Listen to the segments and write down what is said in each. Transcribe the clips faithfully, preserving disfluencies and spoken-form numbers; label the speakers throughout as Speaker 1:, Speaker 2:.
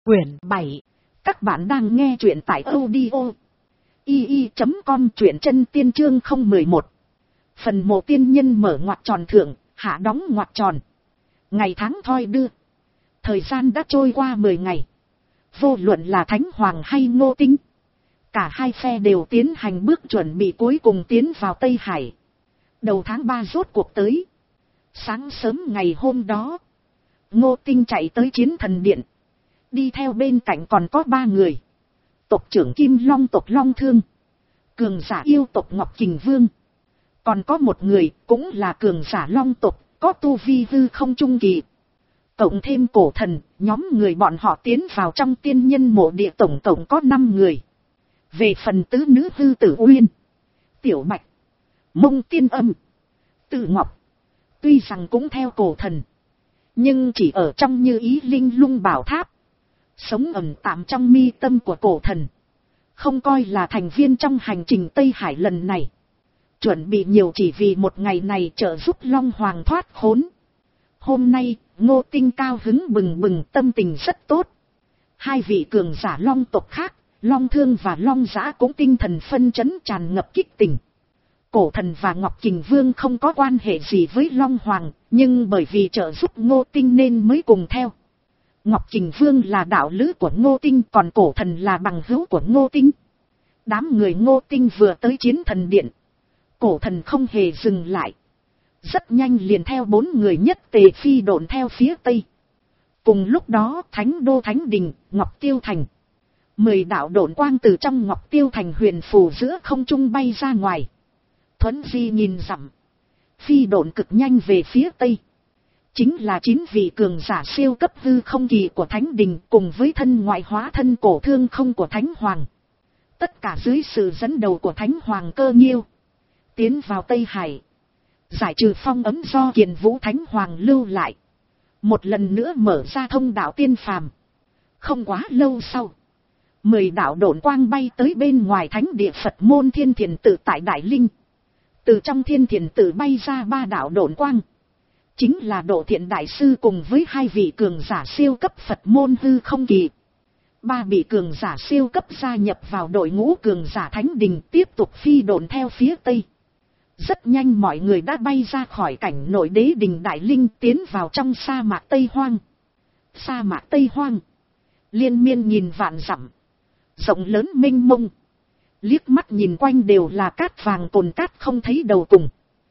Speaker 1: Quyển bảy. Các bạn đang nghe truyện tại audio i i chấm com, truyện chân tiên chương không một một. Phần mộ tiên nhân mở ngoặc tròn thượng, hạ đóng ngoặc tròn. Ngày tháng thoi đưa. Thời gian đã trôi qua mười ngày. Vô luận là Thánh Hoàng hay Ngô Tinh, cả hai phe đều tiến hành bước chuẩn bị cuối cùng tiến vào Tây Hải. Đầu tháng ba rốt cuộc tới. Sáng sớm ngày hôm đó, Ngô Tinh chạy tới Chiến Thần Điện. Đi theo bên cạnh còn có ba người. Tộc trưởng Kim Long tộc Long Thương, cường giả yêu tộc Ngọc Kình Vương. Còn có một người cũng là cường giả Long tộc, có tu vi hư không trung kỳ. Cộng thêm cổ thần, nhóm người bọn họ tiến vào trong tiên nhân mộ địa tổng tổng có năm người. Về phần tứ nữ hư Tử Uyên, Tiểu Bạch, Mông Tiên Âm, Tử Ngọc, tuy rằng cũng theo cổ thần, nhưng chỉ ở trong Như Ý Linh Lung Bảo Tháp, sống ẩn tạm trong mi tâm của cổ thần, không coi là thành viên trong hành trình Tây Hải lần này. Chuẩn bị nhiều chỉ vì một ngày này trợ giúp Long Hoàng thoát khốn. Hôm nay, Ngô Tinh cao hứng bừng bừng, tâm tình rất tốt. Hai vị cường giả Long tộc khác, Long Thương và Long Dã cũng tinh thần phân chấn tràn ngập kích tình. Cổ thần và Ngọc Kình Vương không có quan hệ gì với Long Hoàng, nhưng bởi vì trợ giúp Ngô Tinh nên mới cùng theo. Ngọc Kình Vương là đạo lữ của Ngô Tinh, còn cổ thần là bằng hữu của Ngô Tinh. Đám người Ngô Tinh vừa tới Chiến Thần Điện, cổ thần không hề dừng lại. Rất nhanh liền theo bốn người nhất tề phi độn theo phía tây. Cùng lúc đó Thánh Đô Thánh Đình, Ngọc Tiêu Thành. Mười đạo độn quang từ trong Ngọc Tiêu Thành huyền phù giữa không trung bay ra ngoài. Thuấn di nhìn dặm, phi độn cực nhanh về phía tây. Chính là chín vị cường giả siêu cấp hư không kỳ của Thánh Đình cùng với thân ngoại hóa thân cổ thương không của Thánh Hoàng. Tất cả dưới sự dẫn đầu của Thánh Hoàng Cơ Nhiêu, tiến vào Tây Hải. Giải trừ phong ấm do Kiền Vũ Thánh Hoàng lưu lại. Một lần nữa mở ra thông đạo tiên phàm. Không quá lâu sau, mười đạo độn quang bay tới bên ngoài thánh địa Phật môn Thiên Thiền Tự tại Đại Linh. Từ trong Thiên Thiền Tự bay ra ba đạo độn quang. Chính là Độ Thiện Đại Sư cùng với hai vị cường giả siêu cấp Phật môn hư không kỳ. Ba vị cường giả siêu cấp gia nhập vào đội ngũ cường giả Thánh Đình, tiếp tục phi độn theo phía tây. Rất nhanh mọi người đã bay ra khỏi cảnh nội đế đình Đại Linh, tiến vào trong sa mạc Tây Hoang. Sa mạc Tây Hoang liên miên nghìn vạn dặm, rộng lớn mênh mông. Liếc mắt nhìn quanh đều là cát vàng cồn cát không thấy đầu cùng.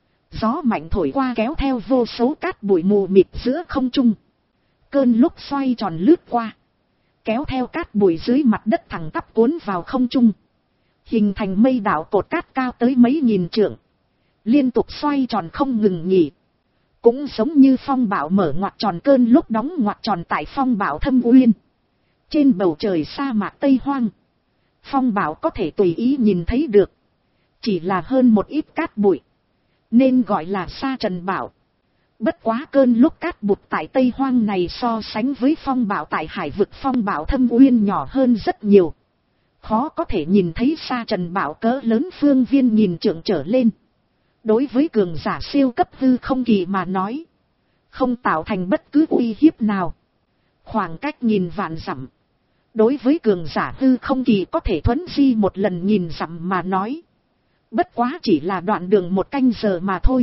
Speaker 1: Gió mạnh thổi qua kéo theo vô số cát bụi mù mịt giữa không trung. Cơn lốc xoay tròn lướt qua, kéo theo cát bụi dưới mặt đất thẳng tắp cuốn vào không trung, hình thành mây đảo cột cát cao tới mấy nghìn trượng, liên tục xoay tròn không ngừng nghỉ. Cũng giống như phong bạo mở ngoặc tròn, cơn lốc đóng ngoặc tròn tại phong bạo Thâm Uyên. Trên bầu trời sa mạc Tây Hoang, phong bạo có thể tùy ý nhìn thấy được, chỉ là hơn một ít cát bụi, nên gọi là sa trần bạo. Bất quá cơn lốc cát bụt tại Tây Hoang này so sánh với phong bạo tại hải vực phong bạo Thâm Uyên nhỏ hơn rất nhiều. Khó có thể nhìn thấy sa trần bạo cỡ lớn phương viên nhìn trượng trở lên. Đối với cường giả siêu cấp hư không kỳ mà nói, không tạo thành bất cứ uy hiếp nào. Khoảng cách nhìn vạn dặm, đối với cường giả hư không kỳ có thể thuấn di một lần nhìn dặm mà nói, bất quá chỉ là đoạn đường một canh giờ mà thôi.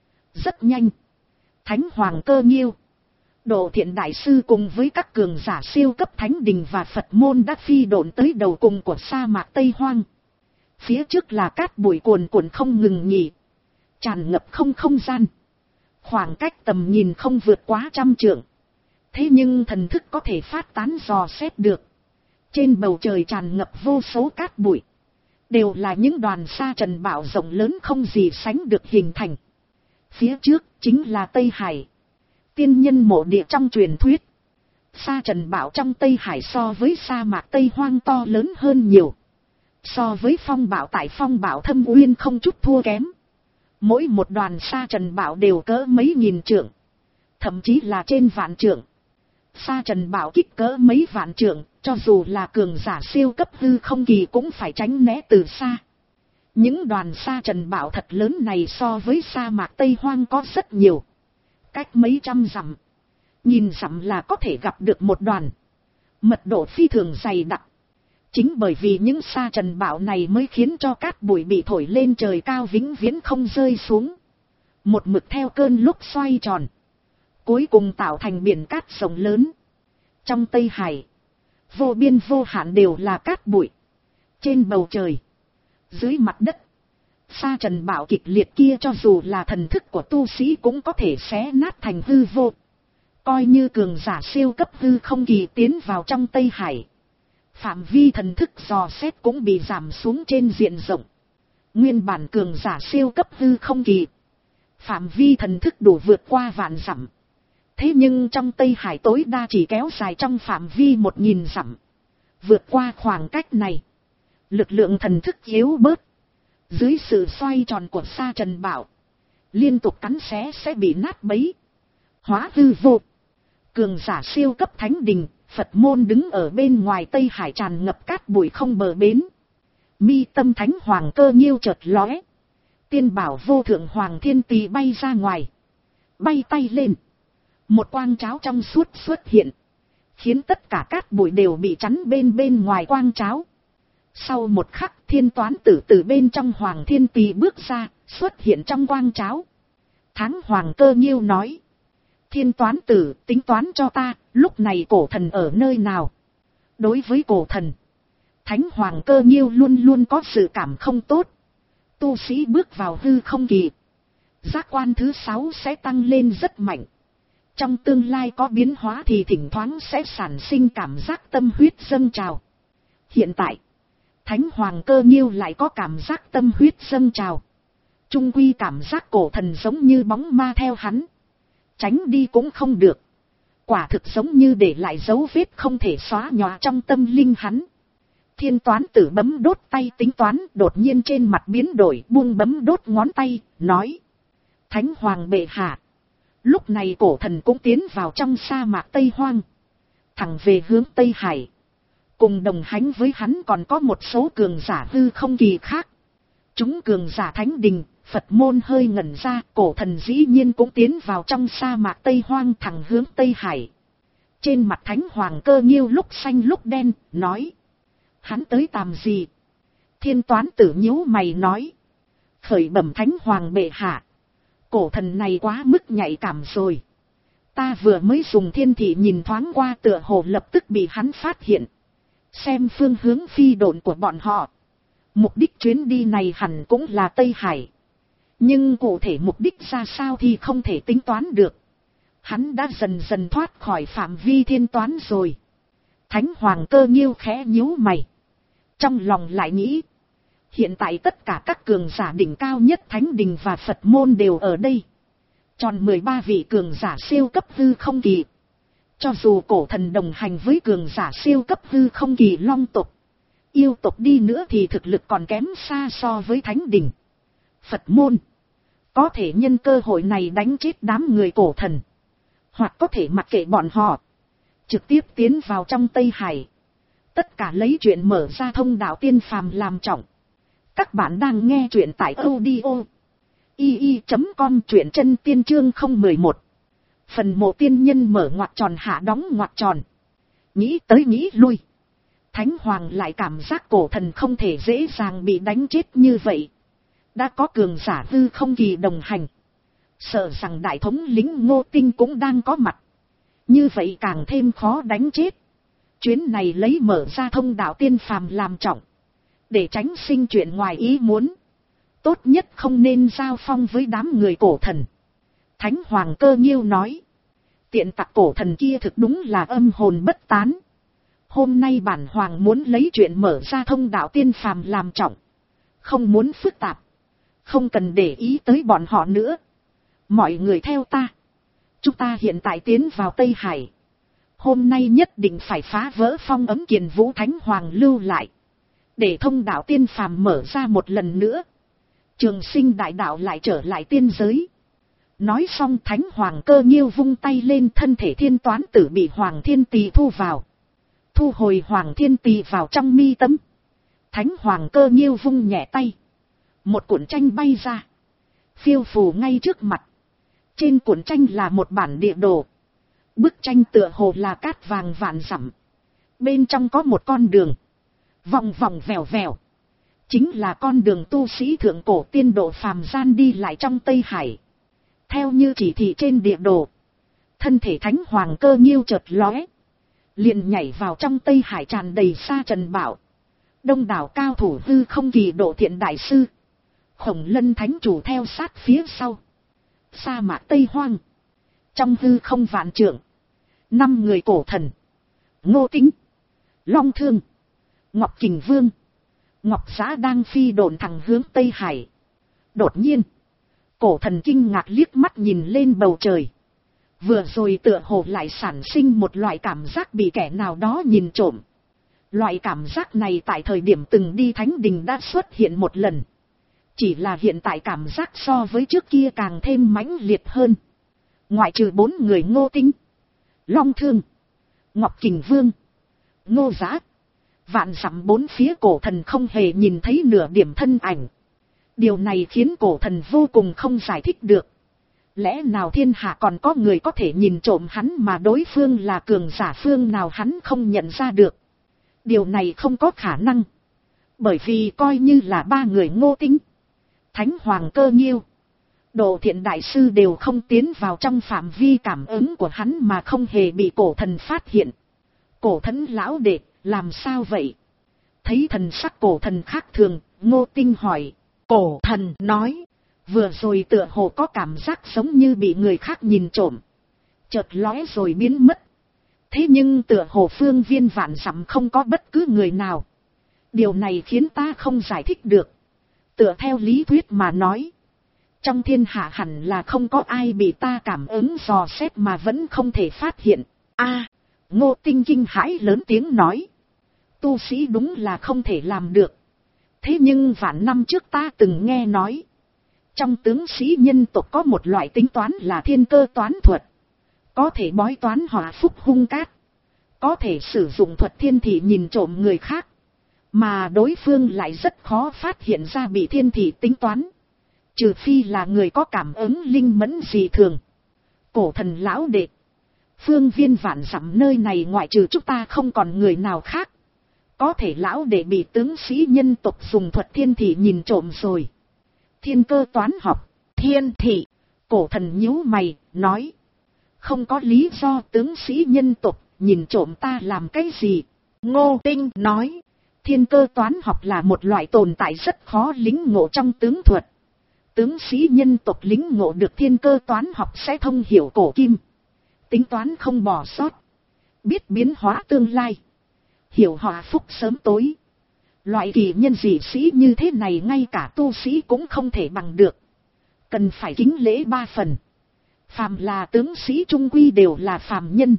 Speaker 1: Rất nhanh, Thánh Hoàng Cơ Nhiêu, Độ Thiện Đại Sư cùng với các cường giả siêu cấp Thánh Đình và Phật môn đã phi độn tới đầu cùng của sa mạc Tây Hoang. Phía trước là cát bụi cuồn cuộn không ngừng nghỉ, tràn ngập không không gian. Khoảng cách tầm nhìn không vượt quá trăm trượng. Thế nhưng thần thức có thể phát tán dò xét được. Trên bầu trời tràn ngập vô số cát bụi, đều là những đoàn sa trần bạo rộng lớn không gì sánh được hình thành. Phía trước chính là Tây Hải, tiên nhân mộ địa trong truyền thuyết. Sa trần bạo trong Tây Hải so với sa mạc Tây Hoang to lớn hơn nhiều. So với phong bạo tại phong bạo Thâm Uyên không chút thua kém. Mỗi một đoàn sa trần bạo đều cỡ mấy nghìn trượng, thậm chí là trên vạn trượng. Sa trần bạo kích cỡ mấy vạn trượng, cho dù là cường giả siêu cấp hư không kỳ cũng phải tránh né từ xa. Những đoàn sa trần bạo thật lớn này so với sa mạc Tây Hoang có rất nhiều. Cách mấy trăm dặm, nhìn dặm là có thể gặp được một đoàn. mật độ phi thường dày đặc. Chính bởi vì những sa trần bão này mới khiến cho cát bụi bị thổi lên trời cao vĩnh viễn không rơi xuống. Một mực theo cơn lúc xoay tròn. Cuối cùng tạo thành biển cát rộng lớn. Trong Tây Hải, vô biên vô hạn đều là cát bụi. Trên bầu trời, dưới mặt đất, sa trần bão kịch liệt kia cho dù là thần thức của tu sĩ cũng có thể xé nát thành hư vô. Coi như cường giả siêu cấp hư không kỳ tiến vào trong Tây Hải, phạm vi thần thức dò xét cũng bị giảm xuống trên diện rộng. Nguyên bản cường giả siêu cấp hư không kỳ, phạm vi thần thức đủ vượt qua vạn dặm. Thế nhưng trong Tây Hải tối đa chỉ kéo dài trong phạm vi một nghìn dặm. Vượt qua khoảng cách này, lực lượng thần thức yếu bớt. Dưới sự xoay tròn của sa trần bão, liên tục cắn xé sẽ bị nát bấy, hóa hư vô. Cường giả siêu cấp thánh đình, Phật môn đứng ở bên ngoài Tây Hải tràn ngập cát bụi không bờ bến. Mi tâm thánh hoàng cơ nhiêu chợt lóe. Tiên bảo vô thượng hoàng thiên tỳ bay ra ngoài. Bay tay lên. Một quang cháo trong suốt xuất hiện. Khiến tất cả cát bụi đều bị chắn bên bên ngoài quang cháo. Sau một khắc thiên toán tử từ bên trong hoàng thiên tỳ bước ra, xuất hiện trong quang cháo. Thánh hoàng cơ nhiêu nói. Thiên toán tử, tính toán cho ta, lúc này cổ thần ở nơi nào? Đối với cổ thần, thánh hoàng cơ nhiêu luôn luôn có sự cảm không tốt. Tu sĩ bước vào hư không kỳ, giác quan thứ sáu sẽ tăng lên rất mạnh. Trong tương lai có biến hóa thì thỉnh thoảng sẽ sản sinh cảm giác tâm huyết dâng trào. Hiện tại, thánh hoàng cơ nhiêu lại có cảm giác tâm huyết dâng trào. Trung quy cảm giác cổ thần giống như bóng ma theo hắn. Tránh đi cũng không được. Quả thực giống như để lại dấu vết không thể xóa nhòa trong tâm linh hắn. Thiên toán tử bấm đốt tay tính toán, đột nhiên trên mặt biến đổi, buông bấm đốt ngón tay, nói. Thánh hoàng bệ hạ. Lúc này cổ thần cũng tiến vào trong sa mạc Tây Hoang. Thẳng về hướng Tây Hải. Cùng đồng hành với hắn còn có một số cường giả hư không kỳ khác. Chúng cường giả thánh đình, Phật môn hơi ngẩn ra, cổ thần dĩ nhiên cũng tiến vào trong sa mạc Tây Hoang thẳng hướng Tây Hải. Trên mặt thánh hoàng cơ nhiêu lúc xanh lúc đen, nói. Hắn tới làm gì? Thiên toán tử nhíu mày nói. Khởi bẩm thánh hoàng bệ hạ. Cổ thần này quá mức nhạy cảm rồi. Ta vừa mới dùng thiên thị nhìn thoáng qua tựa hồ lập tức bị hắn phát hiện. Xem phương hướng phi độn của bọn họ. Mục đích chuyến đi này hẳn cũng là Tây Hải. Nhưng cụ thể mục đích ra sao thì không thể tính toán được. Hắn đã dần dần thoát khỏi phạm vi thiên toán rồi. Thánh hoàng cơ nhiêu khẽ nhíu mày. Trong lòng lại nghĩ. Hiện tại tất cả các cường giả đỉnh cao nhất thánh đình và Phật môn đều ở đây. Tròn mười ba vị cường giả siêu cấp hư không kỳ. Cho dù cổ thần đồng hành với cường giả siêu cấp hư không kỳ long tộc. Yêu tộc đi nữa thì thực lực còn kém xa so với thánh đình. Phật môn. Có thể nhân cơ hội này đánh chết đám người cổ thần. Hoặc có thể mặc kệ bọn họ. Trực tiếp tiến vào trong Tây Hải. Tất cả lấy chuyện mở ra thông đạo tiên phàm làm trọng. Các bạn đang nghe chuyện tại audio i i chấm com truyện chân tiên chương không một một. Phần mộ tiên nhân mở ngoặc tròn hạ đóng ngoặc tròn. Nghĩ tới nghĩ lui. Thánh hoàng lại cảm giác cổ thần không thể dễ dàng bị đánh chết như vậy. Đã có cường giả hư không kỳ đồng hành. Sợ rằng đại thống lĩnh Ngô Tinh cũng đang có mặt. Như vậy càng thêm khó đánh chết. Chuyến này lấy mở ra thông đạo tiên phàm làm trọng. Để tránh sinh chuyện ngoài ý muốn. Tốt nhất không nên giao phong với đám người cổ thần. Thánh hoàng cơ nhiêu nói. Tiện tặc cổ thần kia thực đúng là âm hồn bất tán. Hôm nay bản hoàng muốn lấy chuyện mở ra thông đạo tiên phàm làm trọng. Không muốn phức tạp. Không cần để ý tới bọn họ nữa. Mọi người theo ta. Chúng ta hiện tại tiến vào Tây Hải. Hôm nay nhất định phải phá vỡ phong ấm Kiền Vũ Thánh Hoàng lưu lại. Để thông đạo tiên phàm mở ra một lần nữa. Trường sinh đại đạo lại trở lại tiên giới. Nói xong Thánh Hoàng cơ nhiêu vung tay lên, thân thể thiên toán tử bị Hoàng Thiên Tỳ thu vào. Thu hồi Hoàng Thiên Tỳ vào trong mi tâm. Thánh Hoàng cơ nhiêu vung nhẹ tay. Một cuộn tranh bay ra. Phiêu phù ngay trước mặt. Trên cuộn tranh là một bản địa đồ. Bức tranh tựa hồ là cát vàng vạn dặm. Bên trong có một con đường, vòng vòng vèo vèo, chính là con đường tu sĩ thượng cổ tiên độ phàm gian đi lại trong Tây Hải. Theo như chỉ thị trên địa đồ, thân thể Thánh Hoàng Cơ Nghiêu chợt lóe, liền nhảy vào trong Tây Hải tràn đầy sa trần bạo. Đông đảo cao thủ hư không kỳ độ thiện đại sư, Khổng Lân thánh chủ theo sát phía sau. Sa mạc Tây Hoang, trong hư không vạn trượng, năm người cổ thần, Ngô Tính, Long Thương, Ngọc Kình Vương, Ngọc Giá đang phi độn thẳng hướng Tây Hải. Đột nhiên, cổ thần kinh ngạc liếc mắt nhìn lên bầu trời. Vừa rồi tựa hồ lại sản sinh một loại cảm giác bị kẻ nào đó nhìn trộm. Loại cảm giác này tại thời điểm từng đi thánh đình đã xuất hiện một lần. Chỉ là hiện tại cảm giác so với trước kia càng thêm mãnh liệt hơn. Ngoại trừ bốn người Ngô Tính, Long Thương, Ngọc Kình Vương, Ngô Giá, vạn dặm bốn phía cổ thần không hề nhìn thấy nửa điểm thân ảnh. Điều này khiến cổ thần vô cùng không giải thích được. Lẽ nào thiên hạ còn có người có thể nhìn trộm hắn mà đối phương là cường giả phương nào hắn không nhận ra được. Điều này không có khả năng. Bởi vì coi như là ba người Ngô Tính, Thánh Hoàng Cơ Nghiêu, Độ Thiện đại sư đều không tiến vào trong phạm vi cảm ứng của hắn mà không hề bị cổ thần phát hiện. Cổ thần lão đệ, làm sao vậy? Thấy thần sắc cổ thần khác thường, Ngô Tinh hỏi. Cổ thần nói, vừa rồi tựa hồ có cảm giác giống như bị người khác nhìn trộm, chợt lóe rồi biến mất. Thế nhưng tựa hồ phương viên vạn dặm không có bất cứ người nào. Điều này khiến ta không giải thích được. Tựa theo lý thuyết mà nói, trong thiên hạ hẳn là không có ai bị ta cảm ứng dò xét mà vẫn không thể phát hiện. A, Ngô Tinh kinh hãi lớn tiếng nói. Tu sĩ đúng là không thể làm được. Thế nhưng vạn năm trước ta từng nghe nói, trong tướng sĩ nhân tộc có một loại tính toán là thiên cơ toán thuật. Có thể bói toán họa phúc hung cát. Có thể sử dụng thuật thiên thị nhìn trộm người khác. Mà đối phương lại rất khó phát hiện ra bị thiên thị tính toán. Trừ phi là người có cảm ứng linh mẫn dị thường. Cổ thần lão đệ, phương viên vạn dặm nơi này ngoại trừ chúng ta không còn người nào khác. Có thể lão đệ bị tướng sĩ nhân tộc dùng thuật thiên thị nhìn trộm rồi. Thiên cơ toán học, thiên thị, cổ thần nhíu mày, nói. Không có lý do tướng sĩ nhân tộc nhìn trộm ta làm cái gì. Ngô Tinh nói, thiên cơ toán học là một loại tồn tại rất khó lĩnh ngộ trong tướng thuật. Tướng sĩ nhân tộc lĩnh ngộ được thiên cơ toán học sẽ thông hiểu cổ kim, tính toán không bỏ sót, biết biến hóa tương lai, hiểu họa phúc sớm tối. Loại kỳ nhân dị sĩ như thế này ngay cả tu sĩ cũng không thể bằng được. Cần phải kính lễ ba phần. Phàm là tướng sĩ trung quy đều là phàm nhân.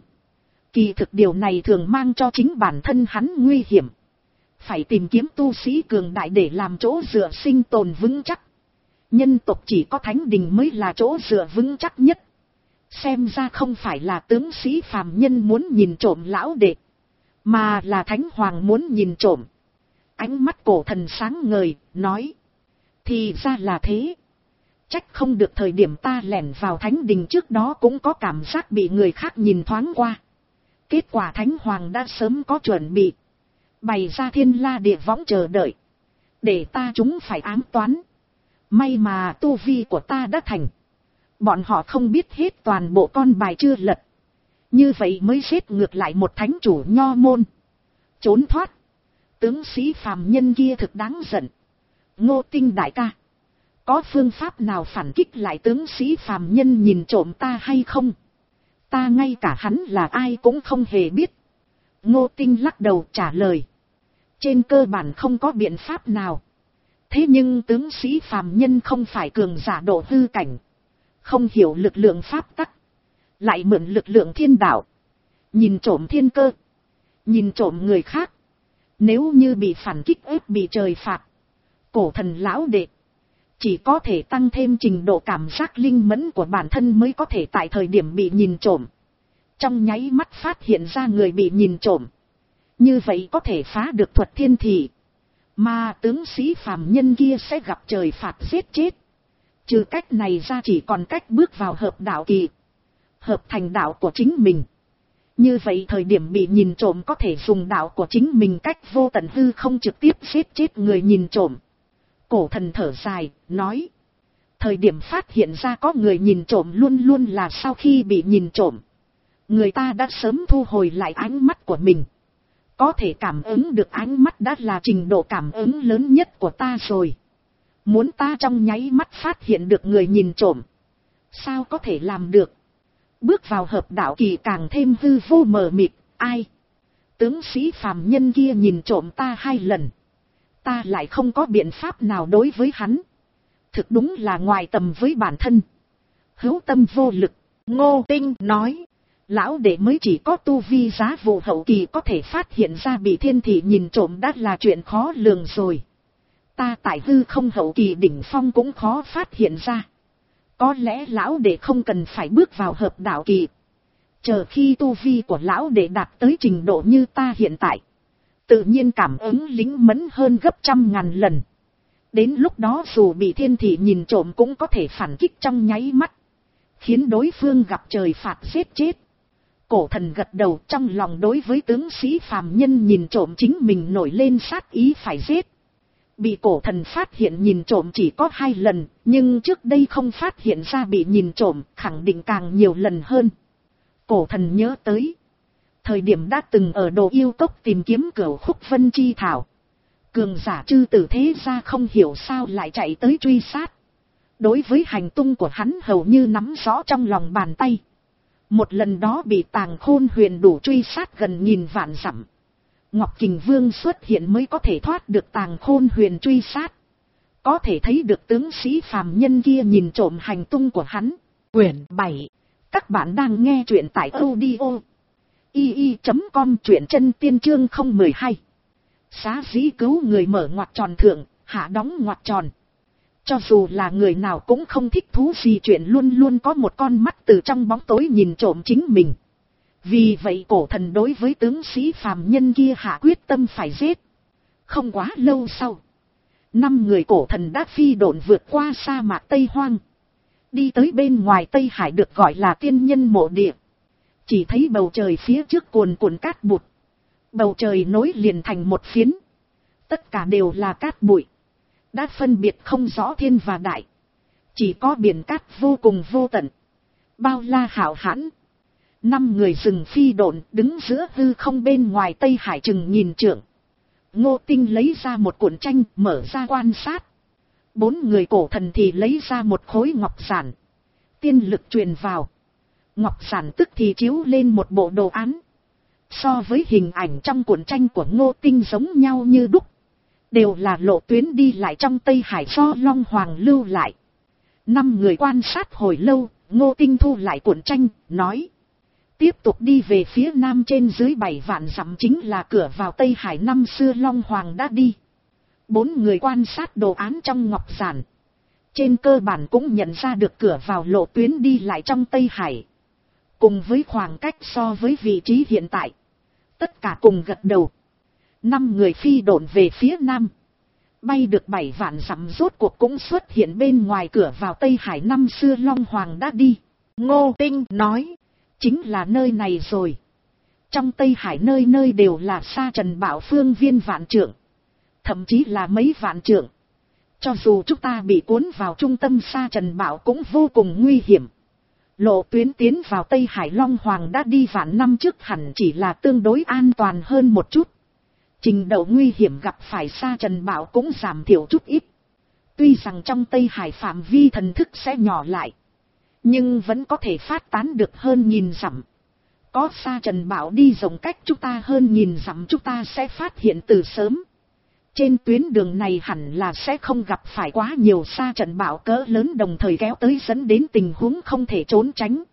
Speaker 1: Kỳ thực điều này thường mang cho chính bản thân hắn nguy hiểm. Phải tìm kiếm tu sĩ cường đại để làm chỗ dựa sinh tồn vững chắc. Nhân tộc chỉ có thánh đình mới là chỗ dựa vững chắc nhất. Xem ra không phải là tướng sĩ phàm nhân muốn nhìn trộm lão đệ, mà là thánh hoàng muốn nhìn trộm. Ánh mắt cổ thần sáng ngời, nói. Thì ra là thế. Trách không được thời điểm ta lẻn vào thánh đình trước đó cũng có cảm giác bị người khác nhìn thoáng qua. Kết quả thánh hoàng đã sớm có chuẩn bị. Bày ra thiên la địa võng chờ đợi. Để ta chúng phải ám toán. May mà tu vi của ta đã thành. Bọn họ không biết hết toàn bộ con bài chưa lật. Như vậy mới giết ngược lại một thánh chủ nho môn. Trốn thoát. Tướng sĩ phàm nhân kia thực đáng giận. Ngô Tinh đại ca, có phương pháp nào phản kích lại tướng sĩ phàm nhân nhìn trộm ta hay không? Ta ngay cả hắn là ai cũng không hề biết. Ngô Tinh lắc đầu trả lời. Trên cơ bản không có biện pháp nào. Thế nhưng tướng sĩ phàm nhân không phải cường giả độ hư cảnh. Không hiểu lực lượng pháp tắc. Lại mượn lực lượng thiên đạo. Nhìn trộm thiên cơ. Nhìn trộm người khác. Nếu như bị phản kích ép bị trời phạt. Cổ thần lão đệ. Chỉ có thể tăng thêm trình độ cảm giác linh mẫn của bản thân mới có thể tại thời điểm bị nhìn trộm. Trong nháy mắt phát hiện ra người bị nhìn trộm. Như vậy có thể phá được thuật thiên thị. Mà tướng sĩ phàm nhân kia sẽ gặp trời phạt giết chết. Trừ cách này ra chỉ còn cách bước vào hợp đạo kỳ. Hợp thành đạo của chính mình. Như vậy thời điểm bị nhìn trộm có thể dùng đạo của chính mình cách vô tận hư không trực tiếp giết chết người nhìn trộm. Cổ thần thở dài, nói. Thời điểm phát hiện ra có người nhìn trộm luôn luôn là sau khi bị nhìn trộm. Người ta đã sớm thu hồi lại ánh mắt của mình. Có thể cảm ứng được ánh mắt đã là trình độ cảm ứng lớn nhất của ta rồi. Muốn ta trong nháy mắt phát hiện được người nhìn trộm. Sao có thể làm được? Bước vào hợp đạo kỳ càng thêm hư vô mờ mịt, ai? Tướng sĩ phàm nhân kia nhìn trộm ta hai lần. Ta lại không có biện pháp nào đối với hắn. Thực đúng là ngoài tầm với bản thân. Hữu tâm vô lực, Ngô Tinh nói. Lão đệ mới chỉ có tu vi giá vụ hậu kỳ có thể phát hiện ra bị thiên thị nhìn trộm đã là chuyện khó lường rồi. Ta tại hư không hậu kỳ đỉnh phong cũng khó phát hiện ra. Có lẽ lão đệ không cần phải bước vào hợp đạo kỳ. Chờ khi tu vi của lão đệ đạt tới trình độ như ta hiện tại. Tự nhiên cảm ứng lính mẫn hơn gấp trăm ngàn lần. Đến lúc đó dù bị thiên thị nhìn trộm cũng có thể phản kích trong nháy mắt. Khiến đối phương gặp trời phạt giết chết. Cổ thần gật đầu, trong lòng đối với tướng sĩ phàm nhân nhìn trộm chính mình nổi lên sát ý phải giết. Bị cổ thần phát hiện nhìn trộm chỉ có hai lần, nhưng trước đây không phát hiện ra bị nhìn trộm, khẳng định càng nhiều lần hơn. Cổ thần nhớ tới. Thời điểm đã từng ở Đồ Yêu Cốc tìm kiếm cửu khúc vân chi thảo. Cường giả chư tử thế ra không hiểu sao lại chạy tới truy sát. Đối với hành tung của hắn hầu như nắm rõ trong lòng bàn tay. Một lần đó bị Tàng Khôn Huyền đủ truy sát gần nghìn vạn dặm. Ngọc Kình Vương xuất hiện mới có thể thoát được Tàng Khôn Huyền truy sát. Có thể thấy được tướng sĩ phàm nhân kia nhìn trộm hành tung của hắn. Quyển bảy. Các bạn đang nghe truyện tại audio i i chấm com, truyện chân tiên chương không một hai. Xá dĩ cứu người mở ngoặc tròn thượng, hạ đóng ngoặc tròn. Cho dù là người nào cũng không thích thú gì chuyện luôn luôn có một con mắt từ trong bóng tối nhìn trộm chính mình. Vì vậy cổ thần đối với tướng sĩ phàm nhân kia hạ quyết tâm phải giết. Không quá lâu sau, năm người cổ thần đã phi độn vượt qua sa mạc Tây Hoang. Đi tới bên ngoài Tây Hải được gọi là tiên nhân mộ địa. Chỉ thấy bầu trời phía trước cuồn cuộn cát bụt. Bầu trời nối liền thành một phiến. Tất cả đều là cát bụi. Đã phân biệt không rõ thiên và đại. Chỉ có biển cát vô cùng vô tận. Bao la hảo hãn. Năm người rừng phi độn đứng giữa hư không bên ngoài Tây Hải chừng nhìn trượng. Ngô Tinh lấy ra một cuộn tranh mở ra quan sát. Bốn người cổ thần thì lấy ra một khối ngọc giản. Tiên lực truyền vào. Ngọc giản tức thì chiếu lên một bộ đồ án. So với hình ảnh trong cuộn tranh của Ngô Tinh giống nhau như đúc. Đều là lộ tuyến đi lại trong Tây Hải do Long Hoàng lưu lại. Năm người quan sát hồi lâu, Ngô Tinh thu lại cuộn tranh, nói. Tiếp tục đi về phía nam trên dưới bảy vạn dặm chính là cửa vào Tây Hải năm xưa Long Hoàng đã đi. Bốn người quan sát đồ án trong ngọc giản. Trên cơ bản cũng nhận ra được cửa vào lộ tuyến đi lại trong Tây Hải. Cùng với khoảng cách so với vị trí hiện tại. Tất cả cùng gật đầu. Năm người phi độn về phía nam. Bay được bảy vạn dặm rốt cuộc cũng xuất hiện bên ngoài cửa vào Tây Hải năm xưa Long Hoàng đã đi. Ngô Tinh nói. Chính là nơi này rồi. Trong Tây Hải nơi nơi đều là sa trần bảo phương viên vạn trượng. Thậm chí là mấy vạn trượng. Cho dù chúng ta bị cuốn vào trung tâm sa trần bảo cũng vô cùng nguy hiểm. Lộ tuyến tiến vào Tây Hải Long Hoàng đã đi vạn năm trước hẳn chỉ là tương đối an toàn hơn một chút. Trình độ nguy hiểm gặp phải sa trần bảo cũng giảm thiểu chút ít. Tuy rằng trong Tây Hải phạm vi thần thức sẽ nhỏ lại. Nhưng vẫn có thể phát tán được hơn nghìn dặm. Có sa trần bảo đi rộng cách chúng ta hơn nghìn dặm chúng ta sẽ phát hiện từ sớm. Trên tuyến đường này hẳn là sẽ không gặp phải quá nhiều sa trần bảo cỡ lớn đồng thời kéo tới dẫn đến tình huống không thể trốn tránh.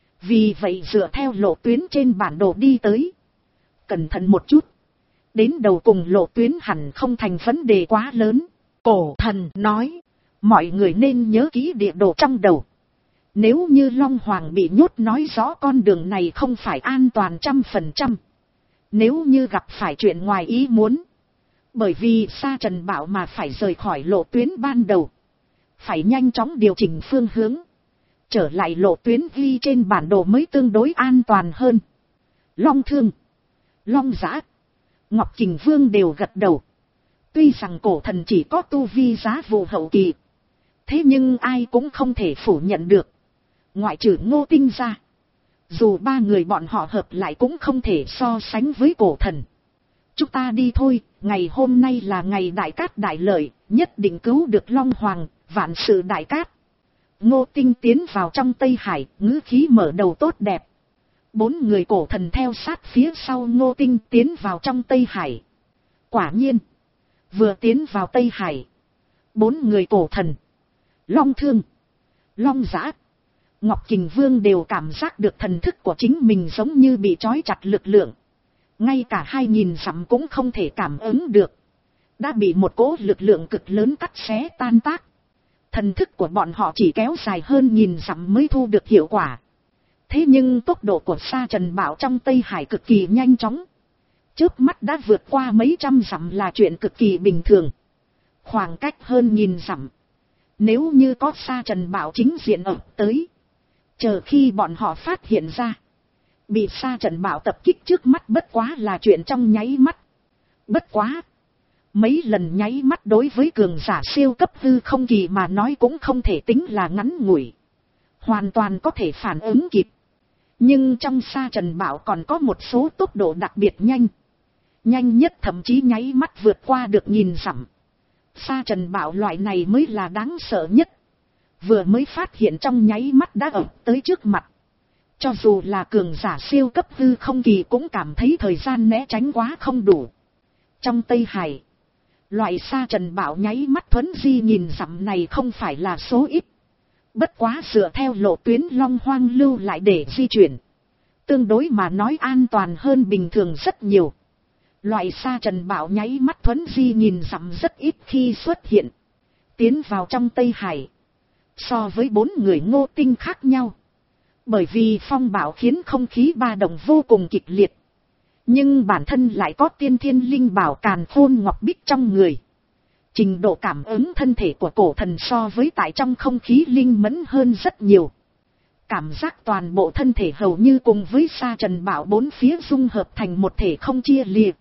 Speaker 1: Vì vậy dựa theo lộ tuyến trên bản đồ đi tới. Cẩn thận một chút. Đến đầu cùng lộ tuyến hẳn không thành vấn đề quá lớn. Cổ thần nói. Mọi người nên nhớ kỹ địa đồ trong đầu. Nếu như Long Hoàng bị nhốt nói rõ con đường này không phải an toàn trăm phần trăm. Nếu như gặp phải chuyện ngoài ý muốn. Bởi vì sa trần bảo mà phải rời khỏi lộ tuyến ban đầu. Phải nhanh chóng điều chỉnh phương hướng. Trở lại lộ tuyến ghi trên bản đồ mới tương đối an toàn hơn. Long Thương, Long Giã, Ngọc Kình Vương đều gật đầu. Tuy rằng cổ thần chỉ có tu vi giá vụ hậu kỳ, thế nhưng ai cũng không thể phủ nhận được. Ngoại trừ Ngô Tinh ra, dù ba người bọn họ hợp lại cũng không thể so sánh với cổ thần. Chúng ta đi thôi, ngày hôm nay là ngày đại cát đại lợi, nhất định cứu được Long Hoàng, vạn sự đại cát. Ngô Tinh tiến vào trong Tây Hải, ngữ khí mở đầu tốt đẹp. Bốn người cổ thần theo sát phía sau Ngô Tinh tiến vào trong Tây Hải. Quả nhiên, vừa tiến vào Tây Hải, bốn người cổ thần, Long Thương, Long Giã, Ngọc Kình Vương đều cảm giác được thần thức của chính mình giống như bị trói chặt lực lượng. Ngay cả hai nghìn dặm cũng không thể cảm ứng được. Đã bị một cỗ lực lượng cực lớn cắt xé tan tác. Thần thức của bọn họ chỉ kéo dài hơn nghìn dặm mới thu được hiệu quả. Thế nhưng tốc độ của Sa Trần Bảo trong Tây Hải cực kỳ nhanh chóng. Chớp mắt đã vượt qua mấy trăm dặm là chuyện cực kỳ bình thường. Khoảng cách hơn nghìn dặm. Nếu như có Sa Trần Bảo chính diện ập tới, chờ khi bọn họ phát hiện ra, bị Sa Trần Bảo tập kích trước mắt bất quá là chuyện trong nháy mắt. Bất quá, mấy lần nháy mắt đối với cường giả siêu cấp hư không kỳ mà nói cũng không thể tính là ngắn ngủi. Hoàn toàn có thể phản ứng kịp. Nhưng trong Sa Trần Bảo còn có một số tốc độ đặc biệt nhanh. Nhanh nhất thậm chí nháy mắt vượt qua được nghìn dặm. Sa Trần Bảo loại này mới là đáng sợ nhất. Vừa mới phát hiện trong nháy mắt đã ập tới trước mặt. Cho dù là cường giả siêu cấp hư không kỳ cũng cảm thấy thời gian né tránh quá không đủ. Trong Tây Hải, loại Sa Trần Bảo nháy mắt thuấn di nghìn dặm này không phải là số ít. Bất quá dựa theo lộ tuyến Long Hoang lưu lại để di chuyển, tương đối mà nói an toàn hơn bình thường rất nhiều. Loại Sa Trần Bảo nháy mắt thuấn di nghìn dặm rất ít khi xuất hiện. Tiến vào trong Tây Hải, so với bốn người Ngô Tinh khác nhau. Bởi vì phong bạo khiến không khí ba động vô cùng kịch liệt. Nhưng bản thân lại có tiên thiên linh bảo càn khôn ngọc bích trong người. Trình độ cảm ứng thân thể của cổ thần so với tại trong không khí linh mẫn hơn rất nhiều. Cảm giác toàn bộ thân thể hầu như cùng với Sa Trần Bảo bốn phía dung hợp thành một thể không chia liệt.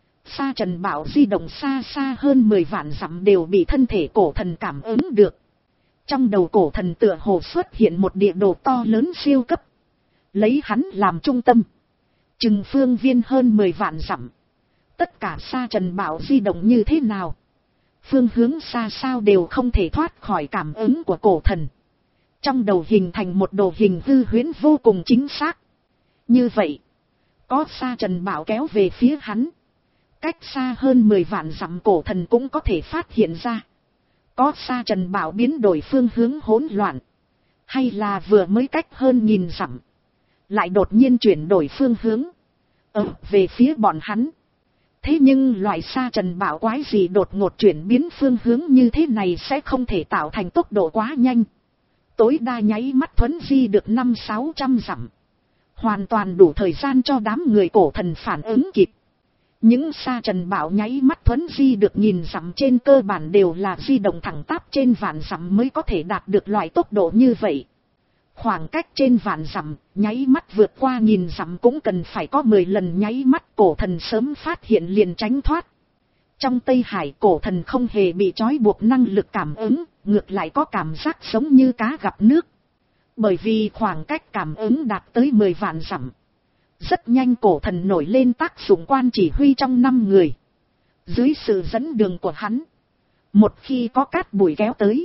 Speaker 1: Sa Trần Bảo di động xa xa hơn mười vạn dặm đều bị thân thể cổ thần cảm ứng được. Trong đầu cổ thần tựa hồ xuất hiện một địa đồ to lớn siêu cấp. Lấy hắn làm trung tâm, chừng phương viên hơn mười vạn dặm. Tất cả Sa Trần Bảo di động như thế nào, phương hướng xa sao đều không thể thoát khỏi cảm ứng của cổ thần. Trong đầu hình thành một đồ hình hư huyễn vô cùng chính xác. Như vậy, có Sa Trần Bảo kéo về phía hắn, cách xa hơn mười vạn dặm cổ thần cũng có thể phát hiện ra. Có Sa Trần Bảo biến đổi phương hướng hỗn loạn, hay là vừa mới cách hơn nghìn dặm, lại đột nhiên chuyển đổi phương hướng, ở về phía bọn hắn. Thế nhưng loại Sa Trần Bảo quái gì đột ngột chuyển biến phương hướng như thế này sẽ không thể tạo thành tốc độ quá nhanh. Tối đa nháy mắt thuấn di được năm sáu trăm dặm. Hoàn toàn đủ thời gian cho đám người cổ thần phản ứng kịp. Những Sa Trần Bảo nháy mắt thuấn di được nghìn dặm trên cơ bản đều là di động thẳng tắp trên vạn dặm mới có thể đạt được loại tốc độ như vậy. Khoảng cách trên vạn dặm, nháy mắt vượt qua nghìn dặm cũng cần phải có mười lần nháy mắt, cổ thần sớm phát hiện liền tránh thoát. Trong Tây Hải cổ thần không hề bị trói buộc năng lực cảm ứng, ngược lại có cảm giác giống như cá gặp nước. Bởi vì khoảng cách cảm ứng đạt tới mười vạn dặm. Rất nhanh cổ thần nổi lên tác dụng quan chỉ huy trong năm người. Dưới sự dẫn đường của hắn, một khi có cát bụi kéo tới,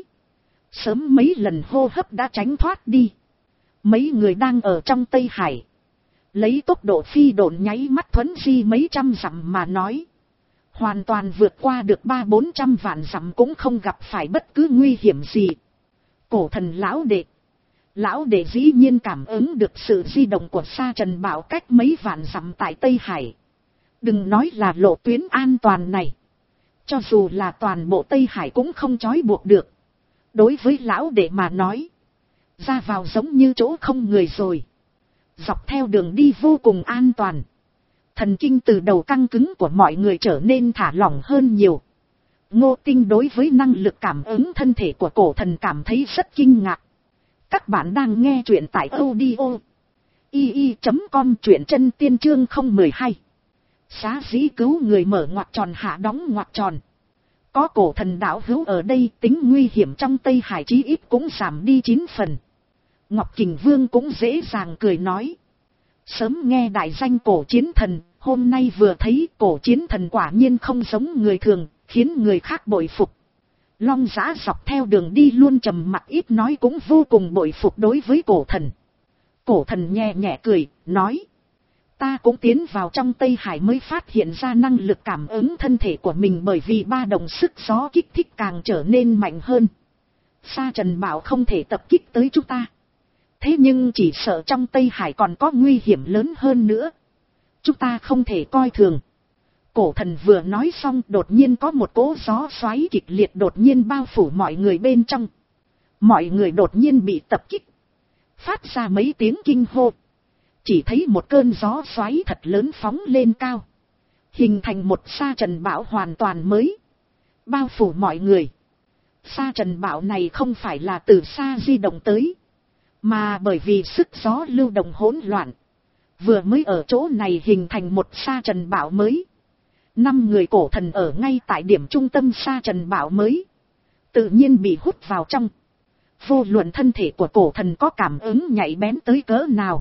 Speaker 1: sớm mấy lần hô hấp đã tránh thoát đi. Mấy người đang ở trong Tây Hải, lấy tốc độ phi độn nháy mắt thuấn di mấy trăm dặm mà nói, hoàn toàn vượt qua được ba bốn trăm vạn dặm cũng không gặp phải bất cứ nguy hiểm gì. Cổ thần lão đệ, lão đệ dĩ nhiên cảm ứng được sự di động của Sa Trần Bảo cách mấy vạn dặm tại Tây Hải. Đừng nói là lộ tuyến an toàn này, cho dù là toàn bộ Tây Hải cũng không trói buộc được. Đối với lão đệ mà nói, ra vào giống như chỗ không người rồi. Dọc theo đường đi vô cùng an toàn. Thần kinh từ đầu căng cứng của mọi người trở nên thả lỏng hơn nhiều. Ngô Tinh đối với năng lực cảm ứng thân thể của cổ thần cảm thấy rất kinh ngạc. Các bạn đang nghe truyện tại audio y y chấm com truyện chân tiên chương không mười hai. Xá dĩ cứu người mở ngoặc tròn hạ đóng ngoặc tròn. Có cổ thần đạo hữu ở đây, tính nguy hiểm trong Tây Hải chí ít cũng giảm đi chín phần. Ngọc Kình Vương cũng dễ dàng cười nói. Sớm nghe đại danh cổ chiến thần, hôm nay vừa thấy cổ chiến thần quả nhiên không giống người thường, khiến người khác bội phục. Long Giã dọc theo đường đi luôn trầm mặc ít nói cũng vô cùng bội phục đối với cổ thần. Cổ thần nhẹ nhẹ cười, nói. Ta cũng tiến vào trong Tây Hải mới phát hiện ra năng lực cảm ứng thân thể của mình, bởi vì ba đồng sức gió kích thích càng trở nên mạnh hơn. Sa Trần bảo không thể tập kích tới chúng ta. Thế nhưng chỉ sợ trong Tây Hải còn có nguy hiểm lớn hơn nữa. Chúng ta không thể coi thường. Cổ thần vừa nói xong, đột nhiên có một cỗ gió xoáy kịch liệt đột nhiên bao phủ mọi người bên trong. Mọi người đột nhiên bị tập kích. Phát ra mấy tiếng kinh hô. Chỉ thấy một cơn gió xoáy thật lớn phóng lên cao. Hình thành một Sa Trần Bảo hoàn toàn mới. Bao phủ mọi người. Sa Trần Bảo này không phải là từ xa di động tới. Mà bởi vì sức gió lưu động hỗn loạn. Vừa mới ở chỗ này hình thành một Sa Trần Bảo mới. Năm người cổ thần ở ngay tại điểm trung tâm Sa Trần Bảo mới. Tự nhiên bị hút vào trong. Vô luận thân thể của cổ thần có cảm ứng nhạy bén tới cỡ nào.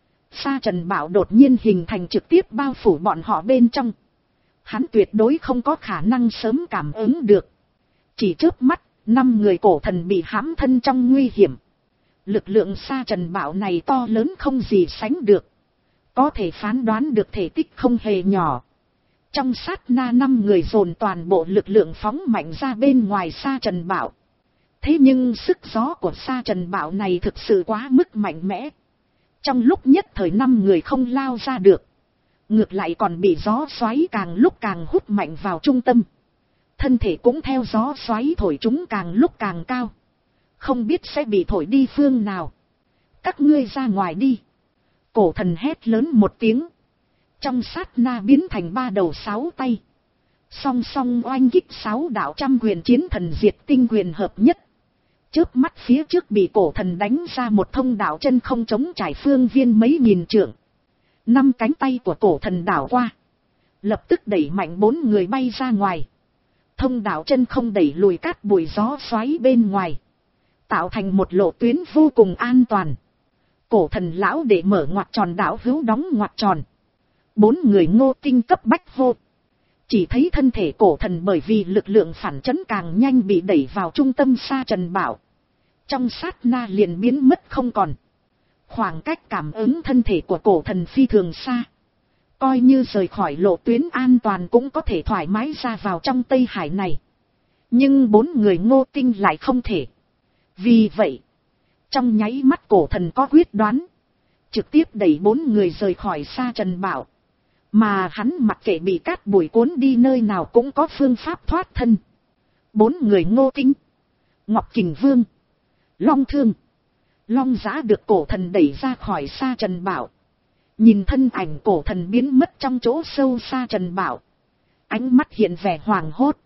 Speaker 1: Sa Trần Bảo đột nhiên hình thành trực tiếp bao phủ bọn họ bên trong. Hắn tuyệt đối không có khả năng sớm cảm ứng được. Chỉ chớp mắt, năm người cổ thần bị hãm thân trong nguy hiểm. Lực lượng Sa Trần Bảo này to lớn không gì sánh được. Có thể phán đoán được thể tích không hề nhỏ. Trong sát na năm người dồn toàn bộ lực lượng phóng mạnh ra bên ngoài Sa Trần Bảo. Thế nhưng sức gió của Sa Trần Bảo này thực sự quá mức mạnh mẽ. Trong lúc nhất thời năm người không lao ra được. Ngược lại còn bị gió xoáy càng lúc càng hút mạnh vào trung tâm. Thân thể cũng theo gió xoáy thổi chúng càng lúc càng cao. Không biết sẽ bị thổi đi phương nào. Các ngươi ra ngoài đi. Cổ thần hét lớn một tiếng. Trong sát na biến thành ba đầu sáu tay. Song song oanh kích sáu đạo trăm quyền chiến thần diệt tinh quyền hợp nhất. Chớp mắt phía trước bị cổ thần đánh ra một thông đạo chân không chống trải phương viên mấy nghìn trượng. Năm cánh tay của cổ thần đảo qua. Lập tức đẩy mạnh bốn người bay ra ngoài. Thông đạo chân không đẩy lùi cát bụi gió xoáy bên ngoài. Tạo thành một lộ tuyến vô cùng an toàn. Cổ thần lão để mở ngoặc tròn đảo hữu đóng ngoặc tròn. Bốn người Ngô Tinh cấp bách hô. Chỉ thấy thân thể cổ thần bởi vì lực lượng phản chấn càng nhanh bị đẩy vào trung tâm Sa Trần Bảo. Trong sát na liền biến mất không còn. Khoảng cách cảm ứng thân thể của cổ thần phi thường xa. Coi như rời khỏi lộ tuyến an toàn cũng có thể thoải mái ra vào trong Tây Hải này. Nhưng bốn người Ngô Tinh lại không thể. Vì vậy, trong nháy mắt cổ thần có quyết đoán. Trực tiếp đẩy bốn người rời khỏi Sa Trần Bảo. Mà hắn mặc kệ bị cát bụi cuốn đi nơi nào cũng có phương pháp thoát thân. Bốn người Ngô Tinh, Ngọc Kình Vương, Long Thương, Long Giã được cổ thần đẩy ra khỏi Sa Trần Bảo. Nhìn thân ảnh cổ thần biến mất trong chỗ sâu Sa Trần Bảo. Ánh mắt hiện vẻ hoàng hốt.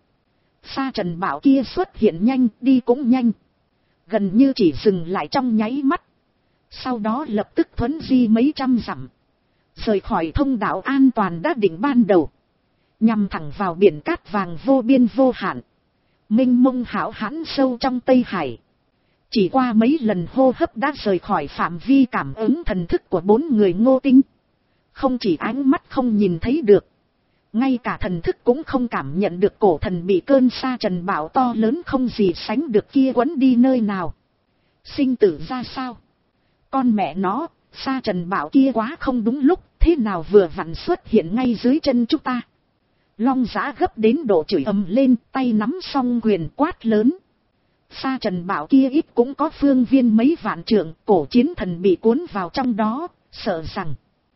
Speaker 1: Sa Trần Bảo kia xuất hiện nhanh, đi cũng nhanh. Gần như chỉ dừng lại trong nháy mắt. Sau đó lập tức thuấn di mấy trăm dặm. Rời khỏi thông đạo an toàn đã định ban đầu. Nhằm thẳng vào biển cát vàng vô biên vô hạn. Mênh mông hão hãn sâu trong Tây Hải. Chỉ qua mấy lần hô hấp đã rời khỏi phạm vi cảm ứng thần thức của bốn người Ngô Tinh. Không chỉ ánh mắt không nhìn thấy được. Ngay cả thần thức cũng không cảm nhận được cổ thần bị cơn Sa Trần Bảo to lớn không gì sánh được kia quấn đi nơi nào. Sinh tử ra sao? Con mẹ nó, Sa Trần Bảo kia quá không đúng lúc, thế nào vừa vặn xuất hiện ngay dưới chân chúng ta. Long Giã gấp đến độ chửi ầm lên, tay nắm song quyền quát lớn. Sa Trần Bảo kia ít cũng có phương viên mấy vạn trượng, cổ chiến thần bị cuốn vào trong đó, sợ rằng,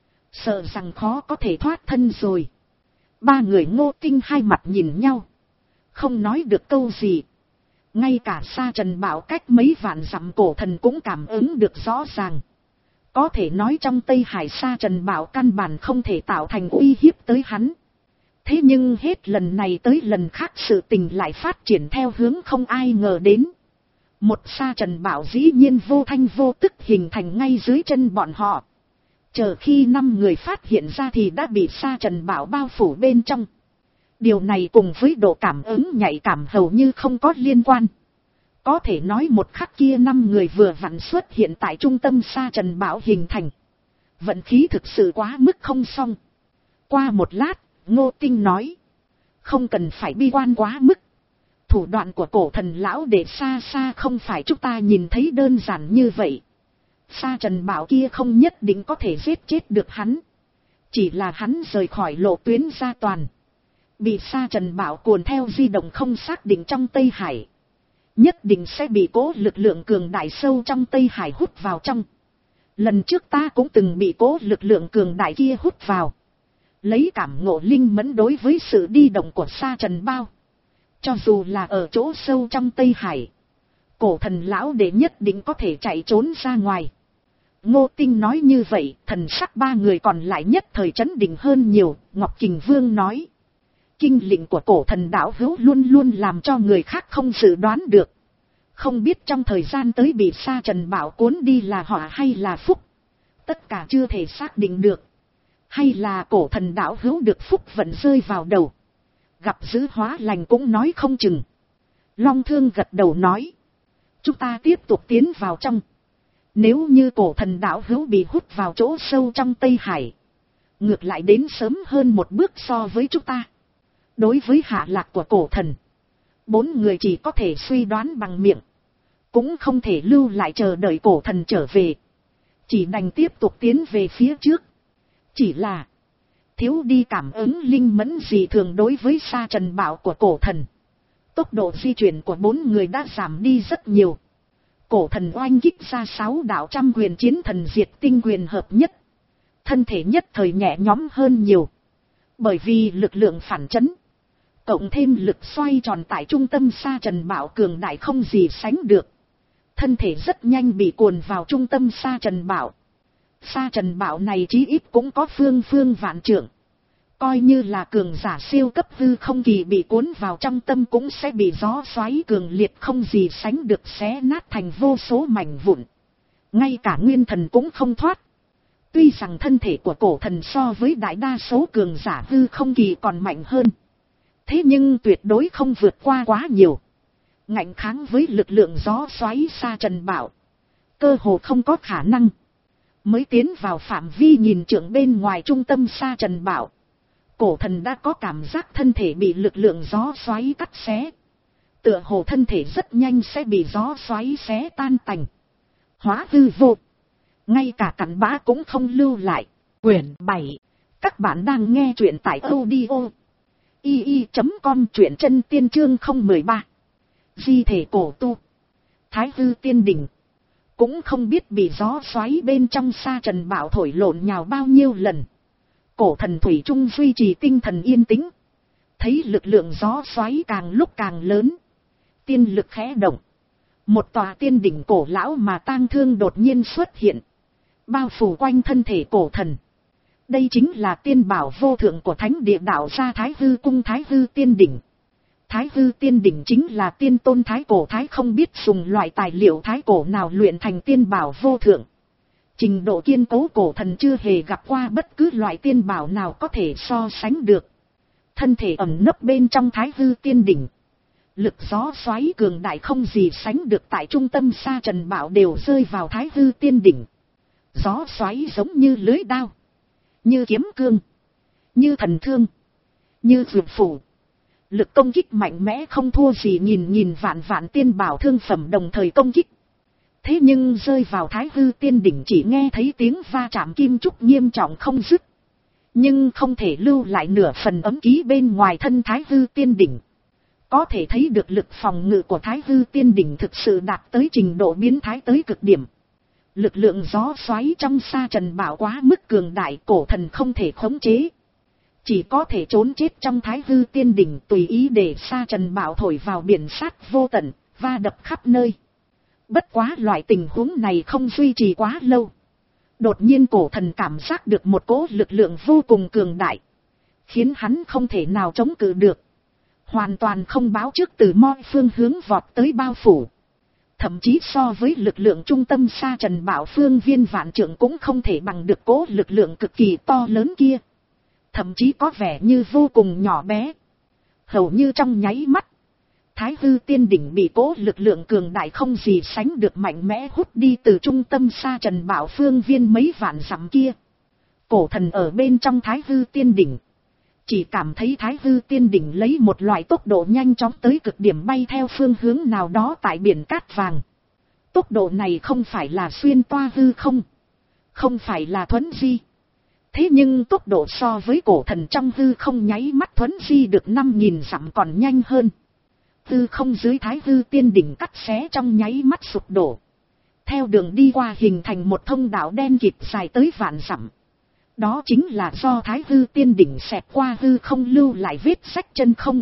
Speaker 1: sợ rằng khó có thể thoát thân rồi. Ba người Ngô Tinh hai mặt nhìn nhau, không nói được câu gì. Ngay cả Sa Trần Bảo cách mấy vạn dặm cổ thần cũng cảm ứng được rõ ràng. Có thể nói trong Tây Hải Sa Trần Bảo căn bản không thể tạo thành uy hiếp tới hắn. Thế nhưng hết lần này tới lần khác sự tình lại phát triển theo hướng không ai ngờ đến. Một Sa Trần Bảo dĩ nhiên vô thanh vô tức hình thành ngay dưới chân bọn họ. Chờ khi năm người phát hiện ra thì đã bị sa trần bảo bao phủ bên trong. Điều này cùng với độ cảm ứng nhạy cảm hầu như không có liên quan. Có thể nói một khắc kia năm người vừa vặn xuất hiện tại trung tâm sa trần bảo hình thành. Vận khí thực sự quá mức không xong. Qua một lát, Ngô Tinh nói. Không cần phải bi quan quá mức. Thủ đoạn của cổ thần lão để xa xa không phải chúng ta nhìn thấy đơn giản như vậy. Sa trần bảo kia không nhất định có thể giết chết được hắn. Chỉ là hắn rời khỏi lộ tuyến gia toàn. Bị sa trần bảo cuồn theo di động không xác định trong Tây Hải. Nhất định sẽ bị cố lực lượng cường đại sâu trong Tây Hải hút vào trong. Lần trước ta cũng từng bị cố lực lượng cường đại kia hút vào. Lấy cảm ngộ linh mẫn đối với sự đi động của sa trần bao. Cho dù là ở chỗ sâu trong Tây Hải. Cổ thần lão đệ nhất định có thể chạy trốn ra ngoài. Ngô Tinh nói như vậy, thần sắc ba người còn lại nhất thời chấn định hơn nhiều. Ngọc Kình Vương nói. Kinh lệnh của cổ thần đạo hữu luôn luôn làm cho người khác không dự đoán được. Không biết trong thời gian tới bị sa trần bảo cuốn đi là họa hay là phúc. Tất cả chưa thể xác định được. Hay là cổ thần đạo hữu được phúc vận rơi vào đầu. Gặp dữ hóa lành cũng nói không chừng. Long Thương gật đầu nói. Chúng ta tiếp tục tiến vào trong. Nếu như cổ thần đạo hữu bị hút vào chỗ sâu trong Tây Hải. Ngược lại đến sớm hơn một bước so với chúng ta. Đối với hạ lạc của cổ thần. Bốn người chỉ có thể suy đoán bằng miệng. Cũng không thể lưu lại chờ đợi cổ thần trở về. Chỉ đành tiếp tục tiến về phía trước. Chỉ là. Thiếu đi cảm ứng linh mẫn gì thường đối với sa trần bảo của cổ thần. Tốc độ di chuyển của bốn người đã giảm đi rất nhiều. Cổ thần oanh kích ra sáu đạo trăm quyền chiến thần diệt tinh quyền hợp nhất. Thân thể nhất thời nhẹ nhõm hơn nhiều. Bởi vì lực lượng phản chấn. Cộng thêm lực xoay tròn tại trung tâm sa trần bảo cường đại không gì sánh được. Thân thể rất nhanh bị cuồn vào trung tâm sa trần bảo. Sa trần bảo này chí ít cũng có phương phương vạn trượng. Coi như là cường giả siêu cấp hư không kỳ bị cuốn vào trong tâm cũng sẽ bị gió xoáy cường liệt không gì sánh được xé nát thành vô số mảnh vụn. Ngay cả nguyên thần cũng không thoát. Tuy rằng thân thể của cổ thần so với đại đa số cường giả hư không kỳ còn mạnh hơn. Thế nhưng tuyệt đối không vượt qua quá nhiều. Ngạnh kháng với lực lượng gió xoáy sa trần bảo. Cơ hồ không có khả năng. Mới tiến vào phạm vi nhìn trượng bên ngoài trung tâm sa trần bảo. Cổ thần đã có cảm giác thân thể bị lực lượng gió xoáy cắt xé. Tựa hồ thân thể rất nhanh sẽ bị gió xoáy xé tan tành. Hóa hư vô. Ngay cả cặn bã cũng không lưu lại. Quyển bảy. Các bạn đang nghe truyện tại audio i i chấm com truyện chân tiên chương không một ba. Di thể cổ tu. Thái hư tiên đỉnh. Cũng không biết bị gió xoáy bên trong sa trần bảo thổi lộn nhào bao nhiêu lần. Cổ thần thủy trung duy trì tinh thần yên tĩnh. Thấy lực lượng gió xoáy càng lúc càng lớn. Tiên lực khẽ động. Một tòa tiên đỉnh cổ lão mà tang thương đột nhiên xuất hiện. Bao phủ quanh thân thể cổ thần. Đây chính là tiên bảo vô thượng của thánh địa đạo gia Thái Hư Cung Thái Hư Tiên Đỉnh. Thái Hư Tiên Đỉnh chính là tiên tôn thái cổ thái không biết dùng loại tài liệu thái cổ nào luyện thành tiên bảo vô thượng. Trình độ kiên cố cổ thần chưa hề gặp qua bất cứ loại tiên bảo nào có thể so sánh được. Thân thể ẩn nấp bên trong Thái Hư Tiên Đỉnh. Lực gió xoáy cường đại không gì sánh được tại trung tâm sa trần bảo đều rơi vào Thái Hư Tiên Đỉnh. Gió xoáy giống như lưới đao. Như kiếm cương. Như thần thương. Như dược phủ. Lực công kích mạnh mẽ không thua gì nghìn nghìn vạn vạn tiên bảo thương phẩm đồng thời công kích. Thế nhưng rơi vào Thái Hư Tiên Đỉnh chỉ nghe thấy tiếng va chạm kim trúc nghiêm trọng không dứt. Nhưng không thể lưu lại nửa phần ấm ký bên ngoài thân Thái Hư Tiên Đỉnh. Có thể thấy được lực phòng ngự của Thái Hư Tiên Đỉnh thực sự đạt tới trình độ biến thái tới cực điểm. Lực lượng gió xoáy trong sa trần bảo quá mức cường đại, cổ thần không thể khống chế. Chỉ có thể trốn chết trong Thái Hư Tiên Đỉnh tùy ý để sa trần bảo thổi vào biển sát vô tận, va đập khắp nơi. Bất quá loại tình huống này không duy trì quá lâu. Đột nhiên cổ thần cảm giác được một cỗ lực lượng vô cùng cường đại. Khiến hắn không thể nào chống cự được. Hoàn toàn không báo trước từ mọi phương hướng vọt tới bao phủ. Thậm chí so với lực lượng trung tâm Sa Trần Bảo phương viên vạn trượng cũng không thể bằng được cố lực lượng cực kỳ to lớn kia. Thậm chí có vẻ như vô cùng nhỏ bé. Hầu như trong nháy mắt, Thái Hư Tiên Đỉnh bị cố lực lượng cường đại không gì sánh được mạnh mẽ hút đi từ trung tâm Sa Trần Bảo phương viên mấy vạn dặm kia. Cổ thần ở bên trong Thái Hư Tiên Đỉnh, chỉ cảm thấy Thái Hư Tiên Đỉnh lấy một loại tốc độ nhanh chóng tới cực điểm bay theo phương hướng nào đó tại biển cát vàng. Tốc độ này không phải là xuyên toa hư không, không phải là thuấn di. Thế nhưng tốc độ so với cổ thần trong hư không nháy mắt thuấn di được năm nghìn dặm còn nhanh hơn. Hư không dưới Thái Hư Tiên Đỉnh cắt xé trong nháy mắt sụp đổ. Theo đường đi qua hình thành một thông đạo đen kịt dài tới vạn dặm. Đó chính là do Thái Hư Tiên Đỉnh xẹt qua hư không lưu lại vết sách chân không.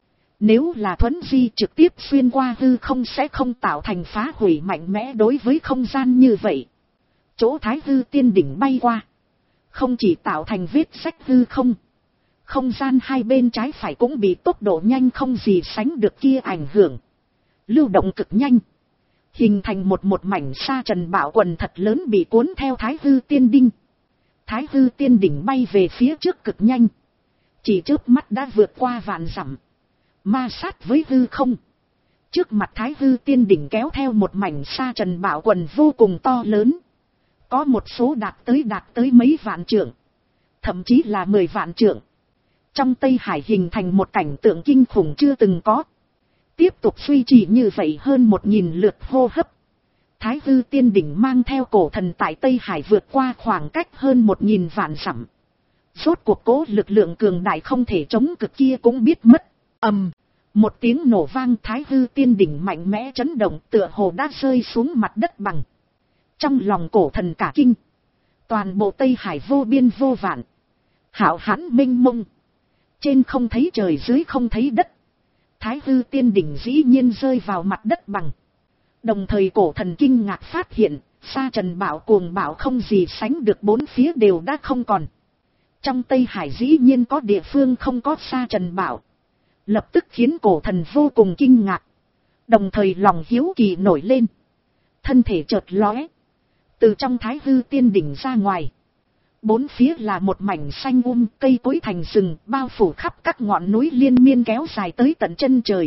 Speaker 1: Nếu là thuấn di trực tiếp xuyên qua hư không sẽ không tạo thành phá hủy mạnh mẽ đối với không gian như vậy. Chỗ Thái Hư Tiên Đỉnh bay qua, không chỉ tạo thành vết sách hư không, không gian hai bên trái phải cũng bị tốc độ nhanh không gì sánh được kia ảnh hưởng. Lưu động cực nhanh, hình thành một một mảnh Sa Trần Bảo quần thật lớn bị cuốn theo Thái Hư Tiên Đinh. Thái Hư Tiên Đỉnh bay về phía trước cực nhanh, chỉ chớp mắt đã vượt qua vạn dặm, ma sát với hư không. Trước mặt Thái Hư Tiên Đỉnh kéo theo một mảnh Sa Trần Bảo quần vô cùng to lớn. Có một số đạt tới đạt tới mấy vạn trượng, thậm chí là mười vạn trượng. Trong Tây Hải hình thành một cảnh tượng kinh khủng chưa từng có. Tiếp tục duy trì như vậy hơn một nghìn lượt hô hấp. Thái Hư Tiên Đỉnh mang theo cổ thần tại Tây Hải vượt qua khoảng cách hơn một nghìn vạn dặm. Rốt cuộc cố lực lượng cường đại không thể chống cực kia cũng biết mất. Ầm, một tiếng nổ vang, Thái Hư Tiên Đỉnh mạnh mẽ chấn động tựa hồ đã rơi xuống mặt đất bằng. Trong lòng cổ thần cả kinh. Toàn bộ Tây Hải vô biên vô vạn, hạo hãn mênh mông. Trên không thấy trời, dưới không thấy đất. Thái Hư Tiên Đỉnh dĩ nhiên rơi vào mặt đất bằng. Đồng thời cổ thần kinh ngạc phát hiện, Sa Trần Bảo cuồng bạo không gì sánh được, bốn phía đều đã không còn. Trong Tây Hải dĩ nhiên có địa phương không có Sa Trần Bảo. Lập tức khiến cổ thần vô cùng kinh ngạc. Đồng thời lòng hiếu kỳ nổi lên. Thân thể chợt lóe, từ trong Thái Hư Tiên Đỉnh ra ngoài. Bốn phía là một mảnh xanh um, cây cối thành rừng, bao phủ khắp các ngọn núi liên miên kéo dài tới tận chân trời.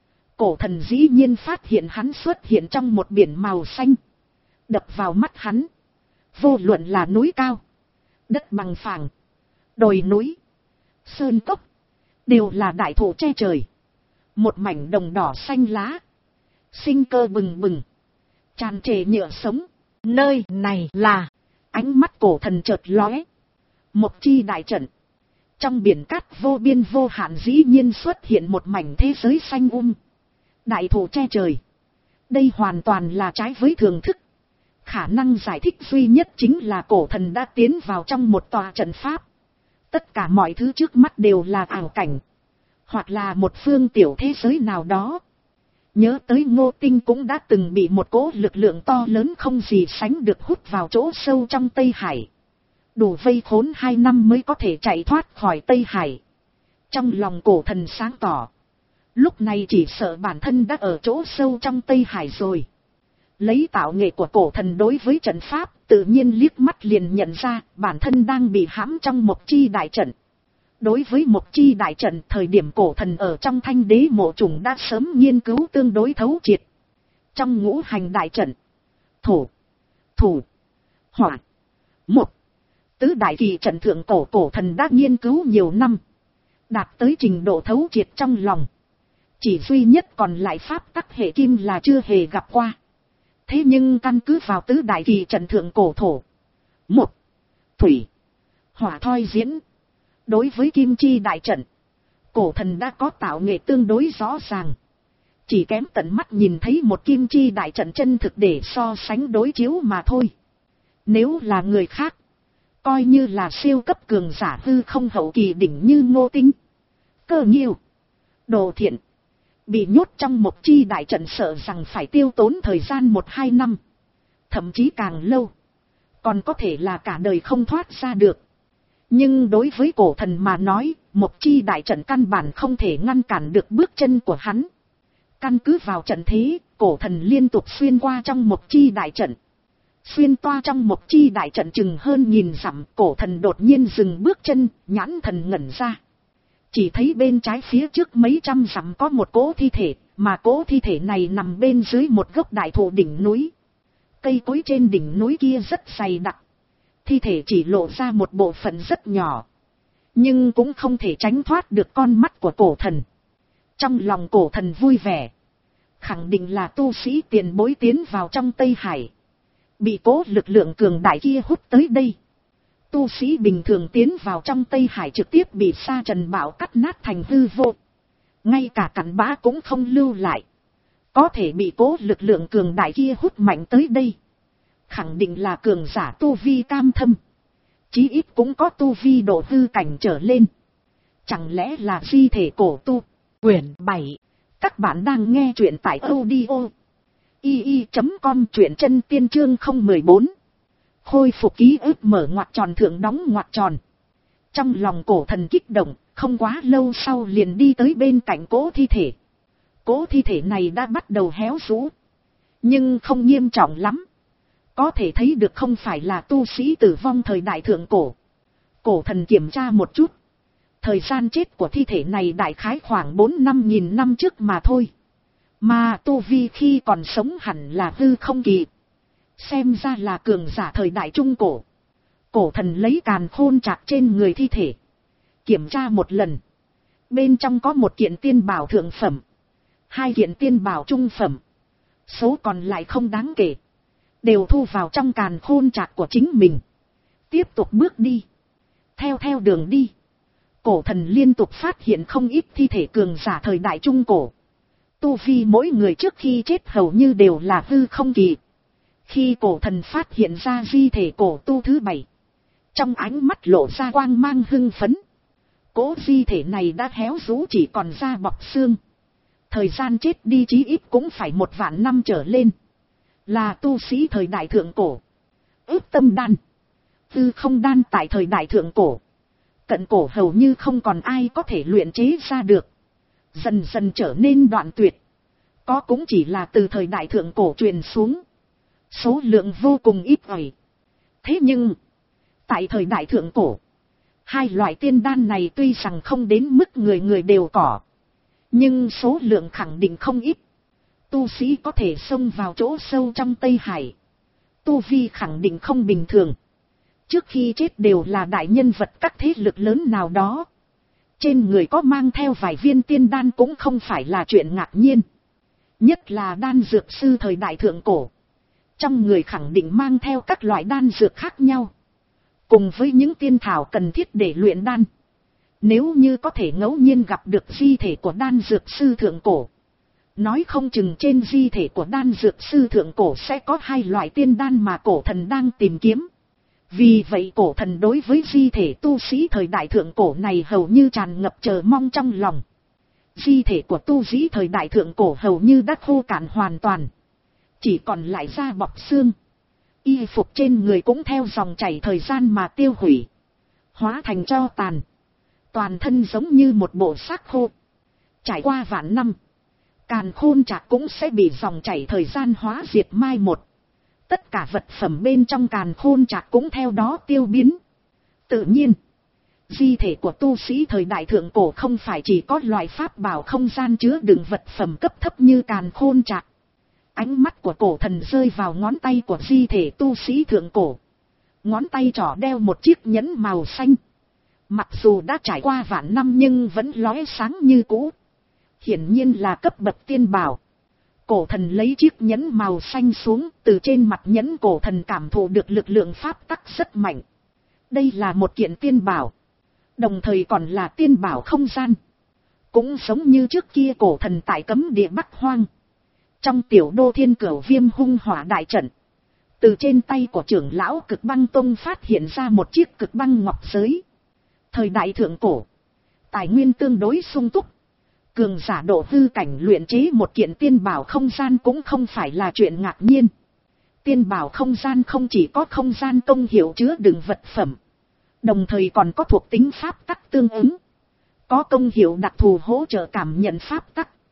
Speaker 1: Cổ thần dĩ nhiên phát hiện hắn xuất hiện trong một biển màu xanh. Đập vào mắt hắn, vô luận là núi cao, đất bằng phẳng, đồi núi, sơn cốc, đều là đại thụ che trời. Một mảnh đồng đỏ xanh lá, sinh cơ bừng bừng, tràn trề nhựa sống. Nơi này là... Ánh mắt cổ thần chợt lóe. Một chi đại trận. Trong biển cát vô biên vô hạn dĩ nhiên xuất hiện một mảnh thế giới xanh um. Đại thụ che trời. Đây hoàn toàn là trái với thường thức. Khả năng giải thích duy nhất chính là cổ thần đã tiến vào trong một tòa trận pháp. Tất cả mọi thứ trước mắt đều là ảo cảnh. Hoặc là một phương tiểu thế giới nào đó. Nhớ tới Ngô Tinh cũng đã từng bị một cỗ lực lượng to lớn không gì sánh được hút vào chỗ sâu trong Tây Hải. Đủ vây khốn hai năm mới có thể chạy thoát khỏi Tây Hải. Trong lòng cổ thần sáng tỏ. Lúc này chỉ sợ bản thân đã ở chỗ sâu trong Tây Hải rồi. Lấy tạo nghệ của cổ thần đối với trận pháp, tự nhiên liếc mắt liền nhận ra bản thân đang bị hãm trong một chi đại trận. Đối với một chi đại trận, thời điểm cổ thần ở trong Thanh Đế mộ trùng đã sớm nghiên cứu tương đối thấu triệt. Trong ngũ hành đại trận, thổ, thủ, hỏa, một, tứ đại kỳ trận thượng cổ cổ thần đã nghiên cứu nhiều năm, đạt tới trình độ thấu triệt trong lòng. Chỉ duy nhất còn lại pháp tắc hệ kim là chưa hề gặp qua. Thế nhưng căn cứ vào tứ đại kỳ trận thượng cổ thổ, một, thủy, hỏa thoi diễn. Đối với kim chi đại trận, cổ thần đã có tạo nghệ tương đối rõ ràng. Chỉ kém tận mắt nhìn thấy một kim chi đại trận chân thực để so sánh đối chiếu mà thôi. Nếu là người khác, coi như là siêu cấp cường giả hư không hậu kỳ đỉnh như Ngô Tinh, Cơ Nghiêu, Đồ Thiện, bị nhốt trong một chi đại trận sợ rằng phải tiêu tốn thời gian một hai năm, thậm chí càng lâu, còn có thể là cả đời không thoát ra được. Nhưng đối với cổ thần mà nói, một chi đại trận căn bản không thể ngăn cản được bước chân của hắn. Căn cứ vào trận thế, cổ thần liên tục xuyên qua trong một chi đại trận. Xuyên toa trong một chi đại trận chừng hơn nghìn dặm, cổ thần đột nhiên dừng bước chân, nhãn thần ngẩn ra. Chỉ thấy bên trái phía trước mấy trăm dặm có một cỗ thi thể, mà cỗ thi thể này nằm bên dưới một gốc đại thụ đỉnh núi. Cây cối trên đỉnh núi kia rất dày đặc. Thi thể chỉ lộ ra một bộ phận rất nhỏ, nhưng cũng không thể tránh thoát được con mắt của cổ thần. Trong lòng cổ thần vui vẻ, khẳng định là tu sĩ tiền bối tiến vào trong Tây Hải, bị cố lực lượng cường đại kia hút tới đây. Tu sĩ bình thường tiến vào trong Tây Hải trực tiếp bị sa trần bạo cắt nát thành hư vô, ngay cả cặn bã cũng không lưu lại. Có thể bị cố lực lượng cường đại kia hút mạnh tới đây, khẳng định là cường giả tu vi cam thâm, chí ít cũng có tu vi độ hư cảnh trở lên. Chẳng lẽ là di thể cổ tu? Quyển bảy. Các bạn đang nghe truyện tại audio i i chấm com, truyện chân tiên chương không một bốn. Khôi phục ký ức mở ngoặc tròn thượng đóng ngoặc tròn. Trong lòng cổ thần kích động, không quá lâu sau liền đi tới bên cạnh cỗ thi thể. Cỗ thi thể này đã bắt đầu héo rũ, nhưng không nghiêm trọng lắm. Có thể thấy được không phải là tu sĩ tử vong thời đại thượng cổ. Cổ thần kiểm tra một chút. Thời gian chết của thi thể này đại khái khoảng bốn năm nghìn năm trước mà thôi. Mà tu vi khi còn sống hẳn là hư không kỳ. Xem ra là cường giả thời đại trung cổ. Cổ thần lấy càn khôn trạc trên người thi thể, kiểm tra một lần. Bên trong có một kiện tiên bảo thượng phẩm, hai kiện tiên bảo trung phẩm. Số còn lại không đáng kể, đều thu vào trong càn khôn trạc của chính mình. Tiếp tục bước đi. Theo theo đường đi, cổ thần liên tục phát hiện không ít thi thể cường giả thời đại trung cổ. Tu vi mỗi người trước khi chết hầu như đều là hư không kỳ. Khi cổ thần phát hiện ra di thể cổ tu thứ bảy, trong ánh mắt lộ ra quang mang hưng phấn. Cỗ di thể này đã héo rũ chỉ còn da bọc xương. Thời gian chết đi chí ít cũng phải một vạn năm trở lên. Là tu sĩ thời đại thượng cổ. Ước tâm đan, tư không đan tại thời đại thượng cổ, cận cổ hầu như không còn ai có thể luyện chế ra được. Dần dần trở nên đoạn tuyệt. Có cũng chỉ là từ thời đại thượng cổ truyền xuống. Số lượng vô cùng ít ỏi. Thế nhưng, tại thời đại thượng cổ, hai loại tiên đan này tuy rằng không đến mức người người đều có, nhưng số lượng khẳng định không ít. Tu sĩ có thể xông vào chỗ sâu trong Tây Hải, tu vi khẳng định không bình thường. Trước khi chết đều là đại nhân vật các thế lực lớn nào đó. Trên người có mang theo vài viên tiên đan cũng không phải là chuyện ngạc nhiên. Nhất là đan dược sư thời đại thượng cổ, trong người khẳng định mang theo các loại đan dược khác nhau, cùng với những tiên thảo cần thiết để luyện đan. Nếu như có thể ngẫu nhiên gặp được di thể của đan dược sư thượng cổ, nói không chừng trên di thể của đan dược sư thượng cổ sẽ có hai loại tiên đan mà cổ thần đang tìm kiếm. Vì vậy cổ thần đối với di thể tu sĩ thời đại thượng cổ này hầu như tràn ngập chờ mong trong lòng. Di thể của tu sĩ thời đại thượng cổ hầu như đã khô cạn hoàn toàn, chỉ còn lại da bọc xương. Y phục trên người cũng theo dòng chảy thời gian mà tiêu hủy, hóa thành tro tàn. Toàn thân giống như một bộ xác khô. Trải qua vạn năm, càn khôn trạc cũng sẽ bị dòng chảy thời gian hóa diệt mai một. Tất cả vật phẩm bên trong càn khôn trạc cũng theo đó tiêu biến. Tự nhiên, di thể của tu sĩ thời đại thượng cổ không phải chỉ có loại pháp bảo không gian chứa đựng vật phẩm cấp thấp như càn khôn trạc. Ánh mắt của cổ thần rơi vào ngón tay của di thể tu sĩ thượng cổ. Ngón tay trỏ đeo một chiếc nhẫn màu xanh. Mặc dù đã trải qua vạn năm nhưng vẫn lóe sáng như cũ. Hiển nhiên là cấp bậc tiên bảo. Cổ thần lấy chiếc nhẫn màu xanh xuống, từ trên mặt nhẫn cổ thần cảm thụ được lực lượng pháp tắc rất mạnh. Đây là một kiện tiên bảo, đồng thời còn là tiên bảo không gian. Cũng giống như trước kia cổ thần tại cấm địa Bắc Hoang, trong tiểu đô Thiên Cửu Viêm hung hỏa đại trận, từ trên tay của trưởng lão Cực Băng Tông phát hiện ra một chiếc cực băng ngọc giới. Thời đại thượng cổ, tài nguyên tương đối sung túc, cường giả độ hư cảnh luyện chế một kiện tiên bảo không gian cũng không phải là chuyện ngạc nhiên. Tiên bảo không gian không chỉ có không gian công hiệu chứa đựng vật phẩm, đồng thời còn có thuộc tính pháp tắc tương ứng, có công hiệu đặc thù hỗ trợ cảm nhận pháp tắc.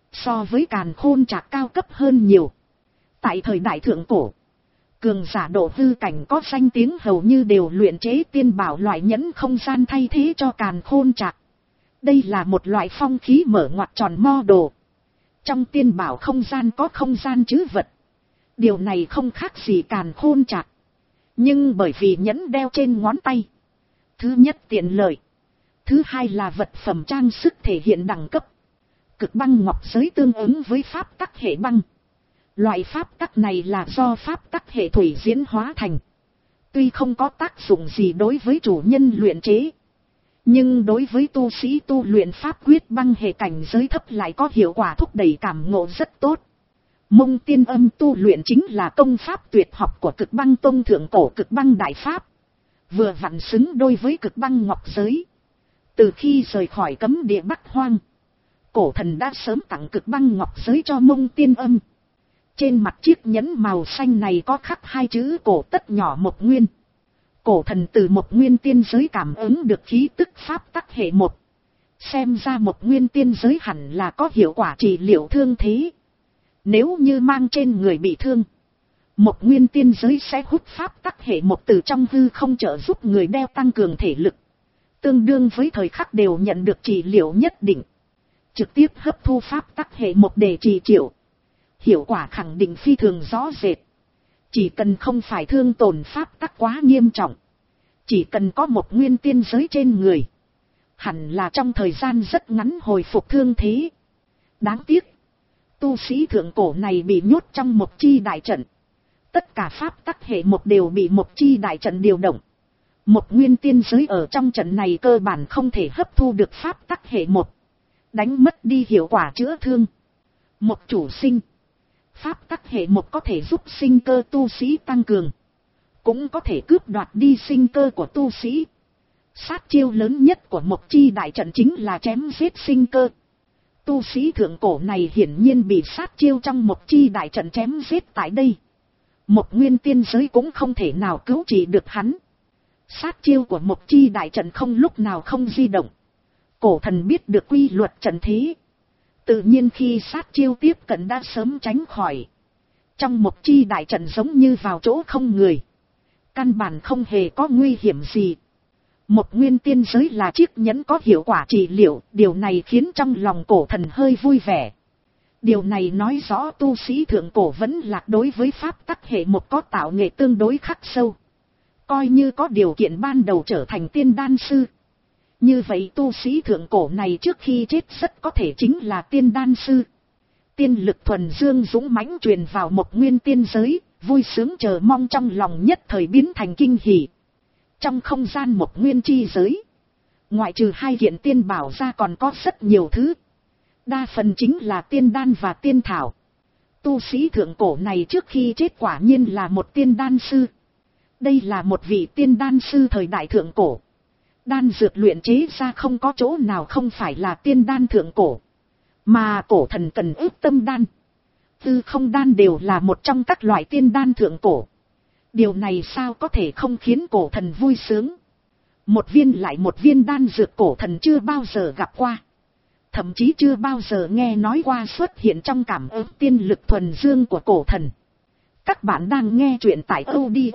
Speaker 1: so với càn khôn trạc cao cấp hơn nhiều. Tại thời đại thượng cổ, cường giả độ hư cảnh có danh tiếng hầu như đều luyện chế tiên bảo loại nhẫn không gian thay thế cho càn khôn trạc. Đây là một loại phong khí mở ngoặt tròn mo đồ. Trong tiên bảo không gian có không gian trữ vật. Điều này không khác gì càn khôn trạc. Nhưng bởi vì nhẫn đeo trên ngón tay, thứ nhất tiện lợi, thứ hai là vật phẩm trang sức thể hiện đẳng cấp. Cực băng ngọc giới tương ứng với pháp tắc hệ băng. Loại pháp tắc này là do pháp tắc hệ thủy diễn hóa thành. Tuy không có tác dụng gì đối với chủ nhân luyện chế, nhưng đối với tu sĩ tu luyện pháp quyết băng hệ cảnh giới thấp lại có hiệu quả thúc đẩy cảm ngộ rất tốt. Mông tiên âm tu luyện chính là công pháp tuyệt học của cực băng tông thượng cổ cực băng đại pháp. Vừa vặn xứng đôi với cực băng ngọc giới. Từ khi rời khỏi cấm địa Bắc Hoang, cổ thần đã sớm tặng cực băng ngọc giới cho mông tiên âm. Trên mặt chiếc nhẫn màu xanh này có khắc hai chữ cổ tất nhỏ một nguyên. Cổ thần từ một nguyên tiên giới cảm ứng được khí tức pháp tắc hệ một. Xem ra một nguyên tiên giới hẳn là có hiệu quả trị liệu thương thế. Nếu như mang trên người bị thương, một nguyên tiên giới sẽ hút pháp tắc hệ một từ trong hư không trợ giúp người đeo tăng cường thể lực. Tương đương với thời khắc đều nhận được trị liệu nhất định. Trực tiếp hấp thu pháp tắc hệ một để trị liệu. Hiệu quả khẳng định phi thường rõ rệt. Chỉ cần không phải thương tổn pháp tắc quá nghiêm trọng, chỉ cần có một nguyên tiên giới trên người, hẳn là trong thời gian rất ngắn hồi phục thương thế. Đáng tiếc, tu sĩ thượng cổ này bị nhốt trong một chi đại trận. Tất cả pháp tắc hệ một đều bị một chi đại trận điều động. Một nguyên tiên giới ở trong trận này cơ bản không thể hấp thu được pháp tắc hệ một, đánh mất đi hiệu quả chữa thương. Một chủ sinh, pháp tắc hệ một có thể giúp sinh cơ tu sĩ tăng cường, cũng có thể cướp đoạt đi sinh cơ của tu sĩ. Sát chiêu lớn nhất của một chi đại trận chính là chém giết sinh cơ. Tu sĩ thượng cổ này hiển nhiên bị sát chiêu trong một chi đại trận chém giết tại đây. Một nguyên tiên giới cũng không thể nào cứu trị được hắn. Sát chiêu của một chi đại trận không lúc nào không di động. Cổ thần biết được quy luật trận thế, tự nhiên khi sát chiêu tiếp cận đã sớm tránh khỏi. Trong một chi đại trận giống như vào chỗ không người, căn bản không hề có nguy hiểm gì. Một nguyên tiên giới là chiếc nhẫn có hiệu quả trị liệu, điều này khiến trong lòng cổ thần hơi vui vẻ. Điều này nói rõ tu sĩ thượng cổ vẫn lạc đối với pháp tắc hệ một có tạo nghệ tương đối khắc sâu. Coi như có điều kiện ban đầu trở thành tiên đan sư. Như vậy tu sĩ thượng cổ này trước khi chết rất có thể chính là tiên đan sư. Tiên lực thuần dương dũng mãnh truyền vào một nguyên tiên giới, vui sướng chờ mong trong lòng nhất thời biến thành kinh hỉ. Trong không gian một nguyên chi giới, ngoại trừ hai kiện tiên bảo ra còn có rất nhiều thứ. Đa phần chính là tiên đan và tiên thảo. Tu sĩ thượng cổ này trước khi chết quả nhiên là một tiên đan sư. Đây là một vị tiên đan sư thời đại thượng cổ. Đan dược luyện chế ra không có chỗ nào không phải là tiên đan thượng cổ. Mà cổ thần cần ước tâm đan, tư không đan đều là một trong các loại tiên đan thượng cổ. Điều này sao có thể không khiến cổ thần vui sướng. Một viên lại một viên đan dược cổ thần chưa bao giờ gặp qua. Thậm chí chưa bao giờ nghe nói qua xuất hiện trong cảm ứng tiên lực thuần dương của cổ thần. Các bạn đang nghe truyện tại audio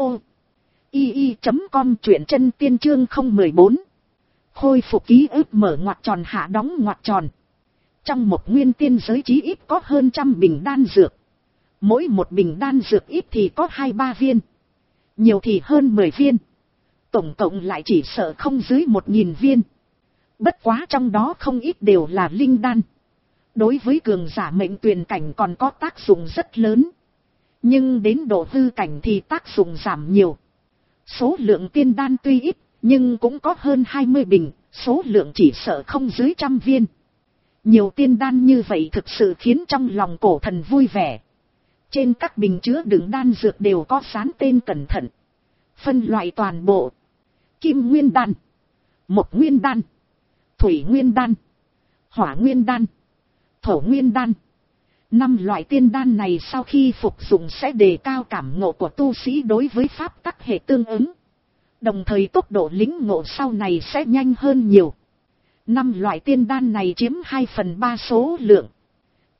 Speaker 1: i i chấm com, truyện chân tiên chương không một bốn. Khôi phục ký ức mở ngoặc tròn hạ đóng ngoặc tròn. Trong một nguyên tiên giới chí ít có hơn trăm bình đan dược. Mỗi một bình đan dược ít thì có hai ba viên, nhiều thì hơn mười viên. Tổng cộng lại chỉ sợ không dưới một nghìn viên. Bất quá trong đó không ít đều là linh đan. Đối với cường giả mệnh tuyền cảnh còn có tác dụng rất lớn. Nhưng đến độ hư cảnh thì tác dụng giảm nhiều. Số lượng tiên đan tuy ít, nhưng cũng có hơn hai mươi bình, số lượng chỉ sợ không dưới trăm viên. Nhiều tiên đan như vậy thực sự khiến trong lòng cổ thần vui vẻ. Trên các bình chứa đựng đan dược đều có dán tên cẩn thận. Phân loại toàn bộ: Kim nguyên đan, Mộc nguyên đan, Thủy nguyên đan, Hỏa nguyên đan, Thổ nguyên đan. Năm loại tiên đan này sau khi phục dụng sẽ đề cao cảm ngộ của tu sĩ đối với pháp tắc hệ tương ứng. Đồng thời tốc độ lĩnh ngộ sau này sẽ nhanh hơn nhiều. Năm loại tiên đan này chiếm hai phần ba số lượng.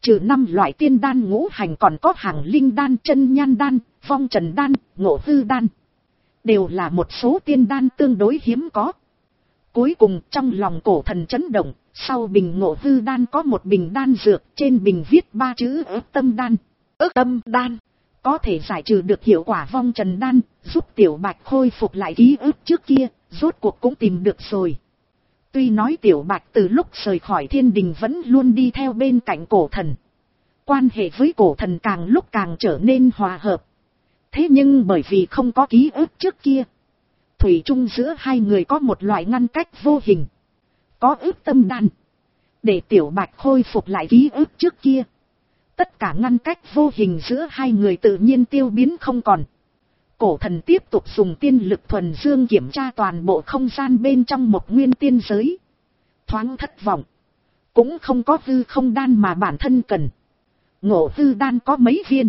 Speaker 1: Trừ năm loại tiên đan ngũ hành còn có hàng linh đan, chân nhan đan, phong trần đan, ngộ hư đan. Đều là một số tiên đan tương đối hiếm có. Cuối cùng trong lòng cổ thần chấn động, sau bình ngộ hư đan có một bình đan dược, trên bình viết ba chữ ức tâm đan. Ức tâm đan có thể giải trừ được hiệu quả vong trần đan, giúp Tiểu Bạch khôi phục lại ký ức trước kia, rốt cuộc cũng tìm được rồi. Tuy nói Tiểu Bạch từ lúc rời khỏi thiên đình vẫn luôn đi theo bên cạnh cổ thần. Quan hệ với cổ thần càng lúc càng trở nên hòa hợp. Thế nhưng bởi vì không có ký ức trước kia, thủy chung giữa hai người có một loại ngăn cách vô hình. Có ức tâm đan để Tiểu Bạch khôi phục lại ký ức trước kia, tất cả ngăn cách vô hình giữa hai người tự nhiên tiêu biến không còn. Cổ thần tiếp tục dùng tiên lực thuần dương kiểm tra toàn bộ không gian bên trong một nguyên tiên giới. Thoáng thất vọng, cũng không có hư không đan mà bản thân cần. Ngộ hư đan có mấy viên.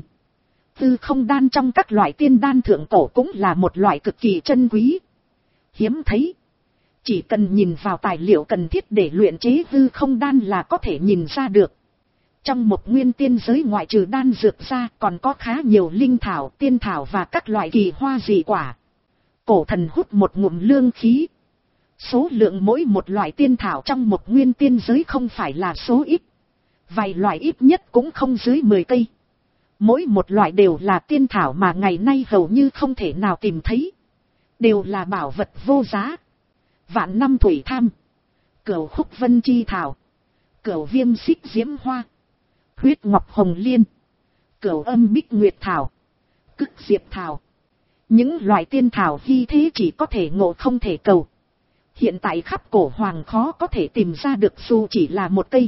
Speaker 1: Hư không đan trong các loại tiên đan thượng cổ cũng là một loại cực kỳ chân quý, hiếm thấy. Chỉ cần nhìn vào tài liệu cần thiết để luyện chế hư không đan là có thể nhìn ra được. Trong một nguyên tiên giới ngoại trừ đan dược ra còn có khá nhiều linh thảo, tiên thảo và các loại kỳ hoa dị quả. Cổ thần hút một ngụm lương khí. Số lượng mỗi một loại tiên thảo trong một nguyên tiên giới không phải là số ít. Vài loại ít nhất cũng không dưới mười cây. Mỗi một loại đều là tiên thảo mà ngày nay hầu như không thể nào tìm thấy. Đều là bảo vật vô giá. Vạn năm thủy tham, cửu khúc vân chi thảo, cửu viêm xích diễm hoa, huyết ngọc hồng liên, cửu âm bích nguyệt thảo, cức diệp thảo. Những loại tiên thảo hy thế chỉ có thể ngộ không thể cầu. Hiện tại khắp cổ hoàng khó có thể tìm ra được dù chỉ là một cây.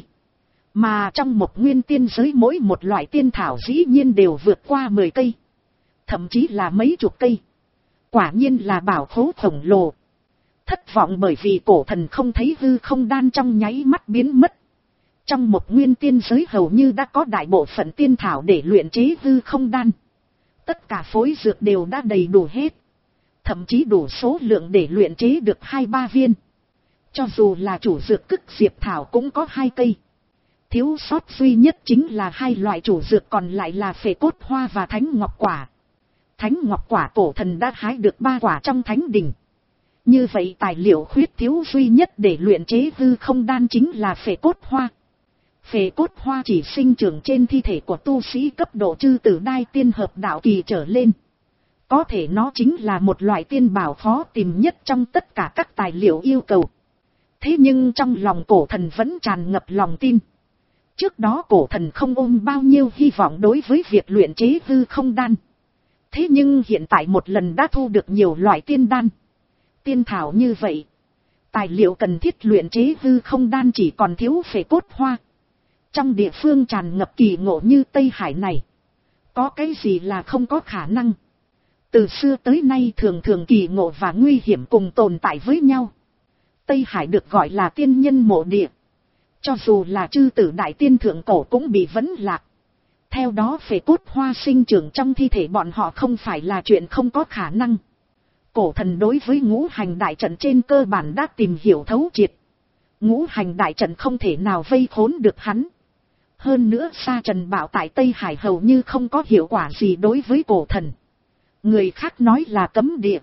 Speaker 1: Mà trong một nguyên tiên giới mỗi một loại tiên thảo dĩ nhiên đều vượt qua mười cây. Thậm chí là mấy chục cây. Quả nhiên là bảo khố khổng lồ. Thất vọng bởi vì cổ thần không thấy hư không đan trong nháy mắt biến mất. Trong một nguyên tiên giới hầu như đã có đại bộ phận tiên thảo để luyện chế hư không đan. Tất cả phối dược đều đã đầy đủ hết. Thậm chí đủ số lượng để luyện chế được hai ba viên. Cho dù là chủ dược cức diệp thảo cũng có hai cây. Thiếu sót duy nhất chính là hai loại chủ dược còn lại là phệ cốt hoa và thánh ngọc quả. Thánh ngọc quả cổ thần đã hái được ba quả trong thánh đình. Như vậy tài liệu khuyết thiếu duy nhất để luyện chế hư không đan chính là phệ cốt hoa. Phệ cốt hoa chỉ sinh trưởng trên thi thể của tu sĩ cấp độ chư tử đai tiên hợp đạo kỳ trở lên. Có thể nó chính là một loại tiên bảo khó tìm nhất trong tất cả các tài liệu yêu cầu. Thế nhưng trong lòng cổ thần vẫn tràn ngập lòng tin. Trước đó cổ thần không ôm bao nhiêu hy vọng đối với việc luyện chế hư không đan. Thế nhưng hiện tại một lần đã thu được nhiều loại tiên đan. Tiên thảo như vậy. Tài liệu cần thiết luyện chế hư không đan chỉ còn thiếu phệ cốt hoa. Trong địa phương tràn ngập kỳ ngộ như Tây Hải này. Có cái gì là không có khả năng. Từ xưa tới nay thường thường kỳ ngộ và nguy hiểm cùng tồn tại với nhau. Tây Hải được gọi là tiên nhân mộ địa. Cho dù là chư tử đại tiên thượng cổ cũng bị vấn lạc. Theo đó phệ cốt hoa sinh trưởng trong thi thể bọn họ không phải là chuyện không có khả năng. Cổ thần đối với ngũ hành đại trận trên cơ bản đã tìm hiểu thấu triệt. Ngũ hành đại trận không thể nào vây khốn được hắn. Hơn nữa sa trần bảo tại Tây Hải hầu như không có hiệu quả gì đối với cổ thần. Người khác nói là cấm địa,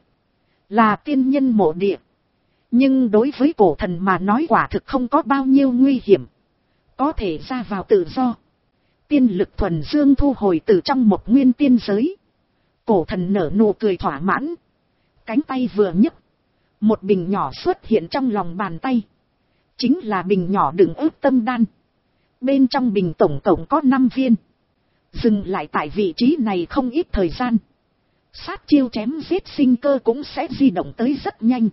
Speaker 1: là tiên nhân mộ địa. Nhưng đối với cổ thần mà nói quả thực không có bao nhiêu nguy hiểm. Có thể ra vào tự do. Tiên lực thuần dương thu hồi từ trong một nguyên tiên giới. Cổ thần nở nụ cười thỏa mãn. Cánh tay vừa nhấc, một bình nhỏ xuất hiện trong lòng bàn tay. Chính là bình nhỏ đựng ức tâm đan. Bên trong bình tổng cộng có năm viên. Dừng lại tại vị trí này không ít thời gian. Sát chiêu chém giết sinh cơ cũng sẽ di động tới rất nhanh.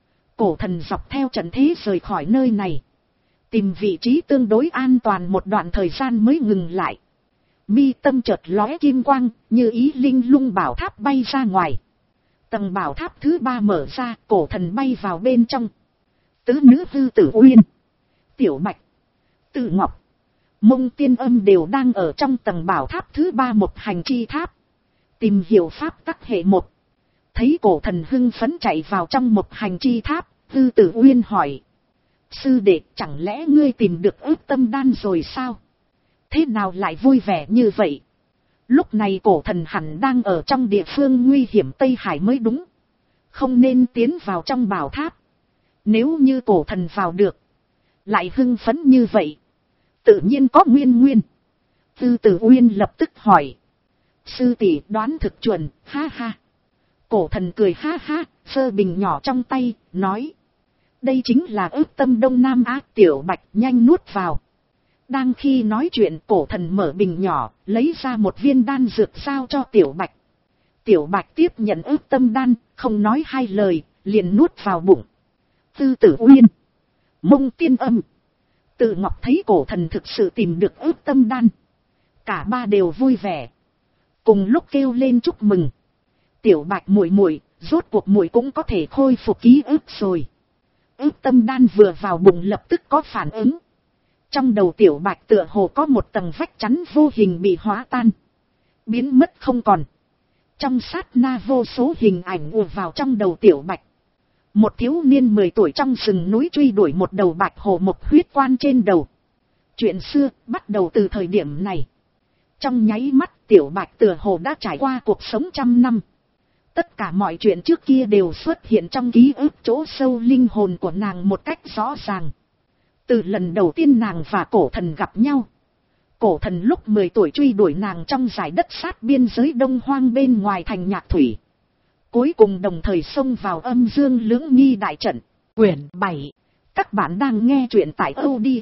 Speaker 1: Cổ thần dọc theo trận thế rời khỏi nơi này. Tìm vị trí tương đối an toàn một đoạn thời gian mới ngừng lại. Mi tâm chợt lóe kim quang, như ý linh lung bảo tháp bay ra ngoài. Tầng bảo tháp thứ ba mở ra, cổ thần bay vào bên trong. Tứ nữ hư tử Uyên, Tiểu Bạch, Tử Ngọc, Mông Tiên Âm đều đang ở trong tầng bảo tháp thứ ba một hành chi tháp. Tìm hiểu pháp tắc hệ một. Thấy cổ thần hưng phấn chạy vào trong một hành chi tháp, hư tử Uyên hỏi. Sư đệ, chẳng lẽ ngươi tìm được ức tâm đan rồi sao? Thế nào lại vui vẻ như vậy? Lúc này cổ thần hẳn đang ở trong địa phương nguy hiểm Tây Hải mới đúng. Không nên tiến vào trong bảo tháp. Nếu như cổ thần vào được, lại hưng phấn như vậy, tự nhiên có nguyên nguyên. Tư Tử Uyên lập tức hỏi. Sư tỷ đoán thực chuẩn, ha ha. Cổ thần cười ha ha, sơ bình nhỏ trong tay, nói. Đây chính là ước tâm Đông Nam Á. Tiểu Bạch nhanh nuốt vào. Đang khi nói chuyện, cổ thần mở bình nhỏ, lấy ra một viên đan dược sao cho Tiểu Bạch. Tiểu Bạch tiếp nhận ước tâm đan, không nói hai lời, liền nuốt vào bụng. Tư Tử Uyên, Mông Tiên Âm, Tự Ngọc thấy cổ thần thực sự tìm được ước tâm đan. Cả ba đều vui vẻ, cùng lúc kêu lên chúc mừng. Tiểu Bạch muội muội, rốt cuộc muội cũng có thể khôi phục ký ức rồi. Ước tâm đan vừa vào bụng lập tức có phản ứng. Trong đầu Tiểu Bạch tựa hồ có một tầng vách chắn vô hình bị hóa tan, biến mất không còn. Trong sát na vô số hình ảnh ùa vào trong đầu Tiểu Bạch. Một thiếu niên mười tuổi trong rừng núi truy đuổi một đầu bạch hổ một huyết quan trên đầu. Chuyện xưa bắt đầu từ thời điểm này. Trong nháy mắt Tiểu Bạch tựa hồ đã trải qua cuộc sống trăm năm. Tất cả mọi chuyện trước kia đều xuất hiện trong ký ức chỗ sâu linh hồn của nàng một cách rõ ràng. Từ lần đầu tiên nàng và cổ thần gặp nhau. Cổ thần lúc mười tuổi truy đuổi nàng trong dải đất sát biên giới Đông Hoang bên ngoài thành Nhạc Thủy. Cuối cùng đồng thời xông vào âm dương lưỡng nghi đại trận. Quyển bảy. Các bạn đang nghe truyện tại audio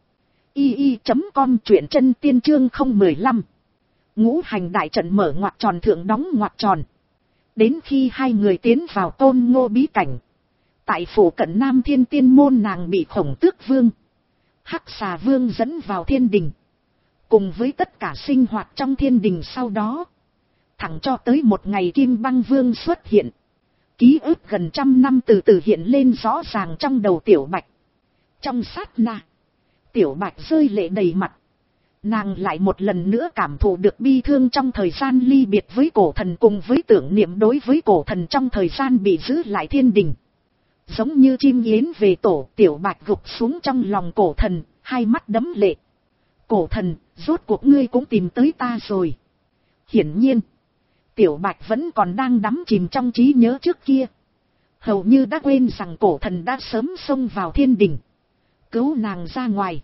Speaker 1: i i chấm com, truyện chân tiên chương không một lăm. Ngũ hành đại trận mở ngoặc tròn thượng đóng ngoặc tròn. Đến khi hai người tiến vào Tôn Ngô bí cảnh, tại phủ cận Nam Thiên Tiên môn nàng bị Khổng Tước Vương, Hắc Xà Vương dẫn vào thiên đình. Cùng với tất cả sinh hoạt trong thiên đình sau đó, thẳng cho tới một ngày Kim Băng Vương xuất hiện. Ký ức gần trăm năm từ từ hiện lên rõ ràng trong đầu Tiểu Bạch. Trong sát na, Tiểu Bạch rơi lệ đầy mặt. Nàng lại một lần nữa cảm thụ được bi thương trong thời gian ly biệt với cổ thần, cùng với tưởng niệm đối với cổ thần trong thời gian bị giữ lại thiên đình. Giống như chim yến về tổ, Tiểu Bạch gục xuống trong lòng cổ thần, hai mắt đẫm lệ. Cổ thần, rốt cuộc ngươi cũng tìm tới ta rồi. Hiển nhiên, Tiểu Bạch vẫn còn đang đắm chìm trong trí nhớ trước kia. Hầu như đã quên rằng cổ thần đã sớm xông vào thiên đình, cứu nàng ra ngoài.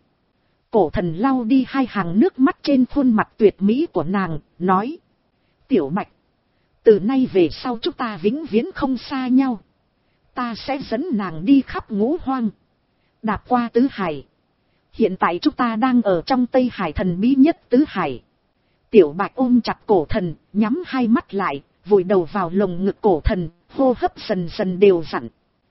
Speaker 1: Cổ thần lau đi hai hàng nước mắt trên khuôn mặt tuyệt mỹ của nàng, nói. Tiểu Bạch, từ nay về sau chúng ta vĩnh viễn không xa nhau. Ta sẽ dẫn nàng đi khắp ngũ hoang, đạp qua tứ hải. Hiện tại chúng ta đang ở trong Tây Hải thần bí nhất tứ hải. Tiểu Bạch ôm chặt cổ thần, nhắm hai mắt lại, vùi đầu vào lồng ngực cổ thần, hô hấp dần dần đều đặn.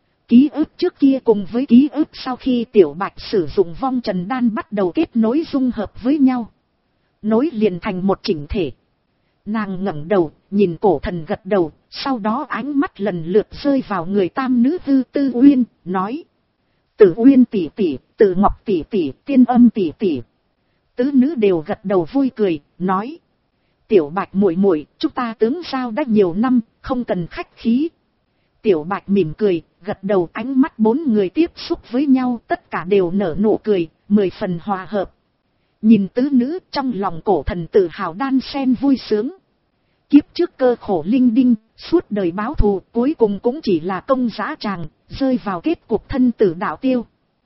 Speaker 1: Ký ức trước kia cùng với ký ức sau khi Tiểu Bạch sử dụng vong trần đan bắt đầu kết nối dung hợp với nhau, nối liền thành một chỉnh thể. Nàng ngẩng đầu, nhìn cổ thần gật đầu, sau đó ánh mắt lần lượt rơi vào người tam nữ Tư Tư Uyên, nói. Tử Uyên tỷ tỷ, Tử Ngọc tỷ tỷ, Tiên Âm tỷ tỷ. Tứ nữ đều gật đầu vui cười, nói. Tiểu Bạch muội muội, chúng ta tướng giao đã nhiều năm, không cần khách khí. Tiểu Bạch mỉm cười, gật đầu, ánh mắt bốn người tiếp xúc với nhau, tất cả đều nở nụ cười, mười phần hòa hợp. Nhìn tứ nữ, trong lòng cổ thần tự hào đan sen vui sướng. Kiếp trước cơ khổ linh đinh, suốt đời báo thù, cuối cùng cũng chỉ là công dã tràng, rơi vào kết cục thân tử đạo tiêu.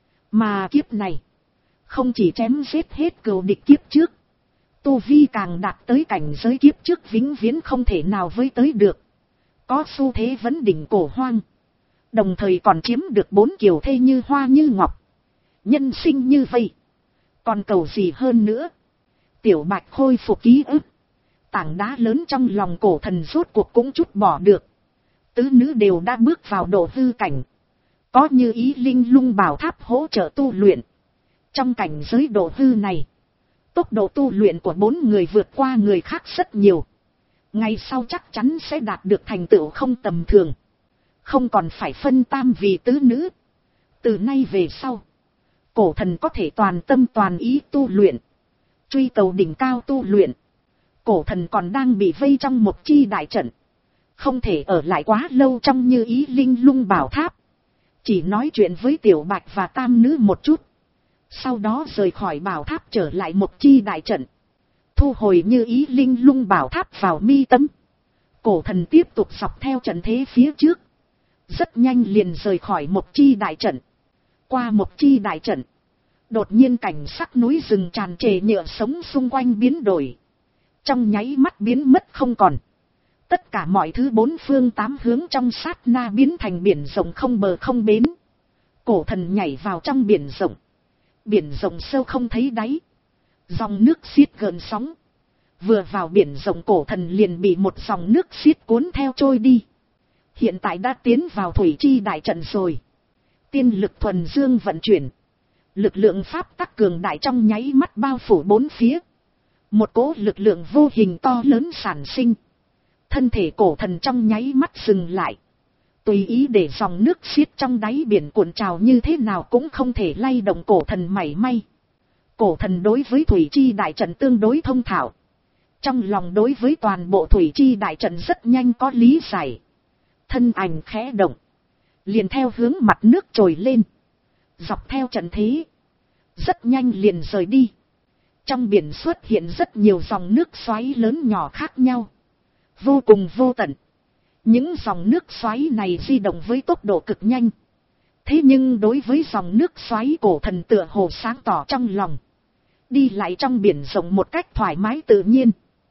Speaker 1: Mà kiếp này, không chỉ chém giết hết cừu địch kiếp trước, tu vi càng đạt tới cảnh giới kiếp trước vĩnh viễn không thể nào với tới được. Có xu thế vấn đỉnh cổ hoang, đồng thời còn chiếm được bốn kiều thê như hoa như ngọc. Nhân sinh như vậy, còn cầu gì hơn nữa. Tiểu Bạch khôi phục ký ức, tảng đá lớn trong lòng cổ thần rốt cuộc cũng chút bỏ được. Tứ nữ đều đã bước vào độ hư cảnh, có như ý linh lung bảo tháp hỗ trợ tu luyện. Trong cảnh giới độ hư này, tốc độ tu luyện của bốn người vượt qua người khác rất nhiều. Ngày sau chắc chắn sẽ đạt được thành tựu không tầm thường, không còn phải phân tam vì tứ nữ. Từ nay về sau, cổ thần có thể toàn tâm toàn ý tu luyện, truy cầu đỉnh cao tu luyện. Cổ thần còn đang bị vây trong một chi đại trận, không thể ở lại quá lâu trong như ý linh lung bảo tháp. Chỉ nói chuyện với Tiểu Bạch và tam nữ một chút, Sau đó rời khỏi bảo tháp trở lại một chi đại trận. Thu hồi như ý linh lung bảo tháp vào mi tâm. Cổ thần tiếp tục dọc theo trận thế phía trước. Rất nhanh liền rời khỏi một chi đại trận. Qua một chi đại trận. Đột nhiên cảnh sắc núi rừng tràn trề nhựa sống xung quanh biến đổi. Trong nháy mắt biến mất không còn. Tất cả mọi thứ bốn phương tám hướng trong sát na biến thành biển rộng không bờ không bến. Cổ thần nhảy vào trong biển rộng. Biển rộng sâu không thấy đáy. Dòng nước xiết gợn sóng. Vừa vào biển rộng cổ thần liền bị một dòng nước xiết cuốn theo trôi đi. Hiện tại đã tiến vào thủy chi đại trận rồi. Tiên lực thuần dương vận chuyển. Lực lượng pháp tắc cường đại trong nháy mắt bao phủ bốn phía. Một cỗ lực lượng vô hình to lớn sản sinh. Thân thể cổ thần trong nháy mắt dừng lại. Tùy ý để dòng nước xiết trong đáy biển cuộn trào như thế nào cũng không thể lay động cổ thần mảy may. Cổ thần đối với thủy chi đại trận tương đối thông thạo. Trong lòng đối với toàn bộ thủy chi đại trận rất nhanh có lý giải. Thân ảnh khẽ động. Liền theo hướng mặt nước trồi lên. Dọc theo trận thế. Rất nhanh liền rời đi. Trong biển xuất hiện rất nhiều dòng nước xoáy lớn nhỏ khác nhau. Vô cùng vô tận. Những dòng nước xoáy này di động với tốc độ cực nhanh. Thế nhưng đối với dòng nước xoáy cổ thần tựa hồ sáng tỏ trong lòng. Đi lại trong biển rộng một cách thoải mái tự nhiên.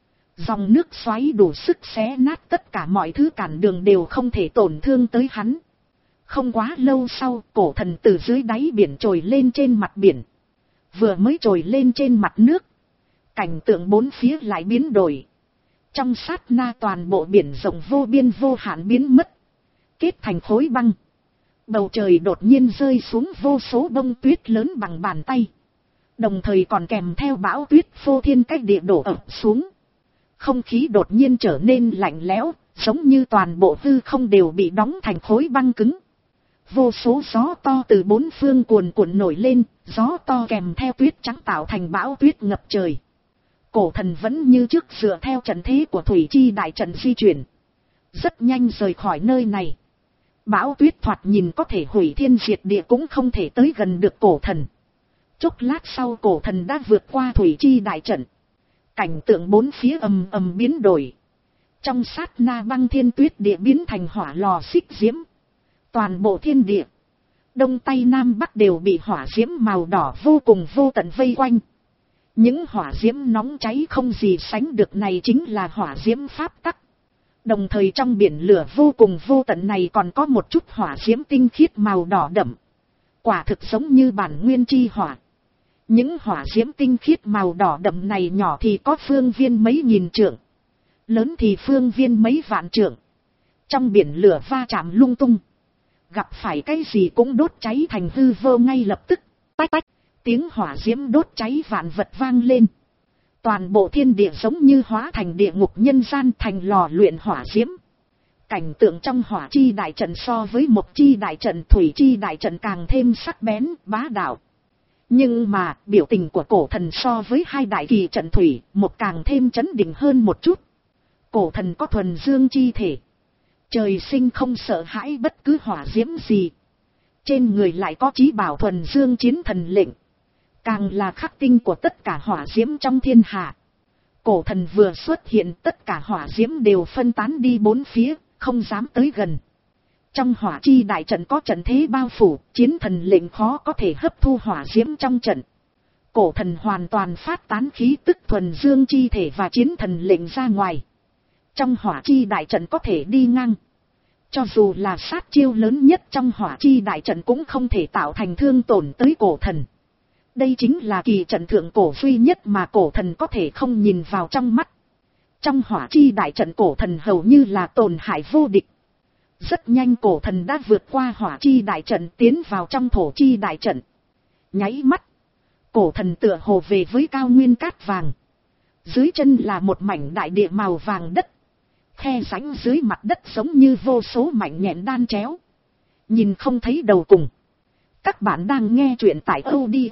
Speaker 1: Dòng nước xoáy đủ sức xé nát tất cả mọi thứ cản đường đều không thể tổn thương tới hắn. Không quá lâu sau, cổ thần từ dưới đáy biển trồi lên trên mặt biển. Vừa mới trồi lên trên mặt nước. Cảnh tượng bốn phía lại biến đổi. Trong sát na toàn bộ biển rộng vô biên vô hạn biến mất. Kết thành khối băng. Bầu trời đột nhiên rơi xuống vô số bông tuyết lớn bằng bàn tay. Đồng thời còn kèm theo bão tuyết phô thiên cách địa đổ ập xuống. Không khí đột nhiên trở nên lạnh lẽo, giống như toàn bộ hư không đều bị đóng thành khối băng cứng. Vô số gió to từ bốn phương cuồn cuộn nổi lên, gió to kèm theo tuyết trắng tạo thành bão tuyết ngập trời. Cổ thần vẫn như trước dựa theo trận thế của thủy chi đại trận di chuyển. Rất nhanh rời khỏi nơi này. Bão tuyết thoạt nhìn có thể hủy thiên diệt địa cũng không thể tới gần được cổ thần. Chốc lát sau cổ thần đã vượt qua thủy chi đại trận. Cảnh tượng bốn phía ầm ầm biến đổi. Trong sát na băng thiên tuyết địa biến thành hỏa lò xích diễm. Toàn bộ thiên địa, đông tây nam bắc đều bị hỏa diễm màu đỏ vô cùng vô tận vây quanh. Những hỏa diễm nóng cháy không gì sánh được này chính là hỏa diễm pháp tắc. Đồng thời trong biển lửa vô cùng vô tận này còn có một chút hỏa diễm tinh khiết màu đỏ đậm. Quả thực giống như bản nguyên chi hỏa. Những hỏa diễm tinh khiết màu đỏ đậm này nhỏ thì có phương viên mấy nghìn trượng. Lớn thì phương viên mấy vạn trượng. Trong biển lửa va chạm lung tung. Gặp phải cái gì cũng đốt cháy thành hư vô ngay lập tức. Tách tách, tiếng hỏa diễm đốt cháy vạn vật vang lên. Toàn bộ thiên địa giống như hóa thành địa ngục nhân gian thành lò luyện hỏa diễm. Cảnh tượng trong hỏa chi đại trận so với một chi đại trận thủy chi đại trận càng thêm sắc bén, bá đạo. Nhưng mà, biểu tình của cổ thần so với hai đại kỳ trận thủy, một càng thêm chấn định hơn một chút. Cổ thần có thuần dương chi thể. Trời sinh không sợ hãi bất cứ hỏa diễm gì. Trên người lại có chí bảo thuần dương chiến thần lệnh. Càng là khắc tinh của tất cả hỏa diễm trong thiên hạ. Cổ thần vừa xuất hiện tất cả hỏa diễm đều phân tán đi bốn phía, không dám tới gần. Trong hỏa chi đại trận có trận thế bao phủ, chiến thần lệnh khó có thể hấp thu hỏa diễm trong trận. Cổ thần hoàn toàn phát tán khí tức thuần dương chi thể và chiến thần lệnh ra ngoài. Trong hỏa chi đại trận có thể đi ngang. Cho dù là sát chiêu lớn nhất trong hỏa chi đại trận cũng không thể tạo thành thương tổn tới cổ thần. Đây chính là kỳ trận thượng cổ duy nhất mà cổ thần có thể không nhìn vào trong mắt. Trong hỏa chi đại trận cổ thần hầu như là tổn hại vô địch. Rất nhanh cổ thần đã vượt qua hỏa chi đại trận tiến vào trong thổ chi đại trận. Nháy mắt, cổ thần tựa hồ về với cao nguyên cát vàng. Dưới chân là một mảnh đại địa màu vàng đất. Khe rãnh dưới mặt đất giống như vô số mảnh nhện đan chéo. Nhìn không thấy đầu cùng. Các bạn đang nghe truyện tại audio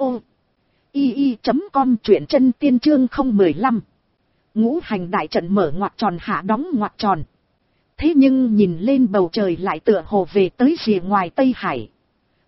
Speaker 1: i i chấm com truyện chân tiên chương không một lăm. Ngũ hành đại trận mở ngoặc tròn hạ đóng ngoặc tròn. Thế nhưng nhìn lên bầu trời lại tựa hồ về tới rìa ngoài Tây Hải.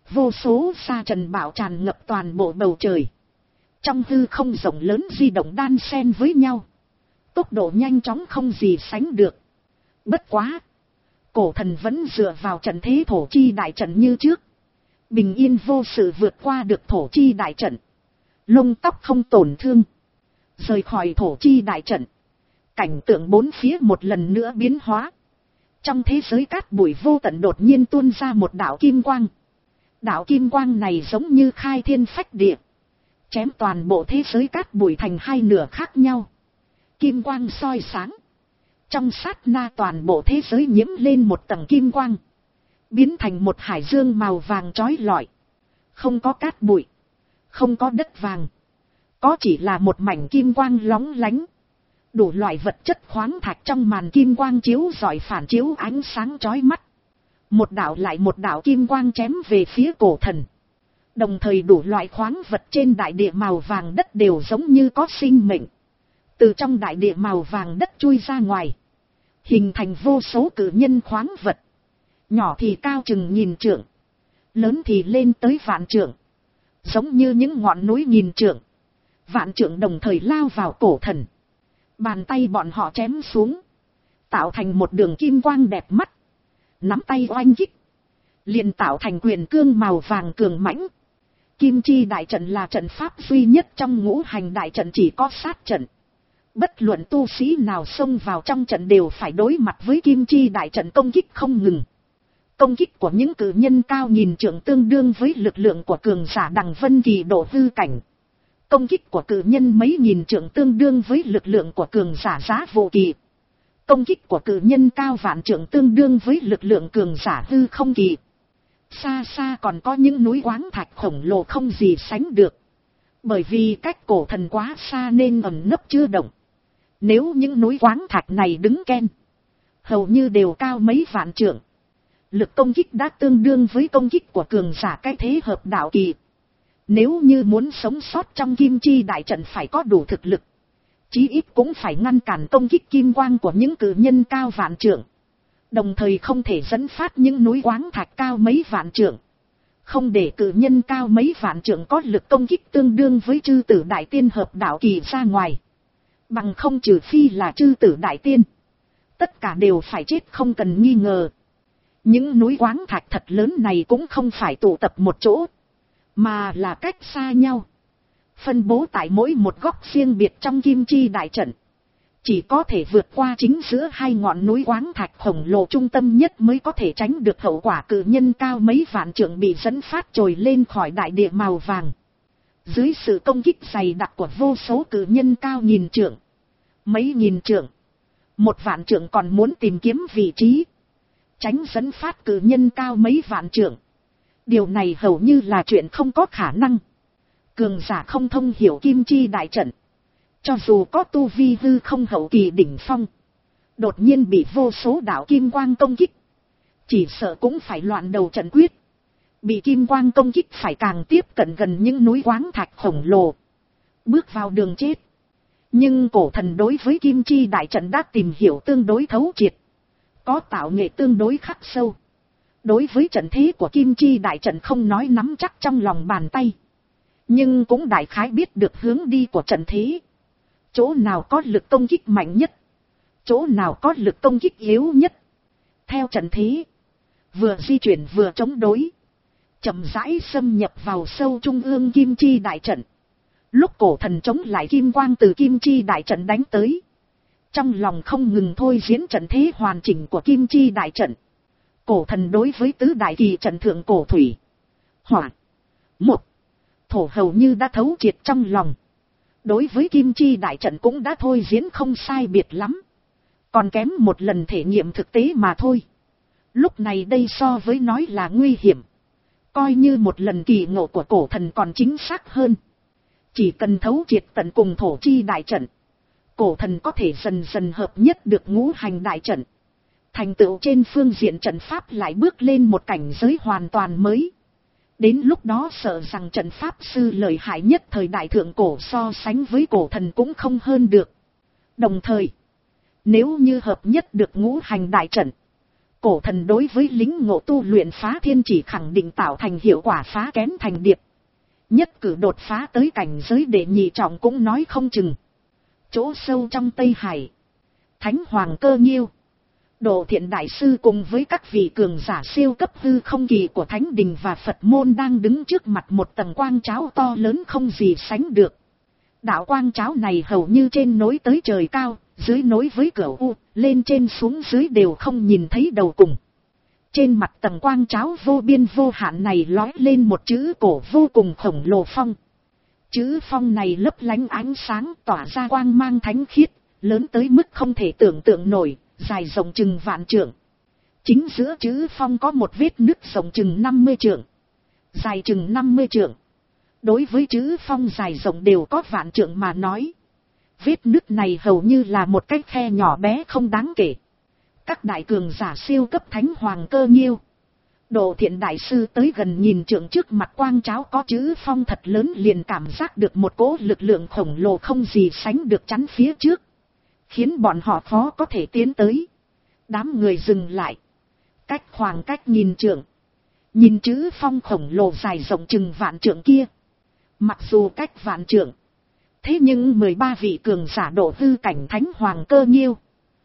Speaker 1: Vô số sa trần bảo tràn ngập toàn bộ bầu trời. Trong hư không rộng lớn di động đan xen với nhau. Tốc độ nhanh chóng không gì sánh được. Bất quá. Cổ thần vẫn dựa vào trận thế thổ chi đại trận như trước. Bình yên vô sự vượt qua được thổ chi đại trận. Lông tóc không tổn thương. Rời khỏi thổ chi đại trận. Cảnh tượng bốn phía một lần nữa biến hóa. Trong thế giới cát bụi vô tận đột nhiên tuôn ra một đạo kim quang. Đạo kim quang này giống như khai thiên phách địa. Chém toàn bộ thế giới cát bụi thành hai nửa khác nhau. Kim quang soi sáng. Trong sát na toàn bộ thế giới nhiễm lên một tầng kim quang. Biến thành một hải dương màu vàng chói lọi. Không có cát bụi. Không có đất vàng. Có chỉ là một mảnh kim quang lóng lánh. Đủ loại vật chất khoáng thạch trong màn kim quang chiếu rọi phản chiếu ánh sáng chói mắt. Một đạo lại một đạo kim quang chém về phía cổ thần. Đồng thời đủ loại khoáng vật trên đại địa màu vàng đất đều giống như có sinh mệnh. Từ trong đại địa màu vàng đất chui ra ngoài. Hình thành vô số cử nhân khoáng vật. Nhỏ thì cao chừng nghìn trượng. Lớn thì lên tới vạn trượng. Giống như những ngọn núi nghìn trượng. Vạn trượng đồng thời lao vào cổ thần. Bàn tay bọn họ chém xuống. Tạo thành một đường kim quang đẹp mắt. Nắm tay oanh kích. Liền tạo thành quyền cương màu vàng cường mãnh. Kim chi đại trận là trận pháp duy nhất trong ngũ hành đại trận chỉ có sát trận. Bất luận tu sĩ nào xông vào trong trận đều phải đối mặt với kim chi đại trận công kích không ngừng. Công kích của những cử nhân cao nghìn trượng tương đương với lực lượng của cường giả đằng vân kỳ độ hư cảnh. Công kích của cử nhân mấy nghìn trượng tương đương với lực lượng của cường giả giá vô kỳ. Công kích của cử nhân cao vạn trượng tương đương với lực lượng cường giả hư không kỳ. Xa xa còn có những núi khoáng thạch khổng lồ không gì sánh được. Bởi vì cách cổ thần quá xa nên ẩn nấp chưa động. Nếu những núi khoáng thạch này đứng ken, hầu như đều cao mấy vạn trượng. Lực công kích đã tương đương với công kích của cường giả cái thế hợp đạo kỳ. Nếu như muốn sống sót trong kim chi đại trận phải có đủ thực lực. Chí ít cũng phải ngăn cản công kích kim quang của những cử nhân cao vạn trượng. Đồng thời không thể dẫn phát những núi khoáng thạch cao mấy vạn trượng. Không để cử nhân cao mấy vạn trượng có lực công kích tương đương với chư tử đại tiên hợp đạo kỳ ra ngoài. Bằng không trừ phi là chư tử đại tiên. Tất cả đều phải chết không cần nghi ngờ. Những núi khoáng thạch thật lớn này cũng không phải tụ tập một chỗ. Mà là cách xa nhau. Phân bố tại mỗi một góc riêng biệt trong kim chi đại trận. Chỉ có thể vượt qua chính giữa hai ngọn núi khoáng thạch khổng lồ trung tâm nhất mới có thể tránh được hậu quả cử nhân cao mấy vạn trượng bị dẫn phát trồi lên khỏi đại địa màu vàng. Dưới sự công kích dày đặc của vô số cử nhân cao nghìn trượng. Mấy nghìn trượng. Một vạn trượng còn muốn tìm kiếm vị trí. Tránh dẫn phát cử nhân cao mấy vạn trượng. Điều này hầu như là chuyện không có khả năng. Cường giả không thông hiểu kim chi đại trận. Cho dù có tu vi hư không hậu kỳ đỉnh phong. Đột nhiên bị vô số đạo kim quang công kích. Chỉ sợ cũng phải loạn đầu trận quyết. Bị kim quang công kích phải càng tiếp cận gần những núi khoáng thạch khổng lồ. Bước vào đường chết. Nhưng cổ thần đối với kim chi đại trận đã tìm hiểu tương đối thấu triệt. Có tạo nghệ tương đối khắc sâu. Đối với trận thế của kim chi đại trận không nói nắm chắc trong lòng bàn tay. Nhưng cũng đại khái biết được hướng đi của trận thế. Chỗ nào có lực công kích mạnh nhất. Chỗ nào có lực công kích yếu nhất. Theo trận thế. Vừa di chuyển vừa chống đối. Chậm rãi xâm nhập vào sâu trung ương kim chi đại trận. Lúc cổ thần chống lại kim quang từ kim chi đại trận đánh tới. Trong lòng không ngừng thôi diễn trận thế hoàn chỉnh của kim chi đại trận. Cổ thần đối với tứ đại kỳ trận thượng cổ thủy. Hỏa. Một. Thổ hầu như đã thấu triệt trong lòng. Đối với kim chi đại trận cũng đã thôi diễn không sai biệt lắm. Còn kém một lần thể nghiệm thực tế mà thôi. Lúc này đây so với nói là nguy hiểm. Coi như một lần kỳ ngộ của cổ thần còn chính xác hơn. Chỉ cần thấu triệt tận cùng thổ chi đại trận. Cổ thần có thể dần dần hợp nhất được ngũ hành đại trận. Thành tựu trên phương diện trận pháp lại bước lên một cảnh giới hoàn toàn mới. Đến lúc đó sợ rằng trận pháp sư lợi hại nhất thời đại thượng cổ so sánh với cổ thần cũng không hơn được. Đồng thời, nếu như hợp nhất được ngũ hành đại trận, Cổ thần đối với lính ngộ tu luyện phá thiên chỉ khẳng định tạo thành hiệu quả phá kén thành điệp. Nhất cử đột phá tới cảnh giới đệ nhị trọng cũng nói không chừng. Chỗ sâu trong Tây Hải, Thánh Hoàng Cơ Nghiêu, Độ Thiện Đại Sư cùng với các vị cường giả siêu cấp hư không kỳ của Thánh Đình và Phật môn đang đứng trước mặt một tầng quang cháo to lớn không gì sánh được. Đạo quang cháo này hầu như trên nối tới trời cao, dưới nối với cửa u, lên trên xuống dưới đều không nhìn thấy đầu cùng. Trên mặt tầng quang cháo vô biên vô hạn này lói lên một chữ cổ vô cùng khổng lồ phong. Chữ phong này lấp lánh ánh sáng tỏa ra quang mang thánh khiết, lớn tới mức không thể tưởng tượng nổi, dài rộng chừng vạn trượng. Chính giữa chữ phong có một vết nứt rộng chừng năm mươi trượng, dài chừng năm mươi trượng. Đối với chữ phong dài rộng đều có vạn trượng mà nói, vết nứt này hầu như là một cái khe nhỏ bé không đáng kể. Các đại cường giả siêu cấp Thánh Hoàng Cơ Nghiêu, Độ Thiện Đại Sư tới gần nhìn trượng trước mặt quang cháo có chữ phong thật lớn liền cảm giác được một cỗ lực lượng khổng lồ không gì sánh được chắn phía trước, khiến bọn họ khó có thể tiến tới. Đám người dừng lại, cách khoảng cách nhìn trượng, nhìn chữ phong khổng lồ dài rộng chừng vạn trượng kia. Mặc dù cách vạn trượng, thế nhưng mười ba vị cường giả độ hư cảnh Thánh Hoàng Cơ Nghiêu,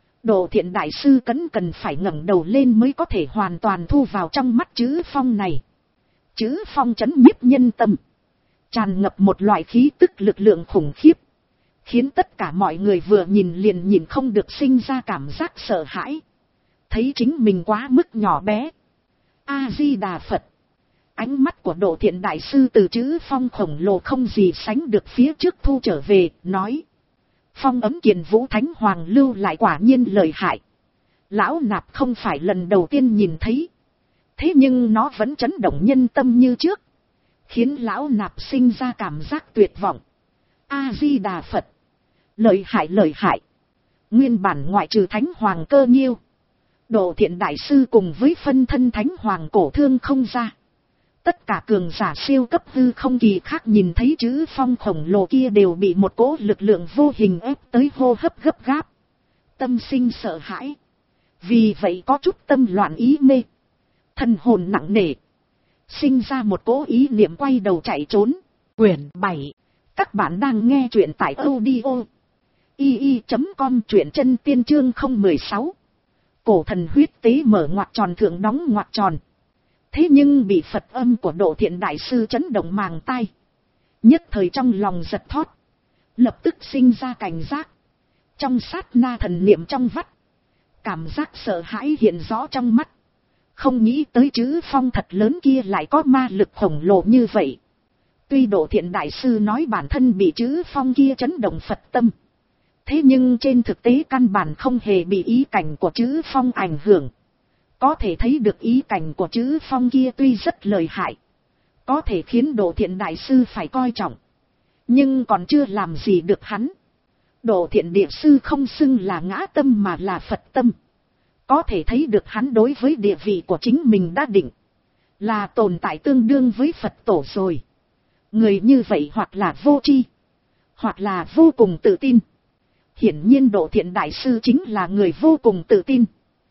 Speaker 1: Độ Thiện Đại Sư cấn cần phải ngẩng đầu lên mới có thể hoàn toàn thu vào trong mắt chữ phong này. Chữ phong chấn nhiếp nhân tâm, tràn ngập một loại khí tức lực lượng khủng khiếp, khiến tất cả mọi người vừa nhìn liền nhìn không được sinh ra cảm giác sợ hãi, thấy chính mình quá mức nhỏ bé. A Di Đà Phật. Ánh mắt của Độ Thiện Đại Sư từ chữ phong khổng lồ không gì sánh được phía trước thu trở về, nói: Phong ấm Kiền Vũ Thánh Hoàng lưu lại quả nhiên lợi hại. Lão nạp không phải lần đầu tiên nhìn thấy, thế nhưng nó vẫn chấn động nhân tâm như trước, khiến lão nạp sinh ra cảm giác tuyệt vọng. A Di Đà Phật. Lợi hại lợi hại. Nguyên bản ngoại trừ Thánh Hoàng Cơ Nghiêu, Độ Thiện Đại Sư cùng với phân thân Thánh Hoàng Cổ Thương không ra, tất cả cường giả siêu cấp hư không kỳ khác nhìn thấy chữ phong khổng lồ kia đều bị một cỗ lực lượng vô hình ép tới hô hấp gấp gáp, tâm sinh sợ hãi. Vì vậy có chút tâm loạn ý mê, thần hồn nặng nề, sinh ra một cỗ ý niệm quay đầu chạy trốn. Quyển bảy. Các bạn đang nghe truyện tại audio i i chấm com, truyện chân tiên chương không một sáu. Cổ thần huyết tế mở ngoặc tròn thượng đóng ngoặc tròn. Thế nhưng bị Phật âm của Độ Thiện Đại Sư chấn động màng tai, nhất thời trong lòng giật thót, lập tức sinh ra cảnh giác. Trong sát na thần niệm trong vắt, cảm giác sợ hãi hiện rõ trong mắt. Không nghĩ tới chữ phong thật lớn kia lại có ma lực khổng lồ như vậy. Tuy Độ Thiện Đại Sư nói bản thân bị chữ phong kia chấn động Phật tâm, thế nhưng trên thực tế căn bản không hề bị ý cảnh của chữ phong ảnh hưởng. Có thể thấy được ý cảnh của chữ phong kia tuy rất lợi hại, có thể khiến Độ Thiện Đại Sư phải coi trọng, nhưng còn chưa làm gì được hắn. Độ Thiện Địa Sư không xưng là ngã tâm mà là Phật tâm, có thể thấy được hắn đối với địa vị của chính mình đã định, là tồn tại tương đương với Phật tổ rồi. Người như vậy hoặc là vô tri, hoặc là vô cùng tự tin. Hiển nhiên Độ Thiện Đại Sư chính là người vô cùng tự tin.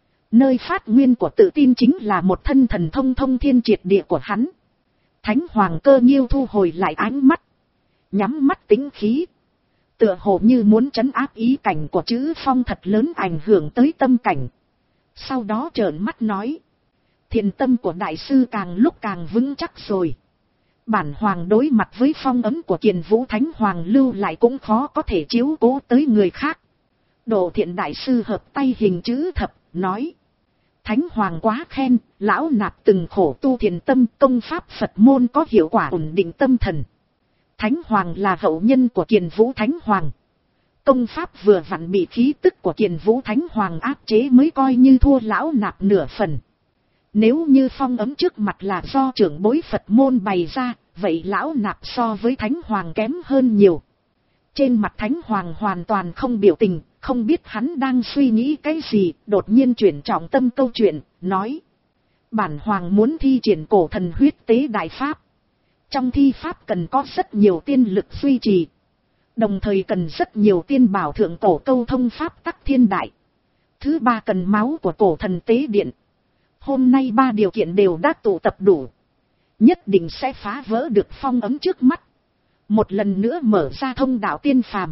Speaker 1: Nơi phát nguyên của tự tin chính là một thân thần thông thông thiên triệt địa của hắn. Thánh Hoàng Cơ Nghiêu thu hồi lại ánh mắt, nhắm mắt tĩnh khí, tựa hồ như muốn trấn áp ý cảnh của chữ phong thật lớn ảnh hưởng tới tâm cảnh. Sau đó trợn mắt nói: Thiện tâm của Đại Sư càng lúc càng vững chắc rồi. Bản Hoàng đối mặt với phong ấm của Kiền Vũ Thánh Hoàng lưu lại cũng khó có thể chiếu cố tới người khác. Độ Thiện Đại Sư hợp tay hình chữ thập, nói: Thánh Hoàng quá khen, lão nạp từng khổ tu thiền tâm, công pháp Phật môn có hiệu quả ổn định tâm thần. Thánh Hoàng là hậu nhân của Kiền Vũ Thánh Hoàng, công pháp vừa vặn bị khí tức của Kiền Vũ Thánh Hoàng áp chế mới coi như thua lão nạp nửa phần. Nếu như phong ấm trước mặt là do trưởng bối Phật môn bày ra, vậy lão nạp so với Thánh Hoàng kém hơn nhiều. Trên mặt Thánh Hoàng hoàn toàn không biểu tình, không biết hắn đang suy nghĩ cái gì, đột nhiên chuyển trọng tâm câu chuyện, nói: Bản Hoàng muốn thi triển cổ thần huyết tế đại pháp. Trong thi pháp cần có rất nhiều tiên lực duy trì, đồng thời cần rất nhiều tiên bảo thượng cổ câu thông pháp tắc thiên đại. Thứ ba cần máu của cổ thần tế điện, Hôm nay ba điều kiện đều đã tụ tập đủ. Nhất định sẽ phá vỡ được phong ấn trước mắt. Một lần nữa mở ra thông đạo tiên phàm.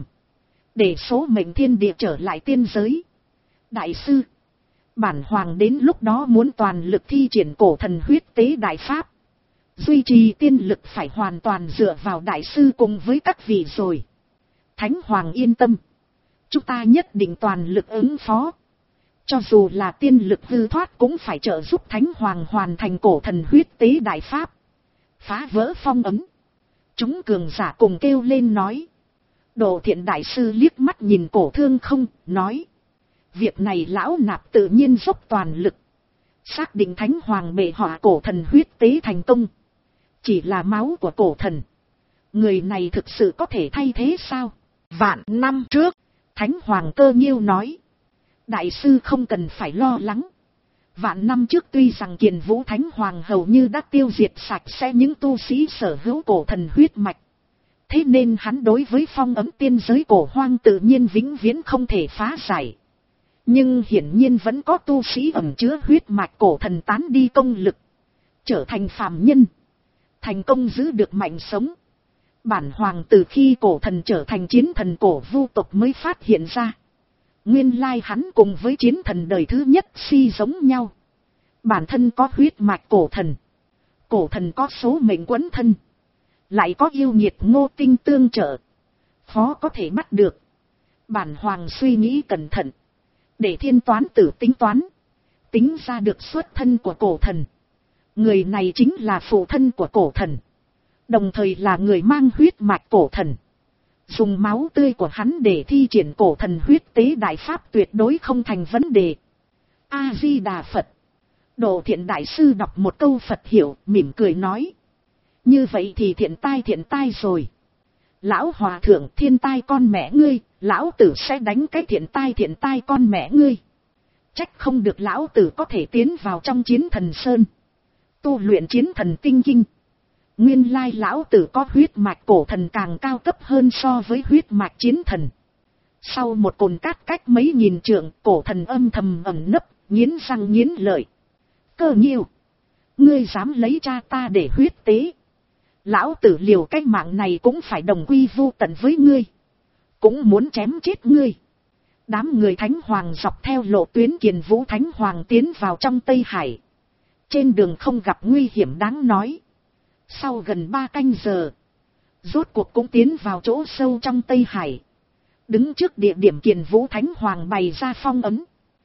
Speaker 1: Để số mệnh thiên địa trở lại tiên giới. Đại sư. Bản hoàng đến lúc đó muốn toàn lực thi triển cổ thần huyết tế đại pháp. Duy trì tiên lực phải hoàn toàn dựa vào đại sư cùng với các vị rồi. Thánh hoàng yên tâm. Chúng ta nhất định toàn lực ứng phó. Cho dù là tiên lực hư thoát cũng phải trợ giúp thánh hoàng hoàn thành cổ thần huyết tế đại pháp. Phá vỡ phong ấn. Chúng cường giả cùng kêu lên nói. Đồ Thiện đại sư liếc mắt nhìn Cổ Thương Không, nói. Việc này lão nạp tự nhiên dốc toàn lực. Xác định thánh hoàng bệ hạ cổ thần huyết tế thành công. Chỉ là máu của cổ thần. Người này thực sự có thể thay thế sao? Vạn năm trước, thánh hoàng Cơ Nhiêu nói. Đại sư không cần phải lo lắng. Vạn năm trước tuy rằng Kiền Vũ Thánh Hoàng hầu như đã tiêu diệt sạch sẽ những tu sĩ sở hữu cổ thần huyết mạch. Thế nên hắn đối với phong ấn tiên giới cổ hoang tự nhiên vĩnh viễn không thể phá giải. Nhưng hiển nhiên vẫn có tu sĩ ẩn chứa huyết mạch cổ thần tán đi công lực. Trở thành phàm nhân. Thành công giữ được mạnh sống. Bản hoàng từ khi cổ thần trở thành chiến thần cổ vu tộc mới phát hiện ra. Nguyên lai hắn cùng với chiến thần đời thứ nhất si giống nhau. Bản thân có huyết mạch cổ thần. Cổ thần có số mệnh quấn thân. Lại có yêu nhiệt ngô tinh tương trợ. Khó có thể bắt được. Bản hoàng suy nghĩ cẩn thận. Để thiên toán tử tính toán. Tính ra được xuất thân của cổ thần. Người này chính là phụ thân của cổ thần. Đồng thời là người mang huyết mạch cổ thần. Dùng máu tươi của hắn để thi triển cổ thần huyết tế đại pháp tuyệt đối không thành vấn đề. A-di-đà Phật. Đồ Thiện đại sư đọc một câu Phật hiểu, mỉm cười nói. Như vậy thì thiện tai thiện tai rồi. Lão hòa thượng, thiên tai con mẹ ngươi, lão tử sẽ đánh cái thiện tai thiện tai con mẹ ngươi. Trách không được lão tử có thể tiến vào trong chiến thần sơn. Tu luyện chiến thần tinh kinh. Nguyên lai lão tử có huyết mạch cổ thần càng cao cấp hơn so với huyết mạch chiến thần. Sau một cồn cát cách mấy nghìn trượng, cổ thần âm thầm ẩn nấp, nghiến răng nghiến lợi. Cơ Nhiêu, ngươi dám lấy cha ta để huyết tế. Lão tử liều cái mạng này cũng phải đồng quy vu tận với ngươi. Cũng muốn chém chết ngươi. Đám người Thánh Hoàng dọc theo lộ tuyến Kiền Vũ Thánh Hoàng tiến vào trong Tây Hải. Trên đường không gặp nguy hiểm đáng nói. Sau gần ba canh giờ, rốt cuộc cũng tiến vào chỗ sâu trong Tây Hải. Đứng trước địa điểm Kiền Vũ Thánh Hoàng bày ra phong ấn.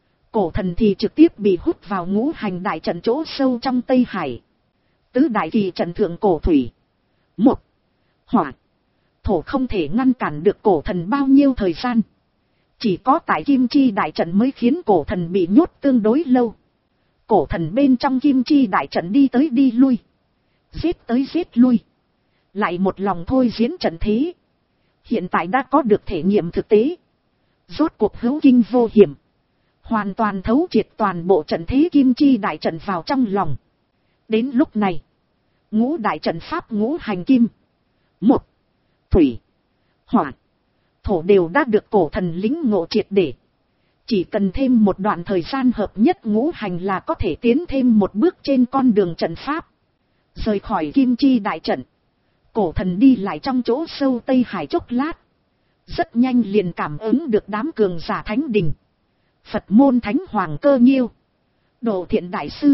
Speaker 1: Cổ thần thì trực tiếp bị hút vào ngũ hành đại trận chỗ sâu trong Tây Hải. Tứ đại kỳ trận thượng cổ thủy. Một, hỏa, thổ không thể ngăn cản được cổ thần bao nhiêu thời gian. Chỉ có tại Kim Chi đại trận mới khiến cổ thần bị nhốt tương đối lâu. Cổ thần bên trong Kim Chi đại trận đi tới đi lui. Giết tới giết lui. Lại một lòng thôi diễn trận thế. Hiện tại đã có được thể nghiệm thực tế. Rốt cuộc hữu kinh vô hiểm. Hoàn toàn thấu triệt toàn bộ trận thế Kim Chi đại trận vào trong lòng. Đến lúc này, ngũ đại trận pháp ngũ hành kim. Một, thủy, hỏa, thổ đều đã được cổ thần lĩnh ngộ triệt để. Chỉ cần thêm một đoạn thời gian hợp nhất ngũ hành là có thể tiến thêm một bước trên con đường trận pháp. Rời khỏi Kim Chi đại trận, cổ thần đi lại trong chỗ sâu Tây Hải chốc lát. Rất nhanh liền cảm ứng được đám cường giả thánh đình. Phật môn Thánh Hoàng Cơ Nhiêu, Đồ Thiện đại sư.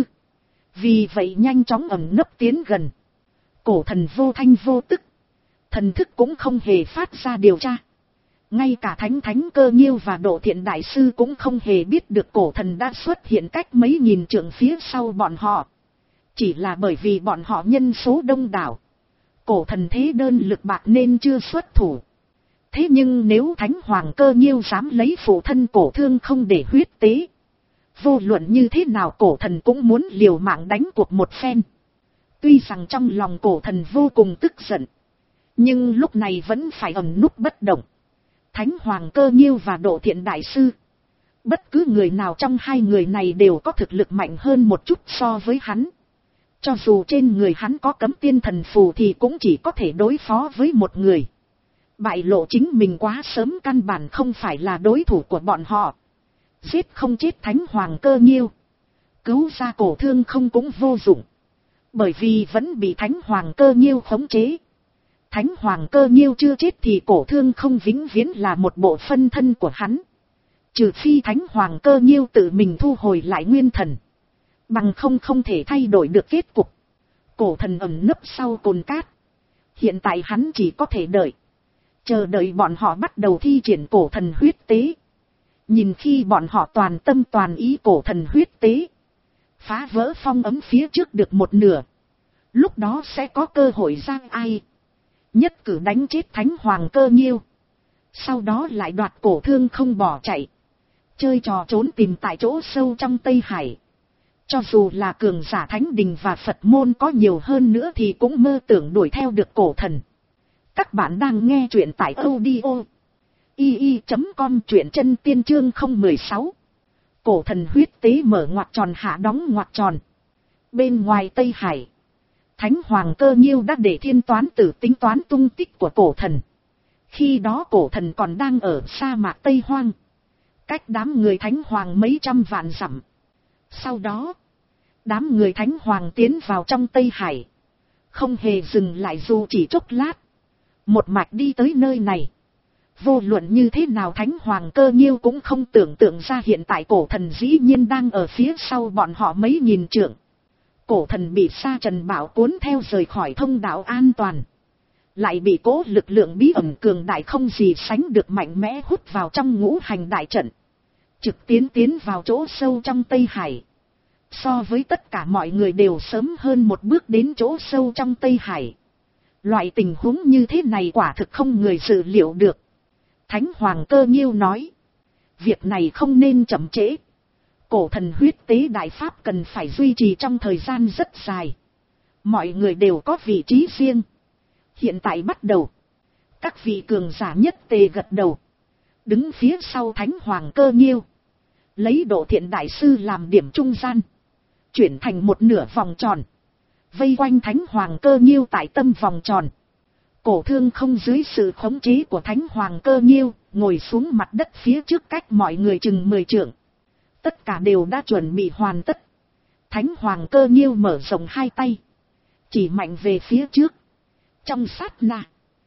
Speaker 1: Vì vậy nhanh chóng ẩn nấp tiến gần. Cổ thần vô thanh vô tức. Thần thức cũng không hề phát ra điều tra. Ngay cả Thánh Thánh Cơ Nhiêu và Đồ Thiện đại sư cũng không hề biết được cổ thần đã xuất hiện cách mấy nghìn trượng phía sau bọn họ. Chỉ là bởi vì bọn họ nhân số đông đảo. Cổ thần thế đơn lực bạc nên chưa xuất thủ. Thế nhưng nếu Thánh Hoàng Cơ Nhiêu dám lấy phụ thân Cổ Thương Không để huyết tế. Vô luận như thế nào cổ thần cũng muốn liều mạng đánh cuộc một phen. Tuy rằng trong lòng cổ thần vô cùng tức giận. Nhưng lúc này vẫn phải ẩn núp bất động. Thánh Hoàng Cơ Nhiêu và Đồ Thiện đại sư. Bất cứ người nào trong hai người này đều có thực lực mạnh hơn một chút so với hắn. Cho dù trên người hắn có cấm tiên thần phù thì cũng chỉ có thể đối phó với một người. Bại lộ chính mình quá sớm căn bản không phải là đối thủ của bọn họ. Giết không chết Thánh Hoàng Cơ Nhiêu. Cứu ra cổ thương không cũng vô dụng. Bởi vì vẫn bị Thánh Hoàng Cơ Nhiêu khống chế. Thánh Hoàng Cơ Nhiêu chưa chết thì cổ thương không vĩnh viễn là một bộ phân thân của hắn. Trừ phi Thánh Hoàng Cơ Nhiêu tự mình thu hồi lại nguyên thần. Bằng không không thể thay đổi được kết cục. Cổ thần ẩn nấp sau cồn cát. Hiện tại hắn chỉ có thể đợi. Chờ đợi bọn họ bắt đầu thi triển cổ thần huyết tế. Nhìn khi bọn họ toàn tâm toàn ý cổ thần huyết tế. Phá vỡ phong ấm phía trước được một nửa. Lúc đó sẽ có cơ hội ra ai. Nhất cử đánh chết Thánh Hoàng Cơ Nhiêu. Sau đó lại đoạt cổ thương không bỏ chạy. Chơi trò trốn tìm tại chỗ sâu trong Tây Hải. Cho dù là cường giả Thánh Đình và Phật môn có nhiều hơn nữa thì cũng mơ tưởng đuổi theo được cổ thần. Các bạn đang nghe truyện tại audio i i chấm com, truyện chân tiên chương không một sáu. Cổ thần huyết tế mở ngoặc tròn hạ đóng ngoặc tròn. Bên ngoài Tây Hải, Thánh Hoàng Cơ Nhiêu đã để thiên toán tử tính toán tung tích của cổ thần. Khi đó cổ thần còn đang ở sa mạc Tây Hoang, cách đám người Thánh Hoàng mấy trăm vạn dặm. Sau đó, đám người Thánh Hoàng tiến vào trong Tây Hải, không hề dừng lại dù chỉ chốc lát, một mạch đi tới nơi này. Vô luận như thế nào Thánh Hoàng Cơ Nhiêu cũng không tưởng tượng ra hiện tại cổ thần dĩ nhiên đang ở phía sau bọn họ mấy nghìn trượng. Cổ thần bị Sa Trần Bảo cuốn theo rời khỏi thông đạo an toàn. Lại bị cố lực lượng bí ẩn cường đại không gì sánh được mạnh mẽ hút vào trong ngũ hành đại trận. Trực tiến tiến vào chỗ sâu trong Tây Hải. So với tất cả mọi người đều sớm hơn một bước đến chỗ sâu trong Tây Hải. Loại tình huống như thế này quả thực không người dự liệu được. Thánh Hoàng Cơ Nhiêu nói. Việc này không nên chậm trễ. Cổ thần huyết tế đại pháp cần phải duy trì trong thời gian rất dài. Mọi người đều có vị trí riêng. Hiện tại bắt đầu. Các vị cường giả nhất tề gật đầu. Đứng phía sau Thánh Hoàng Cơ Nhiêu. Lấy Độ Thiện Đại Sư làm điểm trung gian. Chuyển thành một nửa vòng tròn. Vây quanh Thánh Hoàng Cơ Nhiêu tại tâm vòng tròn. Cổ thương không dưới sự khống chế của Thánh Hoàng Cơ Nhiêu, ngồi xuống mặt đất phía trước cách mọi người chừng mười trượng. Tất cả đều đã chuẩn bị hoàn tất. Thánh Hoàng Cơ Nhiêu mở rộng hai tay. Chỉ mạnh về phía trước. Trong sát na,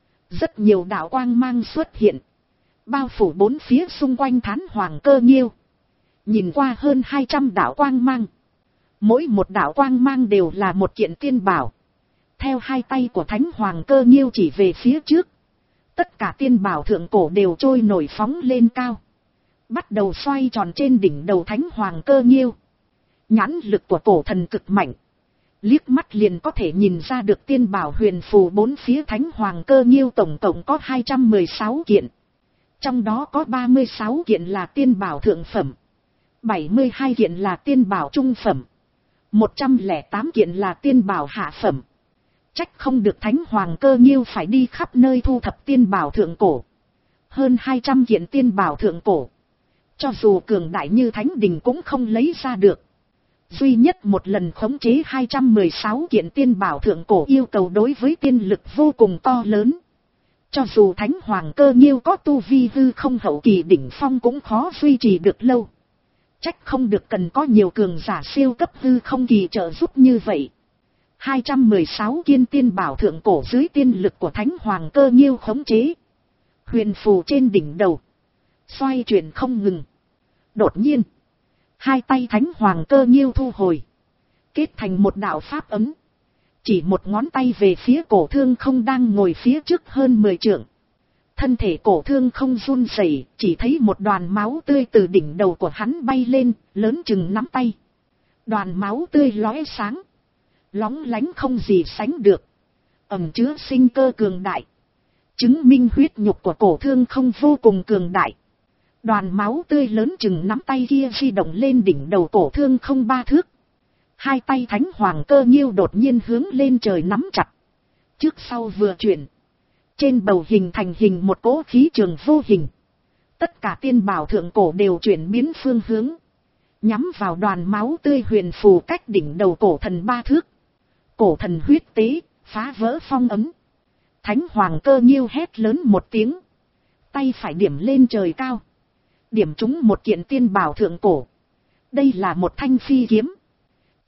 Speaker 1: rất nhiều đạo quang mang xuất hiện. Bao phủ bốn phía xung quanh Thánh Hoàng Cơ Nhiêu. Nhìn qua hơn hai trăm đạo quang mang. Mỗi một đạo quang mang đều là một kiện tiên bảo. Theo hai tay của Thánh Hoàng Cơ Nhiêu chỉ về phía trước. Tất cả tiên bảo thượng cổ đều trôi nổi phóng lên cao. Bắt đầu xoay tròn trên đỉnh đầu Thánh Hoàng Cơ Nhiêu. Nhãn lực của cổ thần cực mạnh. Liếc mắt liền có thể nhìn ra được tiên bảo huyền phù bốn phía Thánh Hoàng Cơ Nhiêu tổng cộng có hai trăm mười sáu kiện. Trong đó có ba mươi sáu kiện là tiên bảo thượng phẩm. bảy mươi hai kiện là tiên bảo trung phẩm. một trăm lẻ tám kiện là tiên bảo hạ phẩm. Trách không được Thánh Hoàng Cơ Nhiêu phải đi khắp nơi thu thập tiên bảo thượng cổ. Hơn hai trăm kiện tiên bảo thượng cổ. Cho dù cường đại như Thánh Đình cũng không lấy ra được. Duy nhất một lần khống chế hai trăm mười sáu kiện tiên bảo thượng cổ yêu cầu đối với tiên lực vô cùng to lớn. Cho dù Thánh Hoàng Cơ Nhiêu có tu vi hư không hậu kỳ đỉnh phong cũng khó duy trì được lâu. Trách không được cần có nhiều cường giả siêu cấp hư không kỳ trợ giúp như vậy. hai trăm mười sáu kiên tiên bảo thượng cổ dưới tiên lực của Thánh Hoàng Cơ Nhiêu khống chế. Huyền phù trên đỉnh đầu. Xoay chuyển không ngừng. Đột nhiên. Hai tay Thánh Hoàng Cơ Nhiêu thu hồi. Kết thành một đạo pháp ấm. Chỉ một ngón tay về phía cổ thương không đang ngồi phía trước hơn mười trượng. Thân thể cổ thương không run rẩy, chỉ thấy một đoàn máu tươi từ đỉnh đầu của hắn bay lên, lớn chừng nắm tay. Đoàn máu tươi lóe sáng. Lóng lánh không gì sánh được. Ẩn chứa sinh cơ cường đại. Chứng minh huyết nhục của cổ thương không vô cùng cường đại. Đoàn máu tươi lớn chừng nắm tay kia di động lên đỉnh đầu cổ thương không ba thước. Hai tay Thánh Hoàng Cơ Nhiêu đột nhiên hướng lên trời nắm chặt. Trước sau vừa chuyển. Trên bầu hình thành hình một cỗ khí trường vô hình. Tất cả tiên bảo thượng cổ đều chuyển biến phương hướng. Nhắm vào đoàn máu tươi huyền phù cách đỉnh đầu cổ thần ba thước. Cổ thần huyết tế, phá vỡ phong ấm. Thánh Hoàng Cơ Nhiêu hét lớn một tiếng. Tay phải điểm lên trời cao. Điểm trúng một kiện tiên bảo thượng cổ. Đây là một thanh phi kiếm.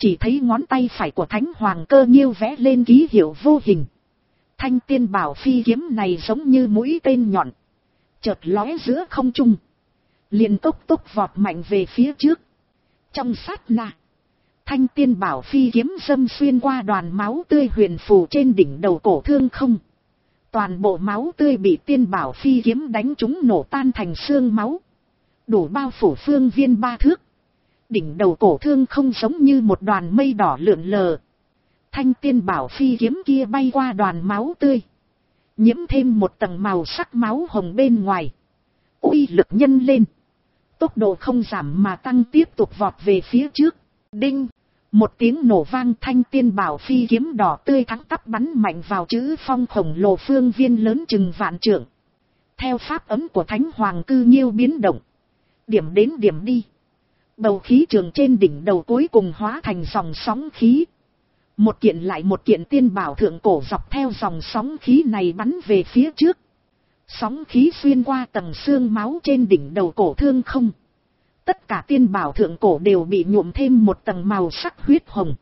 Speaker 1: Chỉ thấy ngón tay phải của Thánh Hoàng Cơ Nhiêu vẽ lên ký hiệu vô hình. Thanh tiên bảo phi kiếm này giống như mũi tên nhọn, chợt lóe giữa không trung, liền tốc tốc vọt mạnh về phía trước. Trong sát na, thanh tiên bảo phi kiếm dâm xuyên qua đoàn máu tươi huyền phù trên đỉnh đầu Cổ Thương Không. Toàn bộ máu tươi bị tiên bảo phi kiếm đánh trúng nổ tan thành xương máu, đủ bao phủ phương viên ba thước. Đỉnh đầu Cổ Thương Không giống như một đoàn mây đỏ lượn lờ. Thanh tiên bảo phi kiếm kia bay qua đoàn máu tươi, nhiễm thêm một tầng màu sắc máu hồng bên ngoài. Uy lực nhân lên, tốc độ không giảm mà tăng, tiếp tục vọt về phía trước. Đinh, một tiếng nổ vang, thanh tiên bảo phi kiếm đỏ tươi thắng tắp bắn mạnh vào chữ phong khổng lồ phương viên lớn chừng vạn trượng. Theo pháp ấm của Thánh Hoàng Cơ Nhiêu biến động, điểm đến điểm đi, bầu khí trường trên đỉnh đầu cuối cùng hóa thành dòng sóng khí. Một kiện lại một kiện tiên bảo thượng cổ dọc theo dòng sóng khí này bắn về phía trước. Sóng khí xuyên qua tầng xương máu trên đỉnh đầu Cổ Thương Không. Tất cả tiên bảo thượng cổ đều bị nhuộm thêm một tầng màu sắc huyết hồng.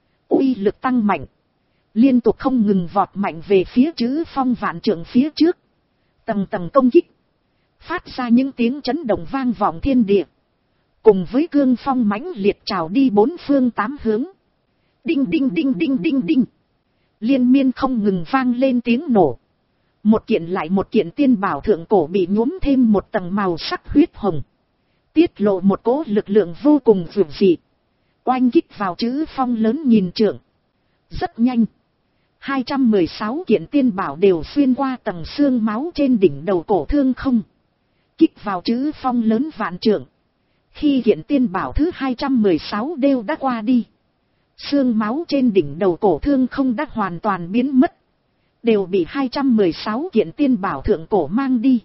Speaker 1: Uy lực tăng mạnh, liên tục không ngừng vọt mạnh về phía chữ phong vạn trượng phía trước. Tầng tầng công kích, phát ra những tiếng chấn động vang vọng thiên địa, cùng với cương phong mãnh liệt trào đi bốn phương tám hướng. Đinh đinh đinh đinh đinh đinh, liên miên không ngừng vang lên tiếng nổ. Một kiện lại một kiện tiên bảo thượng cổ bị nhuốm thêm một tầng màu sắc huyết hồng, tiết lộ một cỗ lực lượng vô cùng dữ dị, oanh kích vào chữ phong lớn nhìn trượng. Rất nhanh, hai trăm mười sáu kiện tiên bảo đều xuyên qua tầng xương máu trên đỉnh đầu Cổ Thương Không, kích vào chữ phong lớn vạn trượng. Khi kiện tiên bảo thứ hai trăm mười sáu đều đã qua đi, xương máu trên đỉnh đầu Cổ Thương Không đã hoàn toàn biến mất, đều bị hai trăm mười sáu kiện tiên bảo thượng cổ mang đi.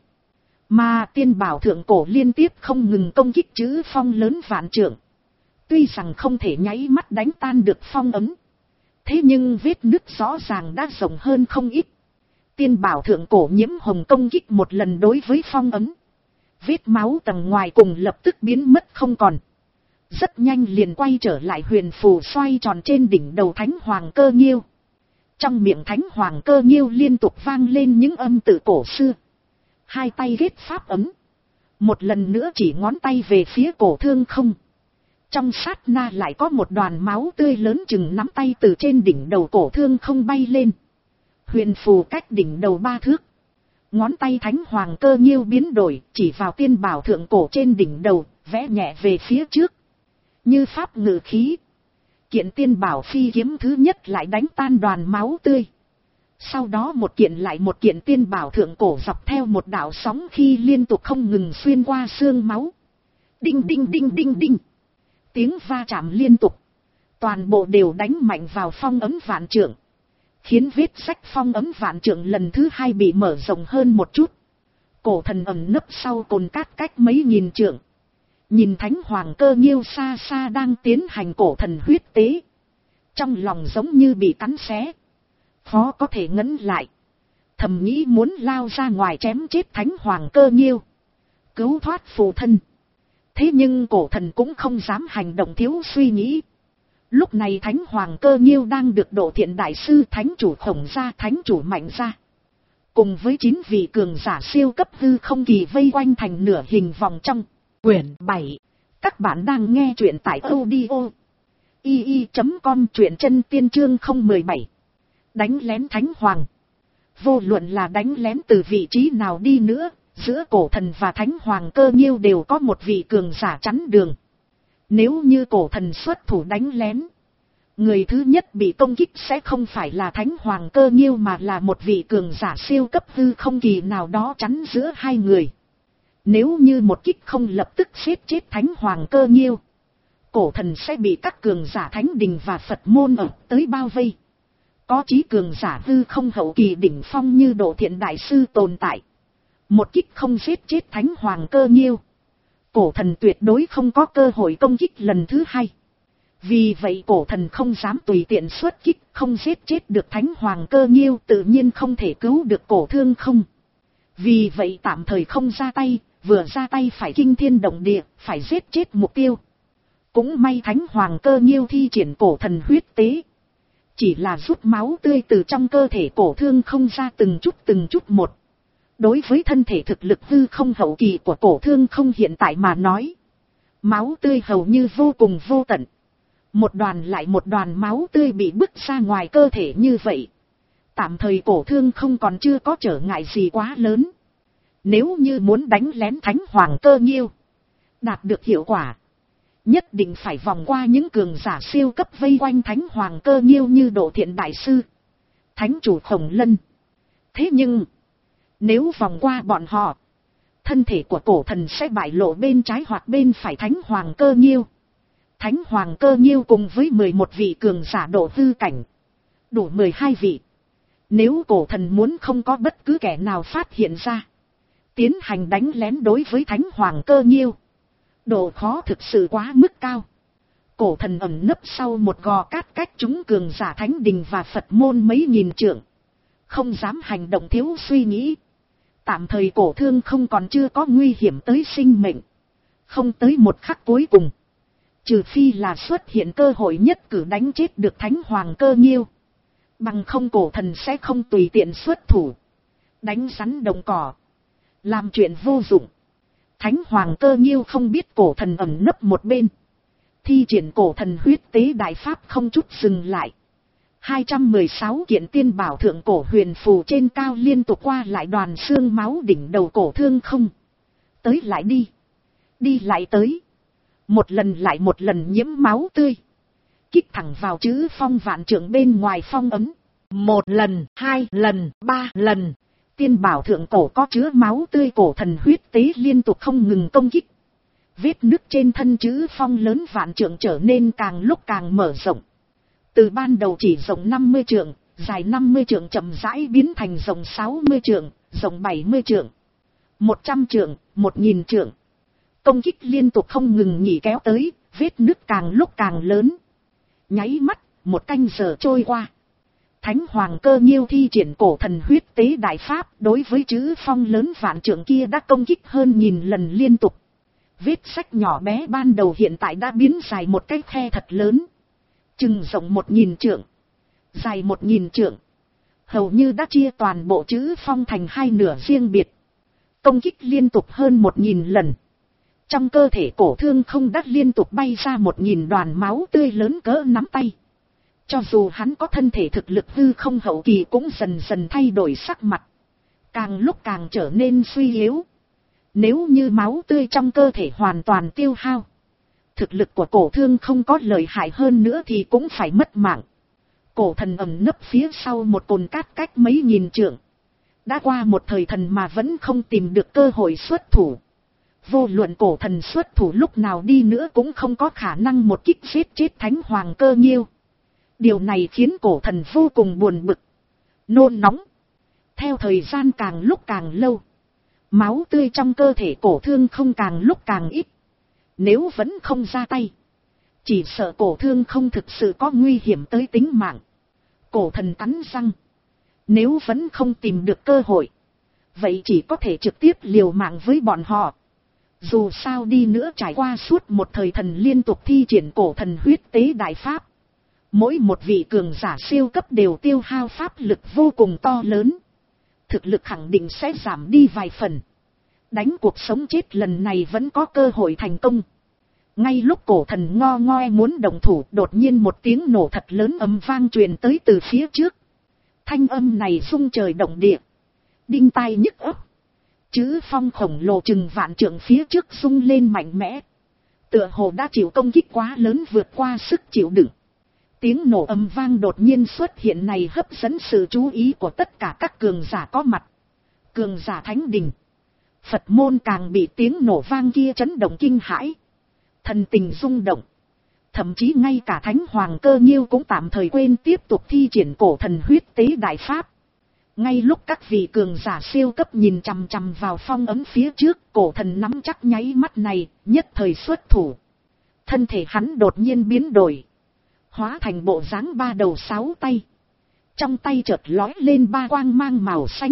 Speaker 1: Mà tiên bảo thượng cổ liên tiếp không ngừng công kích chữ phong lớn vạn trượng. Tuy rằng không thể nháy mắt đánh tan được phong ấm, thế nhưng vết nứt rõ ràng đã rộng hơn không ít. Tiên bảo thượng cổ nhiễm hồng công kích một lần đối với phong ấm, vết máu tầng ngoài cùng lập tức biến mất không còn. Rất nhanh liền quay trở lại huyền phù xoay tròn trên đỉnh đầu Thánh Hoàng Cơ Nhiêu. Trong miệng Thánh Hoàng Cơ Nhiêu liên tục vang lên những âm tự cổ xưa. Hai tay ghét pháp ấm, một lần nữa chỉ ngón tay về phía Cổ Thương Không. Trong sát na lại có một đoàn máu tươi lớn chừng nắm tay từ trên đỉnh đầu Cổ Thương Không bay lên. Huyền phù cách đỉnh đầu ba thước. Ngón tay Thánh Hoàng Cơ Nhiêu biến đổi, chỉ vào tiên bảo thượng cổ trên đỉnh đầu, vẽ nhẹ về phía trước. Như pháp ngự khí, kiện tiên bảo phi kiếm thứ nhất lại đánh tan đoàn máu tươi. Sau đó một kiện lại một kiện tiên bảo thượng cổ dọc theo một đạo sóng khi liên tục không ngừng xuyên qua xương máu. Đinh đinh đinh đinh đinh, tiếng va chạm liên tục, toàn bộ đều đánh mạnh vào phong ấm vạn trượng, khiến vết rách phong ấm vạn trượng lần thứ hai bị mở rộng hơn một chút. Cổ thần ẩn nấp sau cồn cát cách mấy nghìn trượng, nhìn Thánh Hoàng Cơ Nhiêu xa xa đang tiến hành cổ thần huyết tế, trong lòng giống như bị cắn xé, khó có thể ngấn lại, thầm nghĩ muốn lao ra ngoài chém chết Thánh Hoàng Cơ Nhiêu, cứu thoát phụ thân. Thế nhưng cổ thần cũng không dám hành động thiếu suy nghĩ. Lúc này Thánh Hoàng Cơ Nhiêu đang được Độ Thiện Đại Sư Thánh Chủ Khổng Gia Thánh Chủ Mạnh Gia, cùng với chín vị cường giả siêu cấp hư không kỳ vây quanh thành nửa hình vòng trong. Quyển bảy. Các bạn đang nghe truyện tại audio i i chấm com, truyện chân tiên chương không một bảy. Đánh lén Thánh Hoàng. Vô luận là đánh lén từ vị trí nào đi nữa, giữa cổ thần và Thánh Hoàng Cơ Nhiêu đều có một vị cường giả chắn đường. Nếu như cổ thần xuất thủ đánh lén, người thứ nhất bị công kích sẽ không phải là Thánh Hoàng Cơ Nhiêu mà là một vị cường giả siêu cấp hư không kỳ nào đó chắn giữa hai người. Nếu như một kích không lập tức giết chết Thánh Hoàng Cơ Nhiêu, cổ thần sẽ bị các cường giả Thánh Đình và Phật môn ập tới bao vây. Có chí cường giả hư không hậu kỳ đỉnh phong như Độ Thiện Đại Sư tồn tại, một kích không giết chết Thánh Hoàng Cơ Nhiêu, cổ thần tuyệt đối không có cơ hội công kích lần thứ hai. Vì vậy cổ thần không dám tùy tiện xuất kích, không giết chết được Thánh Hoàng Cơ Nhiêu tự nhiên không thể cứu được Cổ Thương Không. Vì vậy tạm thời không ra tay, vừa ra tay phải kinh thiên động địa, phải giết chết mục tiêu. Cũng may Thánh Hoàng Cơ Nhiêu thi triển cổ thần huyết tế. Chỉ là rút máu tươi từ trong cơ thể cổ thương không ra từng chút từng chút một. Đối với thân thể thực lực hư không hậu kỳ của cổ thương không hiện tại mà nói. Máu tươi hầu như vô cùng vô tận. Một đoàn lại một đoàn máu tươi bị bứt ra ngoài cơ thể như vậy. Tạm thời cổ thương không còn chưa có trở ngại gì quá lớn. Nếu như muốn đánh lén Thánh Hoàng Cơ Nhiêu, đạt được hiệu quả, nhất định phải vòng qua những cường giả siêu cấp vây quanh Thánh Hoàng Cơ Nhiêu như Độ Thiện Đại Sư, Thánh Chủ Khổng Lân. Thế nhưng, nếu vòng qua bọn họ, thân thể của cổ thần sẽ bại lộ bên trái hoặc bên phải Thánh Hoàng Cơ Nhiêu. Thánh Hoàng Cơ Nhiêu cùng với mười một vị cường giả độ hư cảnh, đủ mười hai vị. Nếu cổ thần muốn không có bất cứ kẻ nào phát hiện ra, tiến hành đánh lén đối với Thánh Hoàng Cơ Nhiêu, độ khó thực sự quá mức cao. Cổ thần ẩn nấp sau một gò cát cách chúng cường giả thánh đình và Phật môn mấy nghìn trượng, không dám hành động thiếu suy nghĩ. Tạm thời cổ thương không còn chưa có nguy hiểm tới sinh mệnh. Không tới một khắc cuối cùng, trừ phi là xuất hiện cơ hội nhất cử đánh chết được Thánh Hoàng Cơ Nhiêu, bằng không cổ thần sẽ không tùy tiện xuất thủ, đánh rắn đồng cỏ, làm chuyện vô dụng. Thánh Hoàng Cơ Nhiêu không biết cổ thần ẩn nấp một bên, thi triển cổ thần huyết tế đại pháp không chút dừng lại. hai trăm mười sáu kiện tiên bảo thượng cổ huyền phù trên cao liên tục qua lại đoàn xương máu đỉnh đầu cổ thương không. Tới lại đi, đi lại tới, một lần lại một lần nhiễm máu tươi, kích thẳng vào chữ phong vạn trượng bên ngoài phong ấm. Một lần, hai lần, ba lần, tiên bảo thượng cổ có chứa máu tươi cổ thần huyết tế liên tục không ngừng công kích. Vết nứt trên thân chữ phong lớn vạn trượng trở nên càng lúc càng mở rộng. Từ ban đầu chỉ rộng năm mươi trượng, dài năm mươi trượng chậm rãi biến thành rộng sáu mươi trượng, rộng bảy mươi trượng, một trăm trượng, một nghìn trượng. Công kích liên tục không ngừng nhỉ kéo tới, vết nứt càng lúc càng lớn. Nháy mắt, một canh giờ trôi qua. Thánh Hoàng Cơ Nhiêu thi triển cổ thần huyết tế đại pháp đối với chữ phong lớn vạn trượng kia đã công kích hơn nghìn lần liên tục. Vết sách nhỏ bé ban đầu hiện tại đã biến dài một cái khe thật lớn. Chừng rộng một nghìn trượng, dài một nghìn trượng. Hầu như đã chia toàn bộ chữ phong thành hai nửa riêng biệt. Công kích liên tục hơn một nghìn lần. Trong cơ thể cổ thương không đắt liên tục bay ra một nghìn đoàn máu tươi lớn cỡ nắm tay. Cho dù hắn có thân thể thực lực hư không hậu kỳ cũng dần dần thay đổi sắc mặt. Càng lúc càng trở nên suy yếu. Nếu như máu tươi trong cơ thể hoàn toàn tiêu hao, thực lực của cổ thương không có lợi hại hơn nữa thì cũng phải mất mạng. Cổ thần ẩn nấp phía sau một cồn cát cách mấy nghìn trượng. Đã qua một thời thần mà vẫn không tìm được cơ hội xuất thủ. Vô luận cổ thần xuất thủ lúc nào đi nữa cũng không có khả năng một kích giết chết Thánh Hoàng Cơ Nhiêu. Điều này khiến cổ thần vô cùng buồn bực, nôn nóng. Theo thời gian càng lúc càng lâu, máu tươi trong cơ thể cổ thương không càng lúc càng ít. Nếu vẫn không ra tay, chỉ sợ cổ thương không thực sự có nguy hiểm tới tính mạng. Cổ thần cắn răng, nếu vẫn không tìm được cơ hội, vậy chỉ có thể trực tiếp liều mạng với bọn họ. Dù sao đi nữa trải qua suốt một thời thần liên tục thi triển cổ thần huyết tế đại pháp, mỗi một vị cường giả siêu cấp đều tiêu hao pháp lực vô cùng to lớn. Thực lực khẳng định sẽ giảm đi vài phần. Đánh cuộc sống chết lần này vẫn có cơ hội thành công. Ngay lúc cổ thần ngo ngoe muốn động thủ, đột nhiên một tiếng nổ thật lớn ầm vang truyền tới từ phía trước. Thanh âm này rung trời động địa, đinh tai nhức óc. Chữ phong khổng lồ chừng vạn trượng phía trước rung lên mạnh mẽ, tựa hồ đã chịu công kích quá lớn vượt qua sức chịu đựng. Tiếng nổ ầm vang đột nhiên xuất hiện này hấp dẫn sự chú ý của tất cả các cường giả có mặt. Cường giả thánh đình, Phật môn càng bị tiếng nổ vang kia chấn động kinh hãi, thần tình rung động. Thậm chí ngay cả Thánh Hoàng Cơ Nhiêu cũng tạm thời quên tiếp tục thi triển cổ thần huyết tế đại pháp. Ngay lúc các vị cường giả siêu cấp nhìn chằm chằm vào phong ấn phía trước, cổ thần nắm chắc nháy mắt này, nhất thời xuất thủ. Thân thể hắn đột nhiên biến đổi, hóa thành bộ dáng ba đầu sáu tay. Trong tay chợt lói lên ba quang mang màu xanh,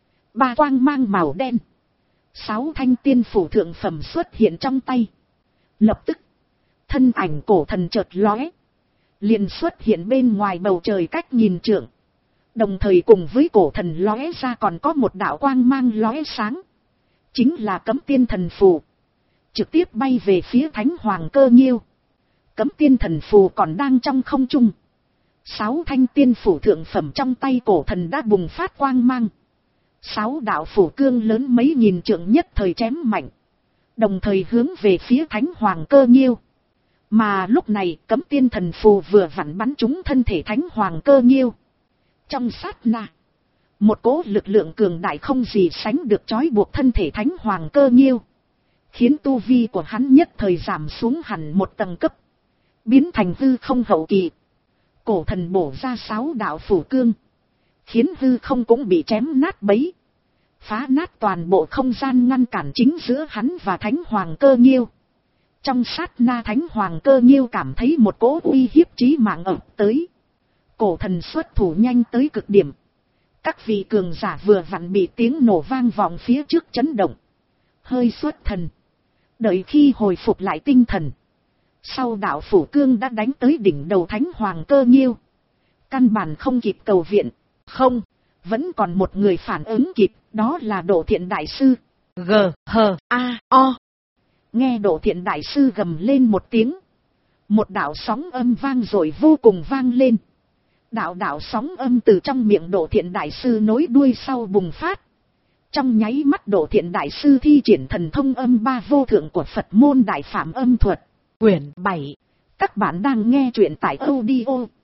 Speaker 1: ba quang mang màu đen. Sáu thanh tiên phủ thượng phẩm xuất hiện trong tay. Lập tức, Thân ảnh cổ thần chợt lóe, liền xuất hiện bên ngoài bầu trời cách nghìn trượng. Đồng thời cùng với cổ thần lóe ra còn có một đạo quang mang lóe sáng. Chính là Cấm Tiên Thần Phù. Trực tiếp bay về phía Thánh Hoàng Cơ Nhiêu. Cấm Tiên Thần Phù còn đang trong không trung. Sáu thanh tiên phủ thượng phẩm trong tay cổ thần đã bùng phát quang mang. Sáu đạo phủ cương lớn mấy nghìn trượng nhất thời chém mạnh. Đồng thời hướng về phía Thánh Hoàng Cơ Nhiêu. Mà lúc này Cấm Tiên Thần Phù vừa vặn bắn trúng thân thể Thánh Hoàng Cơ Nhiêu. Trong sát na, một cỗ lực lượng cường đại không gì sánh được trói buộc thân thể Thánh Hoàng Cơ Nhiêu. Khiến tu vi của hắn nhất thời giảm xuống hẳn một tầng cấp. Biến thành hư không hậu kỳ. Cổ thần bổ ra sáu đạo phủ cương. Khiến hư không cũng bị chém nát bấy. Phá nát toàn bộ không gian ngăn cản chính giữa hắn và Thánh Hoàng Cơ Nhiêu. Trong sát na Thánh Hoàng Cơ Nhiêu cảm thấy một cỗ uy hiếp chí mạng ập tới. Cổ thần xuất thủ nhanh tới cực điểm. Các vị cường giả vừa vặn bị tiếng nổ vang vọng phía trước chấn động. Hơi xuất thần. Đợi khi hồi phục lại tinh thần. Sau đạo phủ cương đã đánh tới đỉnh đầu Thánh Hoàng Cơ Nhiêu. Căn bản không kịp cầu viện. Không, vẫn còn một người phản ứng kịp, đó là Độ Thiện Đại Sư. G, H, A, O. Nghe Độ Thiện Đại Sư gầm lên một tiếng. Một đạo sóng âm vang rồi vô cùng vang lên. Đạo đạo sóng âm từ trong miệng Độ Thiện Đại Sư nối đuôi sau bùng phát. Trong nháy mắt Độ Thiện Đại Sư thi triển thần thông âm ba vô thượng của Phật môn Đại Phạm Âm Thuật. Quyển bảy. Các bạn đang nghe truyện tại audio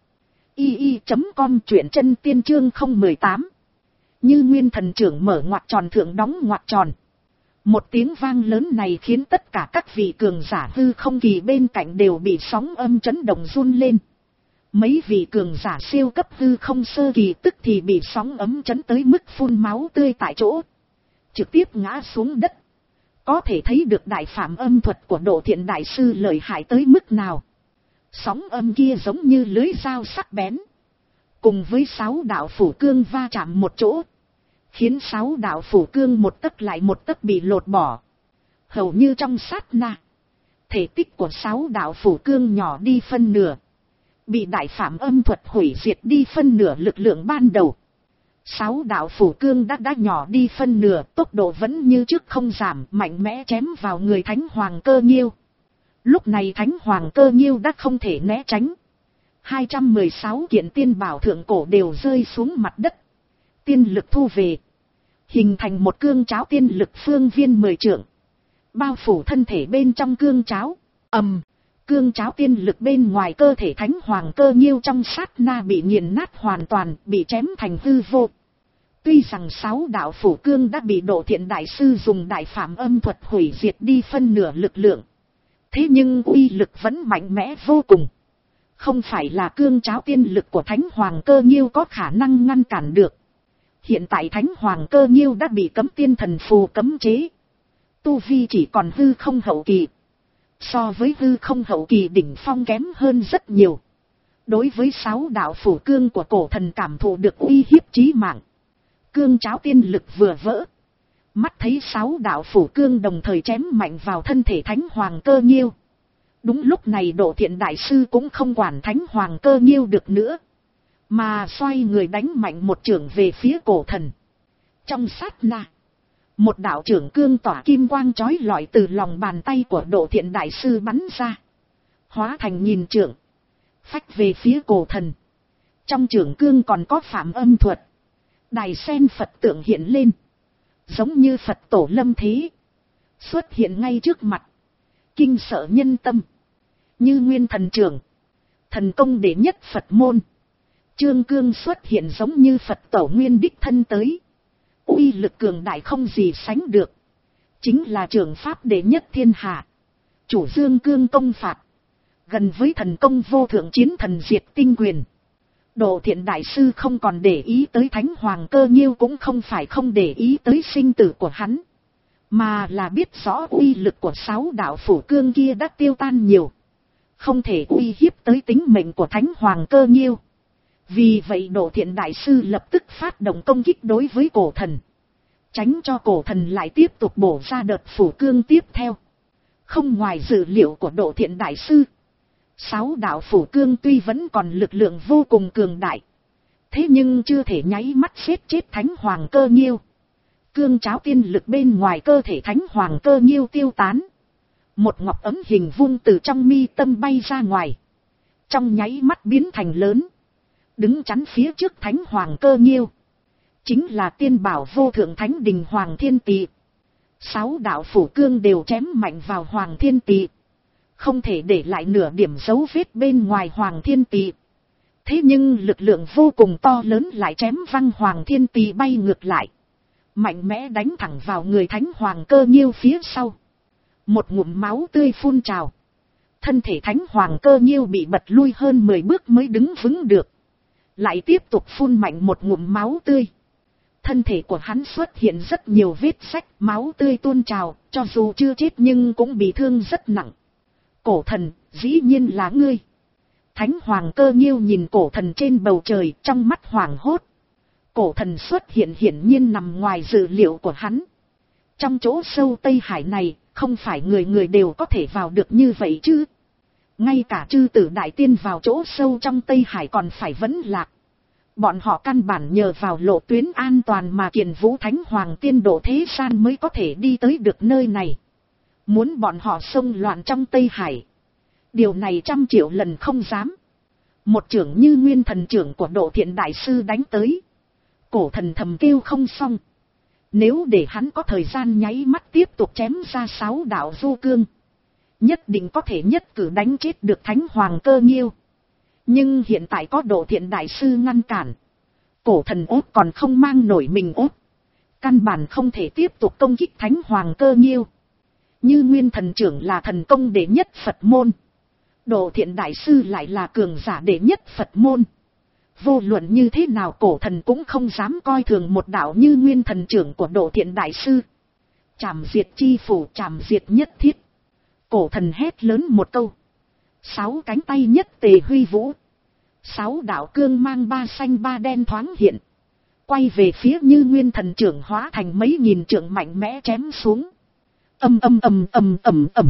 Speaker 1: i i chấm com truyện chân tiên chương không một tám. Như Nguyên Thần Trưởng mở ngoặc tròn thượng đóng ngoặc tròn. Một tiếng vang lớn này khiến tất cả các vị cường giả hư không kỳ bên cạnh đều bị sóng âm chấn động run lên. Mấy vị cường giả siêu cấp hư không sơ kỳ tức thì bị sóng ấm chấn tới mức phun máu tươi tại chỗ. Trực tiếp ngã xuống đất. Có thể thấy được Đại Phạm Âm Thuật của Độ Thiện Đại Sư lợi hại tới mức nào. Sóng âm kia giống như lưới dao sắc bén. Cùng với sáu đạo phủ cương va chạm một chỗ. Khiến sáu đạo phủ cương một tấc lại một tấc bị lột bỏ. Hầu như trong sát na. Thể tích của sáu đạo phủ cương nhỏ đi phân nửa. Bị Đại Phạm Âm Thuật hủy diệt đi phân nửa lực lượng ban đầu. Sáu đạo phủ cương đã đã nhỏ đi phân nửa, tốc độ vẫn như trước không giảm, mạnh mẽ chém vào người Thánh Hoàng Cơ Nhiêu. Lúc này Thánh Hoàng Cơ Nhiêu đã không thể né tránh. hai trăm mười sáu kiện tiên bảo thượng cổ đều rơi xuống mặt đất. Tiên lực thu về. Hình thành một cương cháo tiên lực phương viên mười trượng. Bao phủ thân thể bên trong cương cháo. Ầm. Cương cháo tiên lực bên ngoài cơ thể Thánh Hoàng Cơ Nhiêu trong sát na bị nghiền nát hoàn toàn, bị chém thành hư vô. Tuy rằng sáu đạo phủ cương đã bị Độ Thiện Đại Sư dùng Đại Phạm Âm Thuật hủy diệt đi phân nửa lực lượng. Thế nhưng uy lực vẫn mạnh mẽ vô cùng. Không phải là cương cháo tiên lực của Thánh Hoàng Cơ Nhiêu có khả năng ngăn cản được. Hiện tại Thánh Hoàng Cơ Nhiêu đã bị Cấm Tiên Thần Phù cấm chế. Tu vi chỉ còn hư không hậu kỳ. So với hư không hậu kỳ đỉnh phong kém hơn rất nhiều. Đối với sáu đạo phủ cương của cổ thần cảm thụ được uy hiếp chí mạng. Cương cháo tiên lực vừa vỡ. Mắt thấy sáu đạo phủ cương đồng thời chém mạnh vào thân thể Thánh Hoàng Cơ Nhiêu. Đúng lúc này Độ Thiện Đại Sư cũng không quản Thánh Hoàng Cơ Nhiêu được nữa. Mà xoay người đánh mạnh một chưởng về phía cổ thần. Trong sát na. Một đạo trưởng cương tỏa kim quang chói lọi từ lòng bàn tay của Độ Thiện Đại Sư bắn ra. Hóa thành nghìn trượng. Phách về phía cổ thần. Trong trưởng cương còn có Phạm Âm Thuật. Đài sen Phật tượng hiện lên. Giống như Phật tổ lâm thế. Xuất hiện ngay trước mặt. Kinh sợ nhân tâm. Như Nguyên Thần Trưởng. Thần công đệ nhất Phật môn. Trương cương xuất hiện giống như Phật tổ nguyên đích thân tới. Uy lực cường đại không gì sánh được. Chính là trường pháp đệ nhất thiên hạ. Chủ dương cương công phạt. Gần với thần công vô thượng chiến thần diệt tinh quyền. Độ Thiện Đại Sư không còn để ý tới Thánh Hoàng Cơ Nhiêu, cũng không phải không để ý tới sinh tử của hắn. Mà là biết rõ uy lực của sáu đạo phủ cương kia đã tiêu tan nhiều. Không thể uy hiếp tới tính mệnh của Thánh Hoàng Cơ Nhiêu. Vì vậy Độ Thiện Đại Sư lập tức phát động công kích đối với cổ thần. Tránh cho cổ thần lại tiếp tục bổ ra đợt phủ cương tiếp theo. Không ngoài dự liệu của Độ Thiện Đại Sư, Sáu đạo phủ cương tuy vẫn còn lực lượng vô cùng cường đại, thế nhưng chưa thể nháy mắt xếp chết Thánh Hoàng Cơ Nhiêu. Cương cháo tiên lực bên ngoài cơ thể Thánh Hoàng Cơ Nhiêu tiêu tán. Một ngọc ấm hình vuông từ trong mi tâm bay ra ngoài. Trong nháy mắt biến thành lớn. Đứng chắn phía trước Thánh Hoàng Cơ Nhiêu. Chính là tiên bảo vô thượng Thánh Đình Hoàng Thiên Tỵ. Sáu đạo phủ cương đều chém mạnh vào Hoàng Thiên Tỵ. Không thể để lại nửa điểm dấu vết bên ngoài Hoàng Thiên Tỵ. Thế nhưng lực lượng vô cùng to lớn lại chém văng Hoàng Thiên Tỵ bay ngược lại. Mạnh mẽ đánh thẳng vào người Thánh Hoàng Cơ Nhiêu phía sau. Một ngụm máu tươi phun trào. Thân thể Thánh Hoàng Cơ Nhiêu bị bật lui hơn mười bước mới đứng vững được. Lại tiếp tục phun mạnh một ngụm máu tươi. Thân thể của hắn xuất hiện rất nhiều vết rách, máu tươi tuôn trào, cho dù chưa chết nhưng cũng bị thương rất nặng. Cổ thần, dĩ nhiên là ngươi. Thánh Hoàng Cơ Nhiêu nhìn cổ thần trên bầu trời, trong mắt hoảng hốt. Cổ thần xuất hiện hiển nhiên nằm ngoài dự liệu của hắn. Trong chỗ sâu Tây Hải này, không phải người người đều có thể vào được như vậy chứ. Ngay cả chư tử đại tiên vào chỗ sâu trong Tây Hải còn phải vấn lạc. Bọn họ căn bản nhờ vào lộ tuyến an toàn mà Kiền Vũ Thánh Hoàng tiên độ thế gian mới có thể đi tới được nơi này. Muốn bọn họ xông loạn trong Tây Hải. Điều này trăm triệu lần không dám. Một trưởng như nguyên thần trưởng của Độ Thiện Đại Sư đánh tới. Cổ thần thầm kêu không xong. Nếu để hắn có thời gian nháy mắt tiếp tục chém ra sáu đạo vô cương. Nhất định có thể nhất cử đánh chết được Thánh Hoàng Cơ Nhiêu. Nhưng hiện tại có Độ Thiện Đại Sư ngăn cản. Cổ thần ốt còn không mang nổi mình ốt. Căn bản không thể tiếp tục công kích Thánh Hoàng Cơ Nhiêu. Như nguyên thần trưởng là thần công đệ nhất Phật môn. Độ Thiện Đại Sư lại là cường giả đệ nhất Phật môn. Vô luận như thế nào cổ thần cũng không dám coi thường một đạo như nguyên thần trưởng của Độ Thiện Đại Sư. Trảm diệt chi phủ, trảm diệt nhất thiết. Cổ thần hét lớn một câu. Sáu cánh tay nhất tề huy vũ. Sáu đạo cương mang ba xanh ba đen thoáng hiện. Quay về phía như nguyên thần trưởng hóa thành mấy nghìn trưởng mạnh mẽ chém xuống. Âm âm âm âm ầm ầm.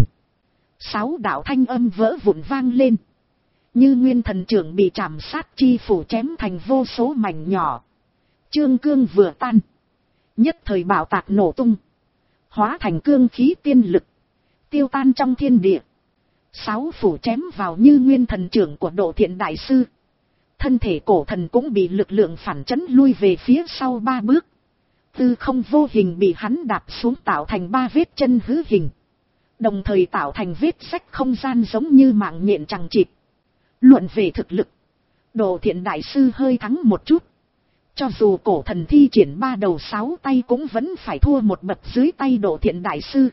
Speaker 1: Sáu đạo thanh âm vỡ vụn vang lên. Như nguyên thần trưởng bị chạm sát chi phủ chém thành vô số mảnh nhỏ. Trương cương vừa tan. Nhất thời bảo tạc nổ tung. Hóa thành cương khí tiên lực. Tiêu tan trong thiên địa. Sáu phủ chém vào như nguyên thần trưởng của Độ Thiện Đại Sư. Thân thể cổ thần cũng bị lực lượng phản chấn lui về phía sau ba bước. Tư không vô hình bị hắn đạp xuống tạo thành ba vết chân hư hình. Đồng thời tạo thành vết rách không gian giống như mạng nhện chằng chịt. Luận về thực lực, Độ Thiện Đại Sư hơi thắng một chút. Cho dù cổ thần thi triển ba đầu sáu tay cũng vẫn phải thua một bậc dưới tay Độ Thiện Đại Sư.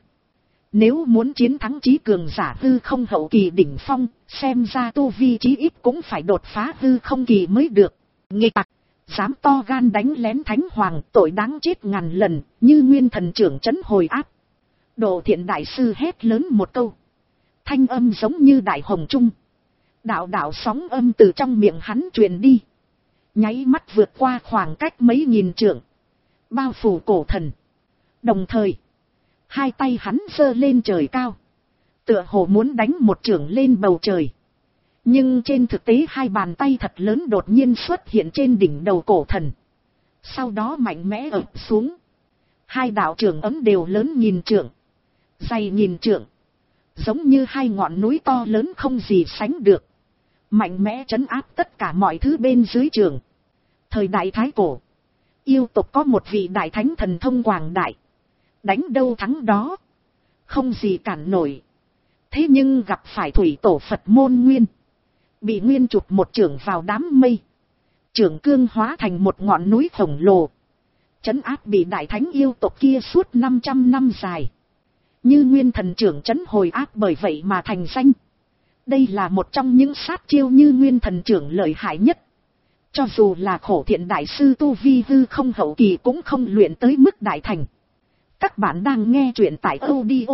Speaker 1: Nếu muốn chiến thắng chí cường giả hư không hậu kỳ đỉnh phong, xem ra tu vi chí ít cũng phải đột phá hư không kỳ mới được. Nghịch tặc, dám to gan đánh lén Thánh Hoàng, tội đáng chết ngàn lần, như nguyên thần trưởng trấn hồi áp. Độ Thiện Đại Sư hét lớn một câu. Thanh âm giống như đại hồng trung. Đạo đạo sóng âm từ trong miệng hắn truyền đi. Nháy mắt vượt qua khoảng cách mấy nghìn trượng. Bao phủ cổ thần. Đồng thời, hai tay hắn giơ lên trời cao. Tựa hồ muốn đánh một chưởng lên bầu trời. Nhưng trên thực tế hai bàn tay thật lớn đột nhiên xuất hiện trên đỉnh đầu cổ thần. Sau đó mạnh mẽ ập xuống. Hai đạo trưởng ấm đều lớn nghìn trượng. Dày nghìn trượng. Giống như hai ngọn núi to lớn không gì sánh được. Mạnh mẽ trấn áp tất cả mọi thứ bên dưới trường. Thời đại Thái Cổ, yêu tộc có một vị đại thánh thần thông quảng đại. Đánh đâu thắng đó. Không gì cản nổi. Thế nhưng gặp phải thủy tổ Phật môn Nguyên. Bị Nguyên chụp một chưởng vào đám mây. Chưởng cương hóa thành một ngọn núi khổng lồ. Trấn áp bị đại thánh yêu tộc kia suốt năm trăm năm dài. Như nguyên thần trưởng trấn hồi áp bởi vậy mà thành danh. Đây là một trong những sát chiêu như nguyên thần trưởng lợi hại nhất. Cho dù là Khổ Thiện Đại Sư tu vi hư không hậu kỳ cũng không luyện tới mức đại thành. Các bạn đang nghe truyện tại audio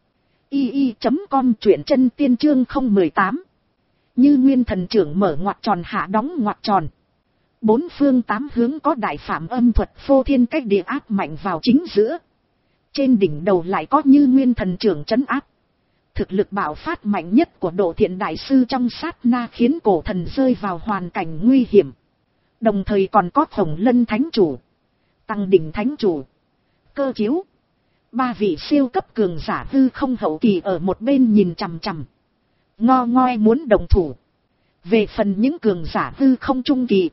Speaker 1: i i chấm com, truyện chân tiên chương không một tám. Như nguyên thần trưởng mở ngoặc tròn hạ đóng ngoặc tròn. Bốn phương tám hướng có đại phạm âm thuật phô thiên cách địa áp mạnh vào chính giữa. Trên đỉnh đầu lại có như nguyên thần trưởng trấn áp. Thực lực bạo phát mạnh nhất của Độ Thiện đại sư trong sát na khiến cổ thần rơi vào hoàn cảnh nguy hiểm. Đồng thời còn có Khổng Lân thánh chủ, Tăng Đỉnh thánh chủ, Cơ Chiếu, ba vị siêu cấp cường giả hư không hậu kỳ ở một bên nhìn chằm chằm, ngo ngoe muốn đồng thủ. Về phần những cường giả hư không trung kỳ,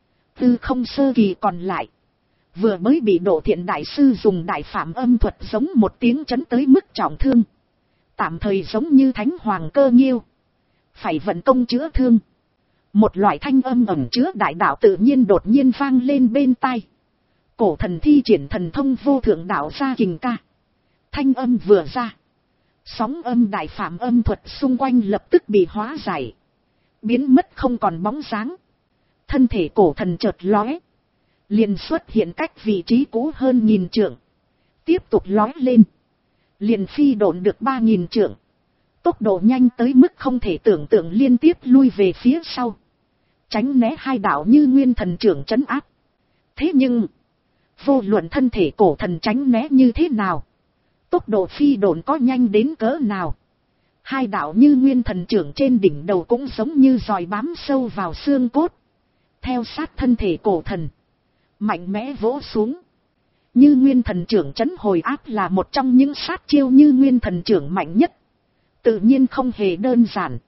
Speaker 1: hư không sơ kỳ còn lại, vừa mới bị Độ Thiện đại sư dùng đại phạm âm thuật giống một tiếng chấn tới mức trọng thương, tạm thời giống như thánh hoàng cơ nghiêu, phải vận công chữa thương. Một loại thanh âm ẩn chứa đại đạo tự nhiên đột nhiên vang lên bên tai. Cổ thần thi triển thần thông vô thượng đạo gia kình ca. Thanh âm vừa ra, sóng âm đại phạm âm thuật xung quanh lập tức bị hóa giải, biến mất không còn bóng dáng. Thân thể cổ thần chợt lóe, liền xuất hiện cách vị trí cũ hơn nghìn trượng, tiếp tục lóe lên, liền phi độn được ba nghìn trượng, tốc độ nhanh tới mức không thể tưởng tượng, liên tiếp lui về phía sau, tránh né hai đạo Như Nguyên thần trưởng trấn áp. Thế nhưng, vô luận thân thể cổ thần tránh né như thế nào, tốc độ phi độn có nhanh đến cỡ nào, hai đạo Như Nguyên thần trưởng trên đỉnh đầu cũng giống như giòi bám sâu vào xương cốt, theo sát thân thể cổ thần, mạnh mẽ vỗ xuống. Như Nguyên thần trưởng trấn hồi áp là một trong những sát chiêu Như Nguyên thần trưởng mạnh nhất, tự nhiên không hề đơn giản.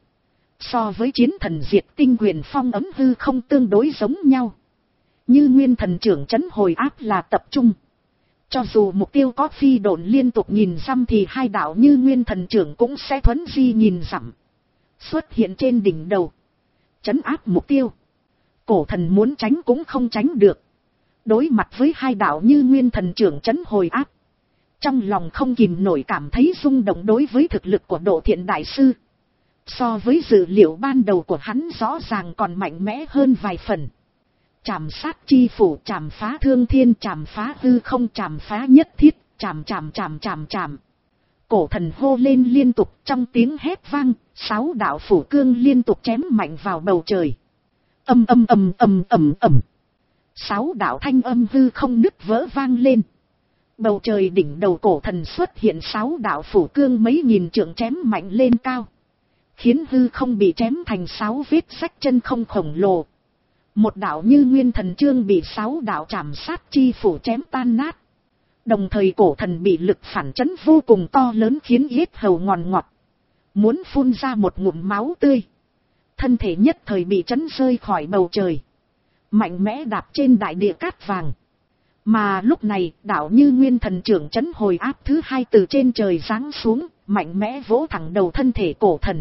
Speaker 1: So với chiến thần diệt tinh quyền phong ấm hư không tương đối giống nhau. Như Nguyên thần trưởng trấn hồi áp là tập trung, cho dù mục tiêu có phi độn liên tục nghìn dặm thì hai đạo Như Nguyên thần trưởng cũng sẽ thuấn di nghìn dặm, xuất hiện trên đỉnh đầu, trấn áp mục tiêu. Cổ thần muốn tránh cũng không tránh được. Đối mặt với hai đạo Như Nguyên thần trưởng trấn hồi áp, trong lòng không kìm nổi cảm thấy rung động đối với thực lực của Độ Thiện đại sư. So với dự liệu ban đầu của hắn rõ ràng còn mạnh mẽ hơn vài phần. Trảm sát chi phủ, trảm phá thương thiên, trảm phá hư không, trảm phá nhất thiết, trảm trảm trảm trảm trảm. Cổ thần hô lên liên tục, trong tiếng hét vang, sáu đạo phủ cương liên tục chém mạnh vào bầu trời. Âm âm âm âm âm âm. Sáu đạo thanh âm hư không nứt vỡ vang lên. Bầu trời đỉnh đầu cổ thần xuất hiện sáu đạo phủ cương mấy nghìn trượng chém mạnh lên cao, khiến hư không bị chém thành sáu vết rách chân không khổng lồ. Một đạo Như Nguyên thần chương bị sáu đạo trảm sát chi phủ chém tan nát. Đồng thời cổ thần bị lực phản chấn vô cùng to lớn khiến yết hầu ngòn ngọt, muốn phun ra một ngụm máu tươi. Thân thể nhất thời bị chấn rơi khỏi bầu trời, mạnh mẽ đạp trên đại địa cát vàng. Mà lúc này đạo Như Nguyên thần trưởng chấn hồi áp thứ hai từ trên trời giáng xuống, mạnh mẽ vỗ thẳng đầu thân thể cổ thần.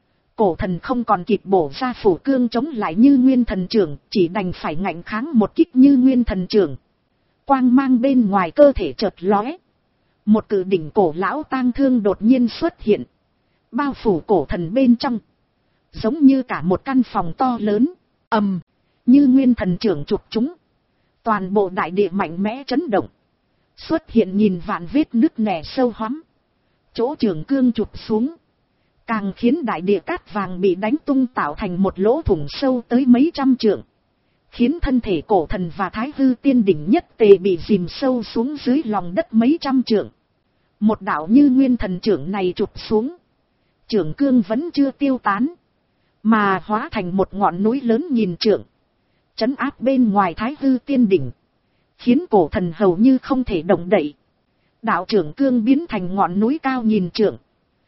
Speaker 1: Cổ thần không còn kịp bổ ra phủ cương chống lại Như Nguyên thần trưởng, chỉ đành phải ngạnh kháng một kích Như Nguyên thần trưởng. Quang mang bên ngoài cơ thể chợt lóe, một cự đỉnh cổ lão tang thương đột nhiên xuất hiện, bao phủ cổ thần bên trong, giống như cả một căn phòng to lớn. Ầm, Như Nguyên thần trưởng chụp chúng, toàn bộ đại địa mạnh mẽ chấn động, xuất hiện nghìn vạn vết nứt nẻ sâu hoắm. Chỗ trường cương chụp xuống, càng khiến đại địa cát vàng bị đánh tung tạo thành một lỗ thủng sâu tới mấy trăm trượng, khiến thân thể cổ thần và Thái Hư tiên đỉnh nhất tề bị dìm sâu xuống dưới lòng đất mấy trăm trượng. Một đạo Như Nguyên thần trưởng này chụp xuống, trường cương vẫn chưa tiêu tán, mà hóa thành một ngọn núi lớn nghìn trượng, trấn áp bên ngoài Thái Hư tiên đỉnh, khiến cổ thần hầu như không thể động đậy. Đạo trưởng cương biến thành ngọn núi cao nghìn trượng,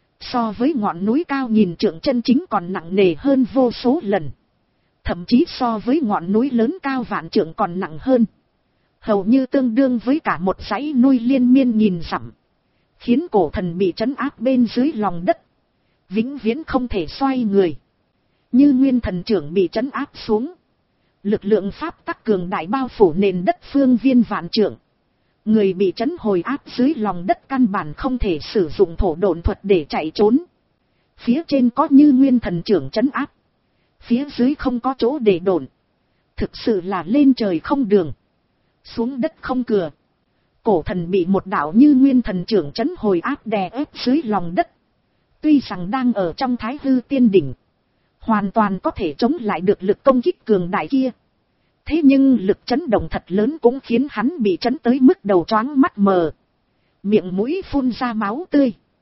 Speaker 1: so với ngọn núi cao nghìn trượng chân chính còn nặng nề hơn vô số lần, thậm chí so với ngọn núi lớn cao vạn trượng còn nặng hơn, hầu như tương đương với cả một dãy núi liên miên nghìn dặm, khiến cổ thần bị trấn áp bên dưới lòng đất, vĩnh viễn không thể xoay người. Như Nguyên thần trưởng bị trấn áp xuống, lực lượng pháp tắc cường đại bao phủ nền đất phương viên vạn trượng, người bị trấn hồi áp dưới lòng đất căn bản không thể sử dụng thổ độn thuật để chạy trốn. Phía trên có Như Nguyên thần trưởng trấn áp, phía dưới không có chỗ để độn, thực sự là lên trời không đường, xuống đất không cửa. Cổ thần bị một đạo Như Nguyên thần trưởng trấn hồi áp đè ép dưới lòng đất, tuy rằng đang ở trong Thái Hư tiên đỉnh, hoàn toàn có thể chống lại được lực công kích cường đại kia. Thế nhưng lực chấn động thật lớn cũng khiến hắn bị chấn tới mức đầu choáng mắt mờ, miệng mũi phun ra máu tươi,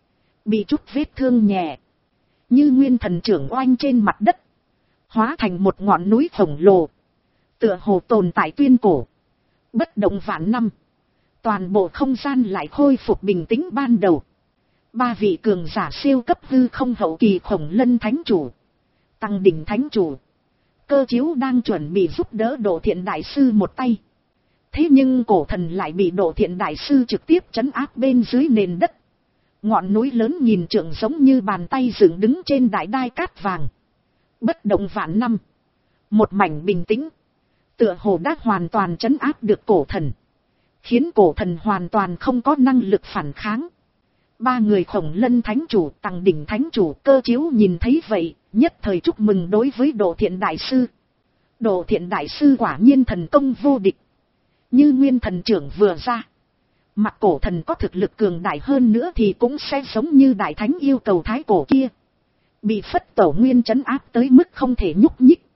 Speaker 1: bị chút vết thương nhẹ, như nguyên thần trưởng oanh trên mặt đất, hóa thành một ngọn núi khổng lồ, tựa hồ tồn tại tuyên cổ, bất động vạn năm. Toàn bộ không gian lại khôi phục bình tĩnh ban đầu. Ba vị cường giả siêu cấp hư không hậu kỳ Khổng Lân thánh chủ, Tăng Đỉnh thánh chủ, Cơ Chiếu đang chuẩn bị giúp đỡ Độ Thiện đại sư một tay. Thế nhưng cổ thần lại bị Độ Thiện đại sư trực tiếp trấn áp bên dưới nền đất. Ngọn núi lớn nghìn trượng giống như bàn tay dựng đứng trên đại đai cát vàng, bất động vạn năm, một mảnh bình tĩnh, tựa hồ đã hoàn toàn trấn áp được cổ thần, khiến cổ thần hoàn toàn không có năng lực phản kháng. Ba người Khổng Lân thánh chủ, Tăng Đỉnh thánh chủ, Cơ Chiếu nhìn thấy vậy, nhất thời chúc mừng đối với Độ Thiện đại sư. Độ Thiện đại sư quả nhiên thần công vô địch, như nguyên thần trưởng vừa ra, mặc cổ thần có thực lực cường đại hơn nữa thì cũng sẽ giống như đại thánh yêu cầu thái cổ kia, bị Phất Tổ Nguyên trấn áp tới mức không thể nhúc nhích.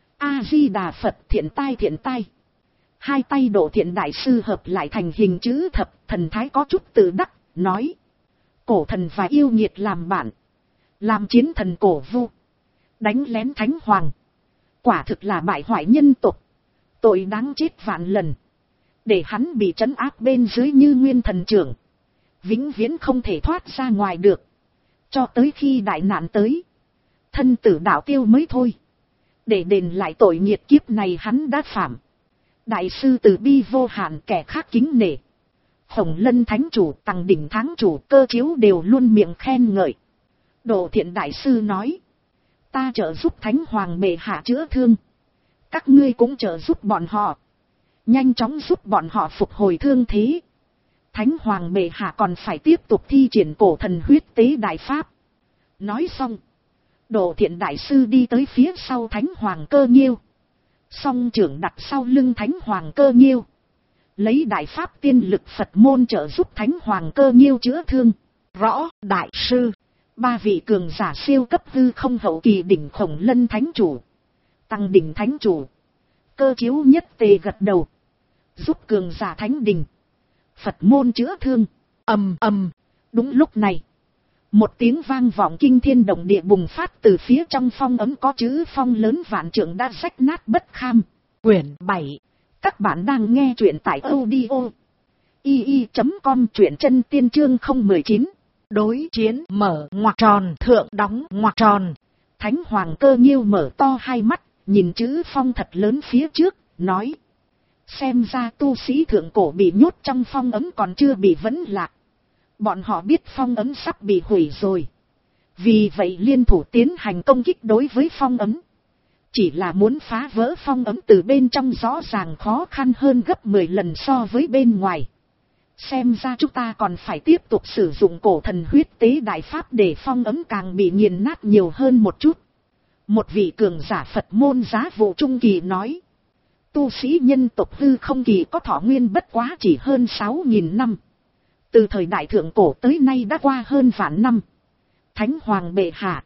Speaker 1: A Di Đà Phật, thiện tai thiện tai. Hai tay Độ Thiện đại sư hợp lại thành hình chữ thập, thần thái có chút tự đắc, nói: cổ thần và yêu nghiệt làm bạn, làm chiến thần cổ vu, đánh lén thánh hoàng, quả thực là bại hoại nhân tộc, tội đáng chết vạn lần. Để hắn bị trấn áp bên dưới như nguyên thần trưởng, vĩnh viễn không thể thoát ra ngoài được, cho tới khi đại nạn tới, thân tử đạo tiêu mới thôi. Để đền lại tội nghiệt kiếp này hắn đã phạm. Đại sư từ bi vô hạn, kẻ khác kính nể. Khổng Lân thánh chủ, Tăng Đỉnh thánh chủ, Cơ Chiếu đều luôn miệng khen ngợi. Độ Thiện đại sư nói: ta trợ giúp thánh hoàng bệ hạ chữa thương, các ngươi cũng trợ giúp bọn họ, nhanh chóng giúp bọn họ phục hồi thương thế. Thánh hoàng bệ hạ còn phải tiếp tục thi triển cổ thần huyết tế đại pháp. Nói xong, Độ Thiện đại sư đi tới phía sau thánh hoàng Cơ Nghiêu, song trưởng đặt sau lưng thánh hoàng Cơ Nghiêu, lấy đại pháp tiên lực Phật môn trợ giúp thánh hoàng Cơ Nghiêu chữa thương. Rõ đại sư, ba vị cường giả siêu cấp hư không hậu kỳ đỉnh Khổng Lân thánh chủ, Tăng Đỉnh thánh chủ, Cơ Chiếu nhất tề gật đầu, giúp cường giả thánh đình Phật môn chữa thương. Ầm ầm. Đúng lúc này, một tiếng vang vọng kinh thiên động địa bùng phát từ phía trong phong ấm có chữ phong lớn vạn trượng đã rách nát bất kham. Quyển bảy. Các bạn đang nghe truyện tại audio i i chấm com, truyện chân tiên chương không một chín. Đối chiến mở ngoặc tròn, thượng đóng ngoặc tròn. Thánh hoàng Cơ Nghiêu mở to hai mắt, nhìn chữ phong thật lớn phía trước, nói: xem ra tu sĩ thượng cổ bị nhốt trong phong ấm còn chưa bị vấn lạc. Bọn họ biết phong ấm sắp bị hủy rồi, vì vậy liên thủ tiến hành công kích đối với phong ấm. Chỉ là muốn phá vỡ phong ấm từ bên trong rõ ràng khó khăn hơn gấp mười lần so với bên ngoài. Xem ra chúng ta còn phải tiếp tục sử dụng cổ thần huyết tế đại pháp để phong ấm càng bị nghiền nát nhiều hơn một chút. Một vị cường giả Phật môn giá vụ trung kỳ nói: tu sĩ nhân tộc hư không kỳ có thọ nguyên bất quá chỉ hơn sáu nghìn năm. Từ thời đại thượng cổ tới nay đã qua hơn vạn năm. Thánh hoàng bệ hạ,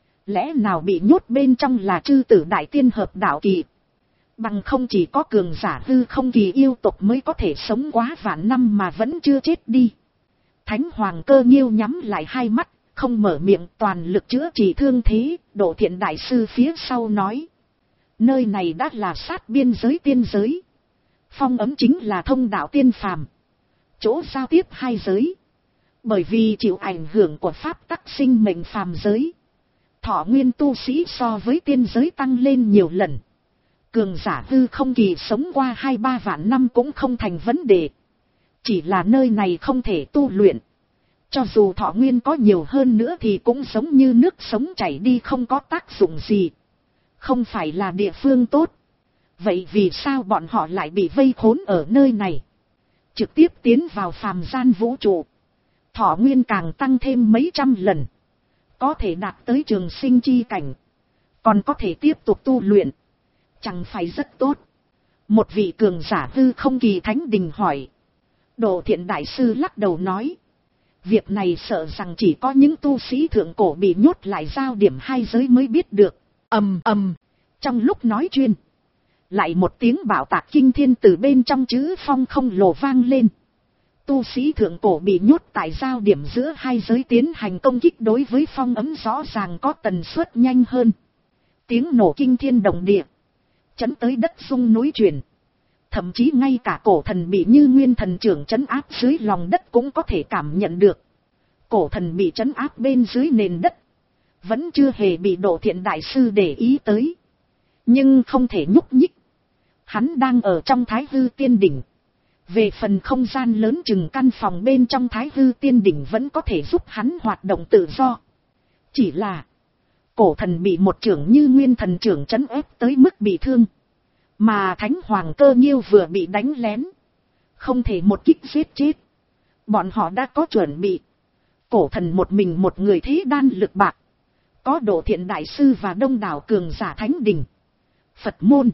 Speaker 1: lẽ nào bị nhốt bên trong là chư tử đại tiên hợp đạo kỳ? Bằng không chỉ có cường giả hư không kỳ yêu tộc mới có thể sống quá vạn năm mà vẫn chưa chết đi. Thánh hoàng Cơ Nghiêu nhắm lại hai mắt, không mở miệng, toàn lực chữa trị thương thế. Độ Thiện đại sư phía sau nói: nơi này đã là sát biên giới tiên giới, phong ấm chính là thông đạo tiên phàm, chỗ giao tiếp hai giới. Bởi vì chịu ảnh hưởng của pháp tắc sinh mệnh phàm giới, thọ nguyên tu sĩ so với tiên giới tăng lên nhiều lần. Cường giả hư không kỳ sống qua hai ba vạn năm cũng không thành vấn đề. Chỉ là nơi này không thể tu luyện. Cho dù thọ nguyên có nhiều hơn nữa thì cũng giống như nước sống chảy đi, không có tác dụng gì. Không phải là địa phương tốt. Vậy vì sao bọn họ lại bị vây khốn ở nơi này? Trực tiếp tiến vào phàm gian vũ trụ, thọ nguyên càng tăng thêm mấy trăm lần, có thể đạt tới trường sinh chi cảnh, còn có thể tiếp tục tu luyện, chẳng phải rất tốt? Một vị cường giả hư không kỳ thánh đình hỏi. Độ Thiện đại sư lắc đầu nói: việc này sợ rằng chỉ có những tu sĩ thượng cổ bị nhốt lại giao điểm hai giới mới biết được. Ầm ầm. Trong lúc nói chuyện, lại một tiếng bạo tạc kinh thiên từ bên trong chữ phong không lồ vang lên. Tu sĩ thượng cổ bị nhốt tại giao điểm giữa hai giới tiến hành công kích đối với phong ấm rõ ràng có tần suất nhanh hơn. Tiếng nổ kinh thiên động địa, chấn tới đất rung núi chuyển. Thậm chí ngay cả cổ thần bị như nguyên thần trưởng trấn áp dưới lòng đất cũng có thể cảm nhận được. Cổ thần bị trấn áp bên dưới nền đất, vẫn chưa hề bị Độ Thiện đại sư để ý tới. Nhưng không thể nhúc nhích. Hắn đang ở trong Thái Hư Tiên Đỉnh. Về phần không gian lớn chừng căn phòng bên trong Thái Hư Tiên Đỉnh vẫn có thể giúp hắn hoạt động tự do. Chỉ là cổ thần bị một trưởng như nguyên thần trưởng trấn ép tới mức bị thương. Mà Thánh Hoàng Cơ Nhiêu vừa bị đánh lén, không thể một kích giết chết. Bọn họ đã có chuẩn bị. Cổ thần một mình một người thế đan lực bạc, có Độ Thiện đại sư và đông đảo cường giả Thánh Đình, Phật môn.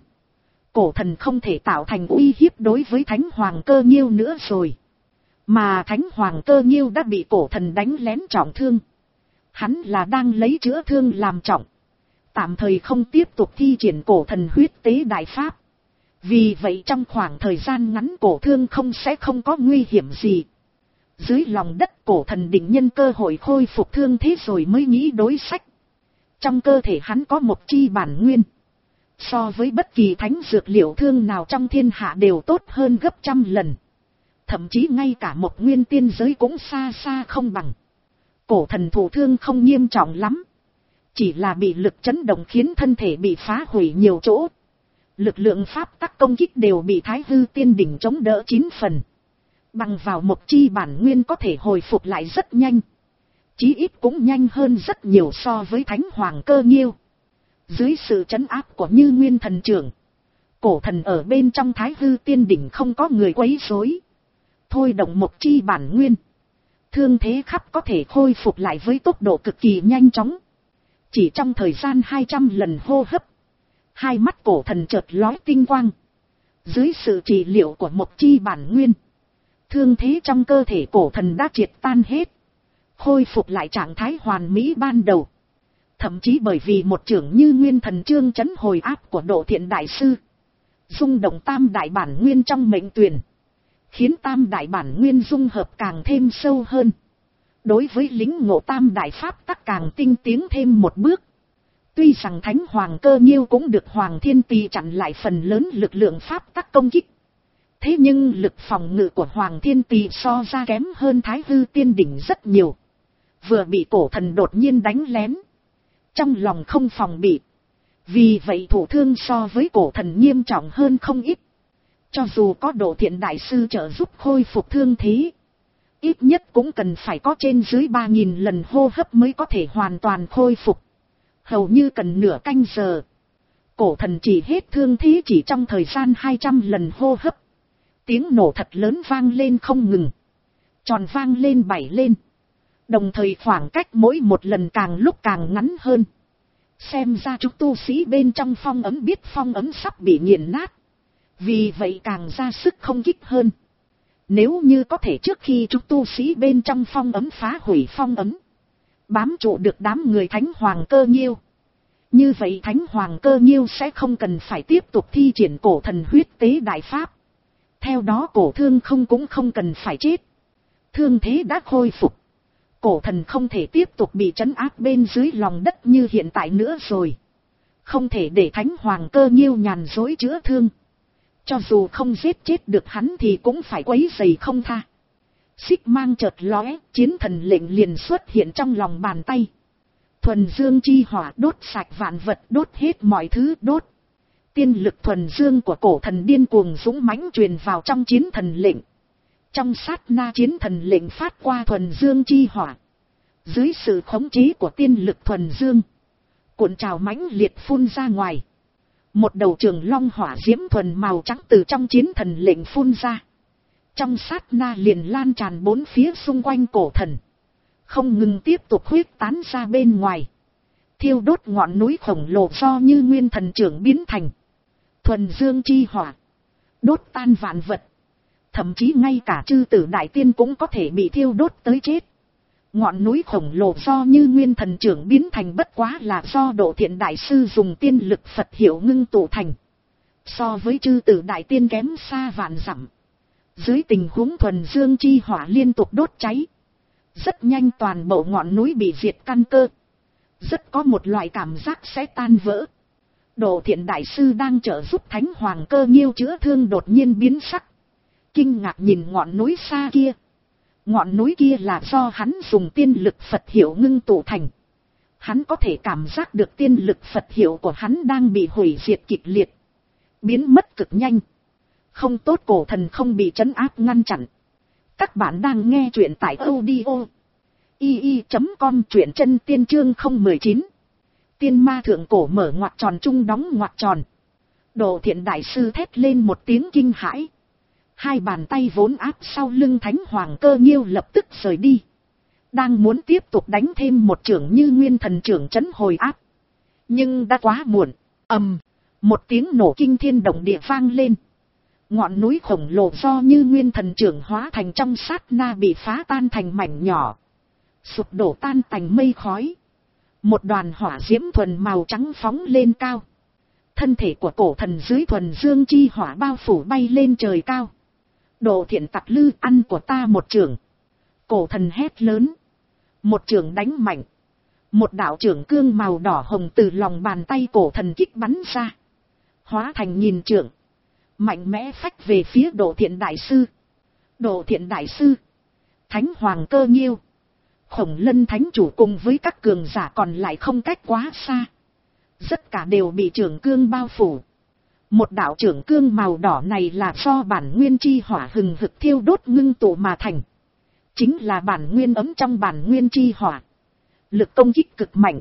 Speaker 1: Cổ thần không thể tạo thành uy hiếp đối với Thánh Hoàng Cơ Nhiêu nữa rồi. Mà Thánh Hoàng Cơ Nhiêu đã bị cổ thần đánh lén trọng thương. Hắn là đang lấy chữa thương làm trọng, tạm thời không tiếp tục thi triển cổ thần huyết tế đại pháp. Vì vậy trong khoảng thời gian ngắn cổ thương không sẽ không có nguy hiểm gì. Dưới lòng đất cổ thần định nhân cơ hội khôi phục thương thế rồi mới nghĩ đối sách. Trong cơ thể hắn có một chi bản nguyên, so với bất kỳ thánh dược liệu thương nào trong thiên hạ đều tốt hơn gấp trăm lần. Thậm chí ngay cả một nguyên tiên giới cũng xa xa không bằng. Cổ thần thụ thương không nghiêm trọng lắm, chỉ là bị lực chấn động khiến thân thể bị phá hủy nhiều chỗ. Lực lượng pháp tắc công kích đều bị Thái Hư Tiên Đỉnh chống đỡ chín phần. Bằng vào một chi bản nguyên có thể hồi phục lại rất nhanh. Chí ít cũng nhanh hơn rất nhiều so với Thánh Hoàng Cơ Nhiêu. Dưới sự trấn áp của Như Nguyên thần trưởng, cổ thần ở bên trong Thái Hư Tiên Đỉnh không có người quấy rối. Thôi động một chi bản nguyên, thương thế khắp có thể khôi phục lại với tốc độ cực kỳ nhanh chóng. Chỉ trong thời gian hai trăm lần hô hấp, hai mắt cổ thần chợt lóe tinh quang. Dưới sự trị liệu của một chi bản nguyên, thương thế trong cơ thể cổ thần đã triệt tan hết, khôi phục lại trạng thái hoàn mỹ ban đầu. Thậm chí bởi vì một trưởng Như Nguyên thần chương chấn hồi áp của Độ Thiện đại sư, rung động tam đại bản nguyên trong mệnh tuyền, khiến tam đại bản nguyên dung hợp càng thêm sâu hơn. Đối với lĩnh ngộ tam đại pháp tắc càng tinh tiến thêm một bước. Tuy rằng Thánh Hoàng Cơ Nhiêu cũng được Hoàng Thiên Tỳ chặn lại phần lớn lực lượng pháp tắc công kích. Thế nhưng lực phòng ngự của Hoàng Thiên Tỳ so ra kém hơn Thái Hư Tiên Đỉnh rất nhiều. Vừa bị cổ thần đột nhiên đánh lén, trong lòng không phòng bị. Vì vậy thụ thương so với cổ thần nghiêm trọng hơn không ít. Cho dù có Độ Thiện đại sư trợ giúp khôi phục thương thế, ít nhất cũng cần phải có trên dưới ba nghìn lần hô hấp mới có thể hoàn toàn khôi phục. Hầu như cần nửa canh giờ. Cổ thần chỉ hết thương thế chỉ trong thời gian hai trăm lần hô hấp. Tiếng nổ thật lớn vang lên không ngừng, tròn vang lên bảy lên. Đồng thời khoảng cách mỗi một lần càng lúc càng ngắn hơn. Xem ra chúng tu sĩ bên trong phong ấm biết phong ấm sắp bị nghiền nát, vì vậy càng ra sức không kích hơn. Nếu như có thể trước khi chúng tu sĩ bên trong phong ấm phá hủy phong ấm, bám trụ được đám người Thánh Hoàng Cơ Nhiêu, như vậy Thánh Hoàng Cơ Nhiêu sẽ không cần phải tiếp tục thi triển cổ thần huyết tế đại pháp. Theo đó cổ thương không cũng không cần phải chết. Thương thế đã khôi phục, cổ thần không thể tiếp tục bị trấn áp bên dưới lòng đất như hiện tại nữa rồi. Không thể để Thánh Hoàng Cơ Nhiêu nhàn dối chữa thương. Cho dù không giết chết được hắn thì cũng phải quấy rầy không tha. Xích mang chợt lóe, chiến thần lệnh liền xuất hiện trong lòng bàn tay. Thuần dương chi hỏa đốt sạch vạn vật, đốt hết mọi thứ đốt. Tiên lực thuần dương của cổ thần điên cuồng dũng mãnh truyền vào trong chiến thần lệnh. Trong sát na chiến thần lệnh phát qua thuần dương chi hỏa. Dưới sự khống chế của tiên lực thuần dương, cuộn trào mãnh liệt phun ra ngoài. Một đầu trường long hỏa diễm thuần màu trắng từ trong chiến thần lệnh phun ra. Trong sát na liền lan tràn bốn phía xung quanh cổ thần, không ngừng tiếp tục huyết tán ra bên ngoài, thiêu đốt ngọn núi khổng lồ do Như Nguyên thần trưởng biến thành. Thuần dương chi hỏa đốt tan vạn vật, thậm chí ngay cả chư tử đại tiên cũng có thể bị thiêu đốt tới chết. Ngọn núi khổng lồ do Như Nguyên thần trưởng biến thành bất quá là do Độ Thiện đại sư dùng tiên lực Phật hiệu ngưng tụ thành, so với chư tử đại tiên kém xa vạn dặm. Dưới tình huống thuần dương chi hỏa liên tục đốt cháy, rất nhanh toàn bộ ngọn núi bị diệt căn cơ. Rất có một loại cảm giác sẽ tan vỡ. Độ Thiện đại sư đang trợ giúp Thánh Hoàng Cơ Nghiêu chữa thương đột nhiên biến sắc. Kinh ngạc nhìn ngọn núi xa kia. Ngọn núi kia là do hắn dùng tiên lực Phật hiệu ngưng tụ thành. Hắn có thể cảm giác được tiên lực Phật hiệu của hắn đang bị hủy diệt kịch liệt, biến mất cực nhanh. Không tốt, Cổ Thần không bị trấn áp ngăn chặn. Các bạn đang nghe truyện tại audio i i chấm com, truyện chân tiên chương không một chín. Tiên ma thượng cổ mở ngoặc tròn trung đóng ngoặc tròn. Độ Thiện đại sư thét lên một tiếng kinh hãi. Hai bàn tay vốn áp sau lưng Thánh Hoàng Cơ Nghiêu lập tức rời đi. Đang muốn tiếp tục đánh thêm một chưởng Như Nguyên Thần chưởng trấn hồi áp. Nhưng đã quá muộn. Ầm, một tiếng nổ kinh thiên động địa vang lên. Ngọn núi khổng lồ do Như Nguyên Thần chưởng hóa thành trong sát na bị phá tan thành mảnh nhỏ, sụp đổ tan tành mây khói. Một đoàn hỏa diễm thuần màu trắng phóng lên cao. Thân thể của Cổ Thần dưới thuần dương chi hỏa bao phủ bay lên trời cao. Độ Thiện tặc lư, ăn của ta một chưởng. Cổ Thần hét lớn. Một chưởng đánh mạnh. Một đạo chưởng cương màu đỏ hồng từ lòng bàn tay Cổ Thần kích bắn ra, hóa thành nghìn chưởng, mạnh mẽ phách về phía Độ Thiện đại sư. Độ Thiện đại sư, Thánh Hoàng Cơ Nghiêu, Khổng Lân thánh chủ cùng với các cường giả còn lại không cách quá xa, tất cả đều bị chưởng cương bao phủ. Một đạo chưởng cương màu đỏ này là do bản nguyên chi hỏa hừng hực thiêu đốt ngưng tụ mà thành, chính là bản nguyên ấm trong bản nguyên chi hỏa. Lực công kích cực mạnh,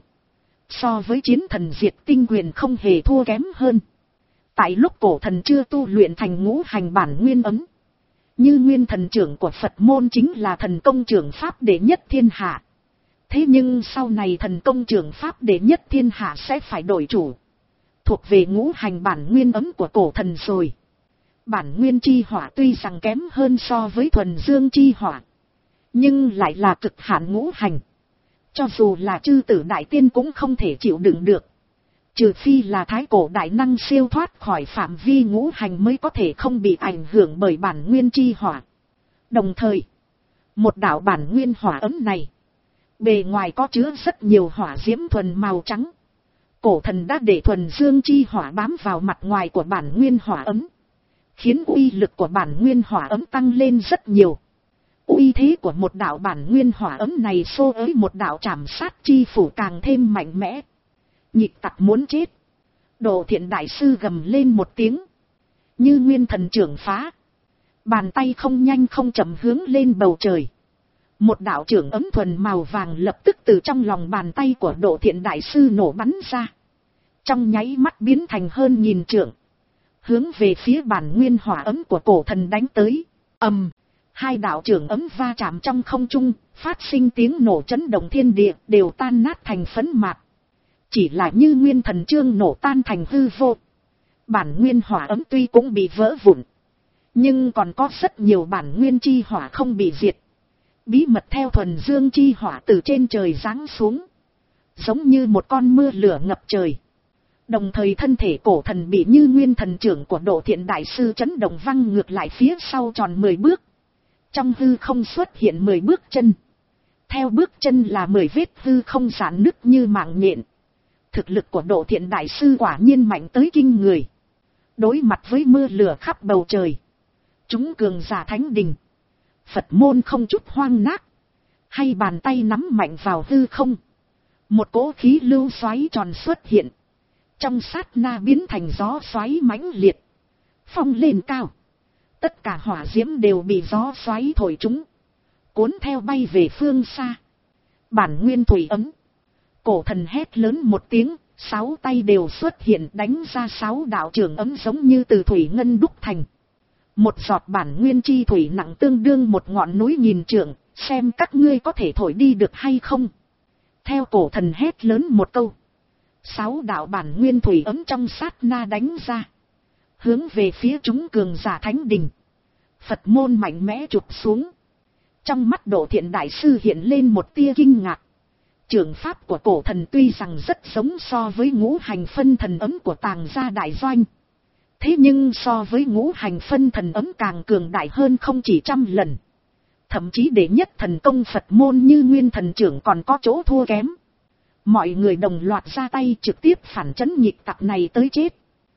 Speaker 1: so với chiến thần diệt tinh quyền không hề thua kém hơn. Tại lúc Cổ Thần chưa tu luyện thành ngũ hành bản nguyên ấm, Như Nguyên Thần chưởng của Phật môn chính là thần công chưởng pháp đệ nhất thiên hạ. Thế nhưng sau này thần công chưởng pháp đệ nhất thiên hạ sẽ phải đổi chủ, thuộc về ngũ hành bản nguyên ấm của Cổ Thần rồi. Bản nguyên chi hỏa tuy rằng kém hơn so với thuần dương chi hỏa, nhưng lại là cực hạn ngũ hành. Cho dù là chư tử đại tiên cũng không thể chịu đựng được. Trừ phi là thái cổ đại năng siêu thoát khỏi phạm vi ngũ hành mới có thể không bị ảnh hưởng bởi bản nguyên chi hỏa. Đồng thời, một đạo bản nguyên hỏa ấm này, bề ngoài có chứa rất nhiều hỏa diễm thuần màu trắng. Cổ Thần đã để thuần dương chi hỏa bám vào mặt ngoài của bản nguyên hỏa ấm, khiến uy lực của bản nguyên hỏa ấm tăng lên rất nhiều. Uy thế của một đạo bản nguyên hỏa ấm này so với một đạo trảm sát chi phủ càng thêm mạnh mẽ. Nhịp tặc muốn chết. Độ Thiện đại sư gầm lên một tiếng. Như Nguyên Thần chưởng phá. Bàn tay không nhanh không chậm hướng lên bầu trời. Một đạo chưởng ấm thuần màu vàng lập tức từ trong lòng bàn tay của Độ Thiện đại sư nổ bắn ra. Trong nháy mắt biến thành hơn nghìn trượng, hướng về phía bản nguyên hỏa ấm của Cổ Thần đánh tới. Ầm, hai đạo chưởng ấm va chạm trong không trung, phát sinh tiếng nổ chấn động thiên địa, đều tan nát thành phấn mạt. Chỉ là Như Nguyên Thần chương nổ tan thành hư vô. Bản nguyên hỏa ấm tuy cũng bị vỡ vụn, nhưng còn có rất nhiều bản nguyên chi hỏa không bị diệt. Bí mật theo thuần dương chi hỏa từ trên trời giáng xuống, giống như một con mưa lửa ngập trời. Đồng thời thân thể Cổ Thần bị Như Nguyên Thần trưởng của Độ Thiện đại sư chấn động văng ngược lại phía sau tròn mười bước. Trong hư không xuất hiện mười bước chân. Theo bước chân là mười vết hư không giãn nứt như mạng nhện. Thực lực của Độ Thiện đại sư quả nhiên mạnh tới kinh người. Đối mặt với mưa lửa khắp bầu trời, chúng cường giả thánh đình, Phật môn không chút hoang nát, hay bàn tay nắm mạnh vào hư không. Một cỗ khí lưu xoáy tròn xuất hiện, trong sát na biến thành gió xoáy mãnh liệt, phong lên cao. Tất cả hỏa diễm đều bị gió xoáy thổi trúng, cuốn theo bay về phương xa. Bản nguyên thủy ấm. Cổ Thần hét lớn một tiếng, sáu tay đều xuất hiện đánh ra sáu đạo chưởng ấm giống như từ thủy ngân đúc thành. Một giọt bản nguyên chi thủy nặng tương đương một ngọn núi nghìn trượng, xem các ngươi có thể thổi đi được hay không. Theo Cổ Thần hét lớn một câu, sáu đạo bản nguyên thủy ấm trong sát na đánh ra, hướng về phía chúng cường giả thánh đình, Phật môn mạnh mẽ chụp xuống. Trong mắt Độ Thiện đại sư hiện lên một tia kinh ngạc. Trường pháp của Cổ Thần tuy rằng rất giống so với ngũ hành phân thần ấm của Tàng gia đại doanh, Thế nhưng so với ngũ hành phân thần ấm càng cường đại hơn không chỉ trăm lần. Thậm chí đệ nhất thần công Phật môn như Nguyên Thần Trưởng còn có chỗ thua kém. Mọi người đồng loạt ra tay trực tiếp phản chấn nhịp tặc này tới chết.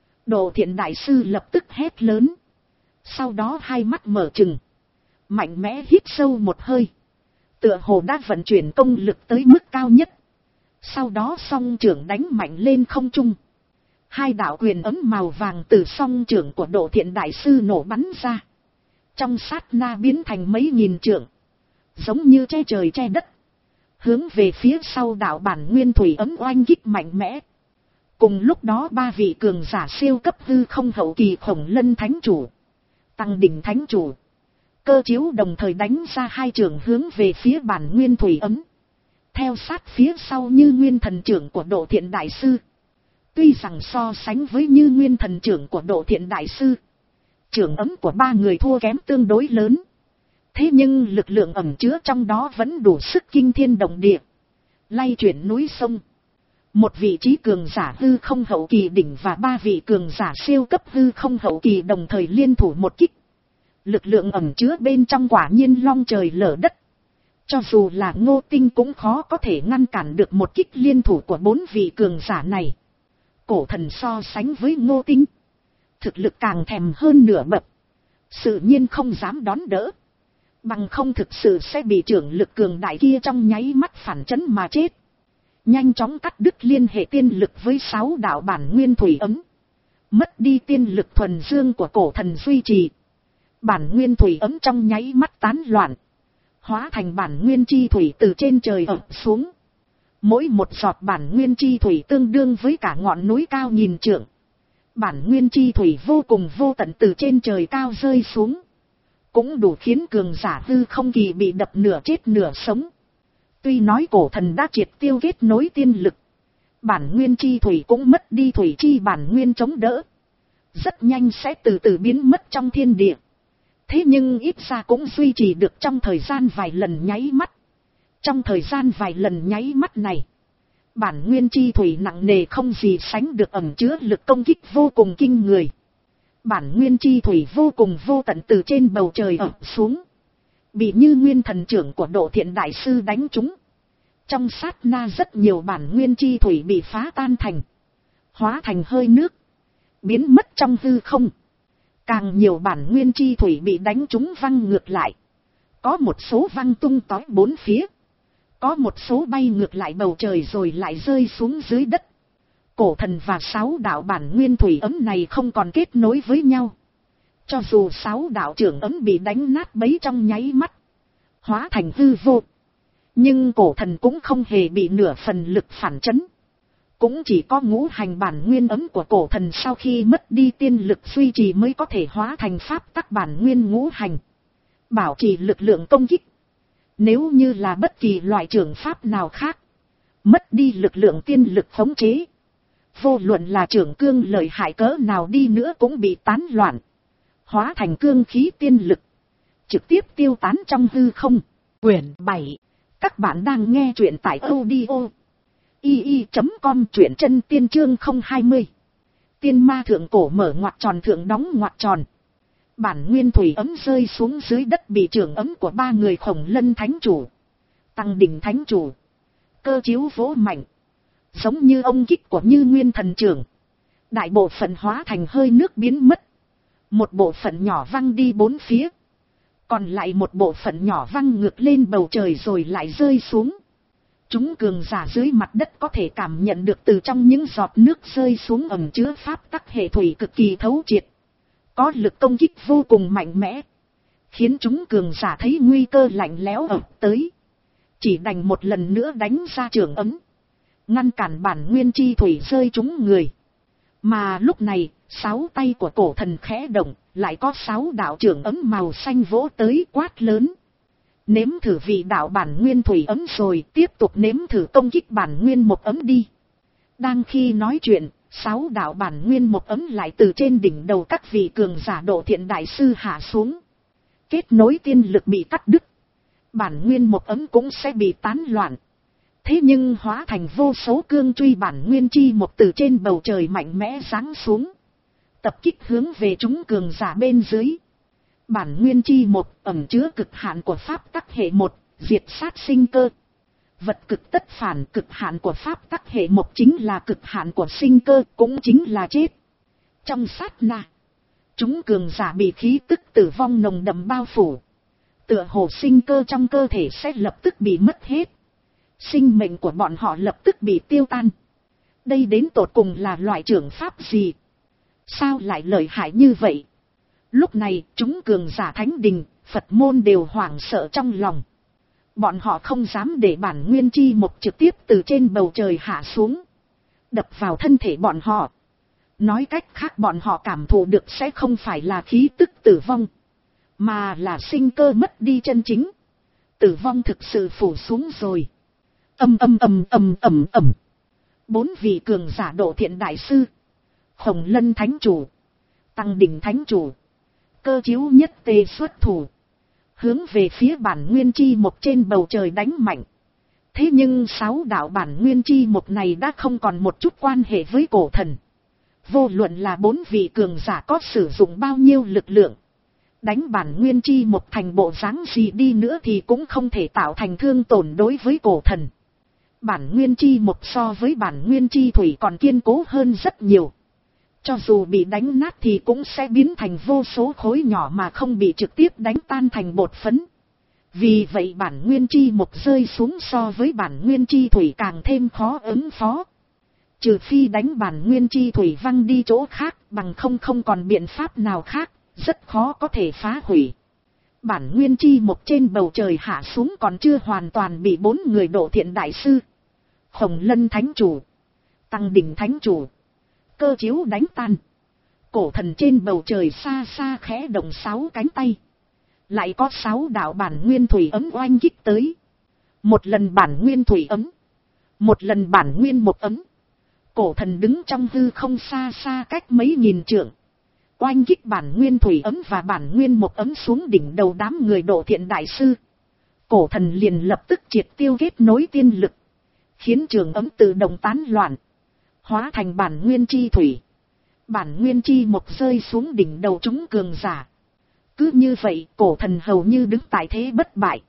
Speaker 1: Đồ Thiện đại sư lập tức hét lớn. Sau đó hai mắt mở trừng. Mạnh mẽ hít sâu một hơi. Tựa hồ đã vận chuyển công lực tới mức cao nhất. Sau đó song trưởng đánh mạnh lên không trung. Hai đạo quyền ấm màu vàng từ song trưởng của Đồ Thiện đại sư nổ bắn ra. Trong sát na biến thành mấy nghìn trượng. Giống như che trời che đất. Hướng về phía sau đạo bản nguyên thủy ấm oanh kích mạnh mẽ. Cùng lúc đó ba vị cường giả siêu cấp hư không hậu kỳ Khổng Lân Thánh Chủ, Tăng Đỉnh Thánh Chủ, Cơ Chiếu đồng thời đánh ra hai trường hướng về phía bản nguyên thủy ấm. Theo sát phía sau Như Nguyên Thần Trưởng của Đồ Thiện đại sư. Tuy rằng so sánh với Như Nguyên Thần Trưởng của Đồ Thiện đại sư, trưởng ấm của ba người thua kém tương đối lớn. Thế nhưng lực lượng ẩn chứa trong đó vẫn đủ sức kinh thiên động địa, lay chuyển núi sông. Một vị trí cường giả hư không hậu kỳ đỉnh và ba vị cường giả siêu cấp hư không hậu kỳ đồng thời liên thủ một kích. Lực lượng ẩn chứa bên trong quả nhiên long trời lở đất. Cho dù là Ngô Tinh cũng khó có thể ngăn cản được một kích liên thủ của bốn vị cường giả này. Cổ Thần so sánh với Ngô Tinh, thực lực càng thèm hơn nửa bậc. Sự nhiên không dám đón đỡ. Bằng không thực sự sẽ bị trưởng lực cường đại kia trong nháy mắt phản chấn mà chết. Nhanh chóng cắt đứt liên hệ tiên lực với sáu đạo bản nguyên thủy ấm. Mất đi tiên lực thuần dương của Cổ Thần duy trì. Bản nguyên thủy ấm trong nháy mắt tán loạn. Hóa thành bản nguyên chi thủy từ trên trời ập xuống. Mỗi một giọt bản nguyên chi thủy tương đương với cả ngọn núi cao nghìn trượng. Bản nguyên chi thủy vô cùng vô tận từ trên trời cao rơi xuống. Cũng đủ khiến cường giả hư không kỳ bị đập nửa chết nửa sống. Tuy nói Cổ Thần đã triệt tiêu kết nối tiên lực, bản nguyên chi thủy cũng mất đi thủy chi bản nguyên chống đỡ. Rất nhanh sẽ từ từ biến mất trong thiên địa. Thế nhưng ít ra cũng duy trì được trong thời gian vài lần nháy mắt. Trong thời gian vài lần nháy mắt này, bản nguyên chi thủy nặng nề không gì sánh được ẩn chứa lực công kích vô cùng kinh người. Bản nguyên chi thủy vô cùng vô tận từ trên bầu trời ập xuống. Bị Như Nguyên Thần Trưởng của Đồ Thiện đại sư đánh trúng. Trong sát na rất nhiều bản nguyên chi thủy bị phá tan thành, hóa thành hơi nước, biến mất trong hư không. Càng nhiều bản nguyên chi thủy bị đánh trúng văng ngược lại. Có một số văng tung tói bốn phía. Có một số bay ngược lại bầu trời rồi lại rơi xuống dưới đất. Cổ Thần và sáu đạo bản nguyên thủy ấm này không còn kết nối với nhau. Cho dù sáu đạo trưởng ấm bị đánh nát bấy trong nháy mắt, hóa thành hư vô, nhưng Cổ Thần cũng không hề bị nửa phần lực phản chấn. Cũng chỉ có ngũ hành bản nguyên ấm của Cổ Thần sau khi mất đi tiên lực duy trì mới có thể hóa thành pháp tắc bản nguyên ngũ hành, bảo trì lực lượng công kích. Nếu như là bất kỳ loại trưởng pháp nào khác, mất đi lực lượng tiên lực khống chế, vô luận là trưởng cương lợi hại cỡ nào đi nữa cũng bị tán loạn, hóa thành cương khí tiên lực, trực tiếp tiêu tán trong hư không. Quyển bảy. Các bạn đang nghe truyện tại audio i i chấm com, truyện chân tiên chương không hai mươi. Tiên ma thượng cổ mở ngoặc tròn thượng đóng ngoặc tròn. Bản nguyên thủy ấm rơi xuống dưới đất bị trưởng ấm của ba người Khổng Lân Thánh Chủ, Tăng Đỉnh Thánh Chủ, Cơ Chiếu vỗ mạnh. Giống như ông kích của Như Nguyên Thần Trưởng. Đại bộ phận hóa thành hơi nước biến mất. Một bộ phận nhỏ văng đi bốn phía. Còn lại một bộ phận nhỏ văng ngược lên bầu trời rồi lại rơi xuống. Chúng cường giả dưới mặt đất có thể cảm nhận được từ trong những giọt nước rơi xuống ẩn chứa pháp tắc hệ thủy cực kỳ thấu triệt. Có lực công kích vô cùng mạnh mẽ. Khiến chúng cường giả thấy nguy cơ lạnh lẽo ập tới. Chỉ đành một lần nữa đánh ra trường ấm, ngăn cản bản nguyên chi thủy rơi trúng người. Mà lúc này, sáu tay của Cổ Thần khẽ động, lại có sáu đạo trưởng ấm màu xanh vỗ tới quát lớn. Nếm thử vị đạo bản nguyên thủy ấm rồi, tiếp tục nếm thử công kích bản nguyên một ấm đi. Đang khi nói chuyện, sáu đạo bản nguyên một ấm lại từ trên đỉnh đầu các vị cường giả Đồ Thiện đại sư hạ xuống. Kết nối tiên lực bị cắt đứt, bản nguyên một ấm cũng sẽ bị tán loạn. Thế nhưng hóa thành vô số cương truy bản nguyên chi một từ trên bầu trời mạnh mẽ giáng xuống. tập kích hướng về chúng cường giả bên dưới. Bản nguyên chi một ẩn chứa cực hạn của pháp tắc hệ một, diệt sát sinh cơ. Vật cực tất phản, cực hạn của pháp tắc hệ một chính là cực hạn của sinh cơ, cũng chính là chết. Trong sát na, chúng cường giả bị khí tức tử vong nồng đậm bao phủ. Tựa hồ sinh cơ trong cơ thể sẽ lập tức bị mất hết. Sinh mệnh của bọn họ lập tức bị tiêu tan. Đây đến tột cùng là loại trưởng pháp gì? Sao lại lợi hại như vậy? Lúc này, chúng cường giả thánh đình, Phật môn đều hoảng sợ trong lòng. Bọn họ không dám để bản nguyên chi một trực tiếp từ trên bầu trời hạ xuống, đập vào thân thể bọn họ. Nói cách khác, bọn họ cảm thụ được sẽ không phải là khí tức tử vong, mà là sinh cơ mất đi chân chính. Tử vong thực sự phủ xuống rồi. Âm âm âm âm ầm ầm. Bốn vị cường giả độ thiện đại sư, Khổng Lân thánh chủ, Tăng Đỉnh thánh chủ, Cơ Chiếu nhất tề xuất thủ, hướng về phía bản nguyên chi một trên bầu trời đánh mạnh. Thế nhưng sáu đạo bản nguyên chi một này đã không còn một chút quan hệ với cổ thần. Vô luận là bốn vị cường giả có sử dụng bao nhiêu lực lượng, đánh bản nguyên chi một thành bộ dáng gì đi nữa thì cũng không thể tạo thành thương tổn đối với cổ thần. Bản nguyên chi một so với bản nguyên chi thủy còn kiên cố hơn rất nhiều. Cho dù bị đánh nát thì cũng sẽ biến thành vô số khối nhỏ mà không bị trực tiếp đánh tan thành bột phấn. Vì vậy bản nguyên chi một rơi xuống so với bản nguyên chi thủy càng thêm khó ứng phó. Trừ phi đánh bản nguyên chi thủy văng đi chỗ khác, bằng không không còn biện pháp nào khác, rất khó có thể phá hủy. Bản nguyên chi một trên bầu trời hạ xuống còn chưa hoàn toàn bị bốn người độ thiện đại sư, Khổng Lân thánh chủ, Tăng Đỉnh thánh chủ, Cơ Chiếu đánh tan. Cổ thần trên bầu trời xa xa khẽ động sáu cánh tay, lại có sáu đạo bản nguyên thủy ấm oanh kích tới. Một lần bản nguyên thủy ấm, một lần bản nguyên một ấm. Cổ thần đứng trong hư không xa xa cách mấy nghìn trượng, oanh kích bản nguyên thủy ấm và bản nguyên một ấm xuống đỉnh đầu đám người độ thiện đại sư. Cổ thần liền lập tức triệt tiêu kết nối tiên lực, khiến trường ấm tự động tán loạn, hóa thành bản nguyên chi thủy. Bản nguyên chi một rơi xuống đỉnh đầu chúng cường giả. Cứ như vậy, cổ thần hầu như đứng tại thế bất bại.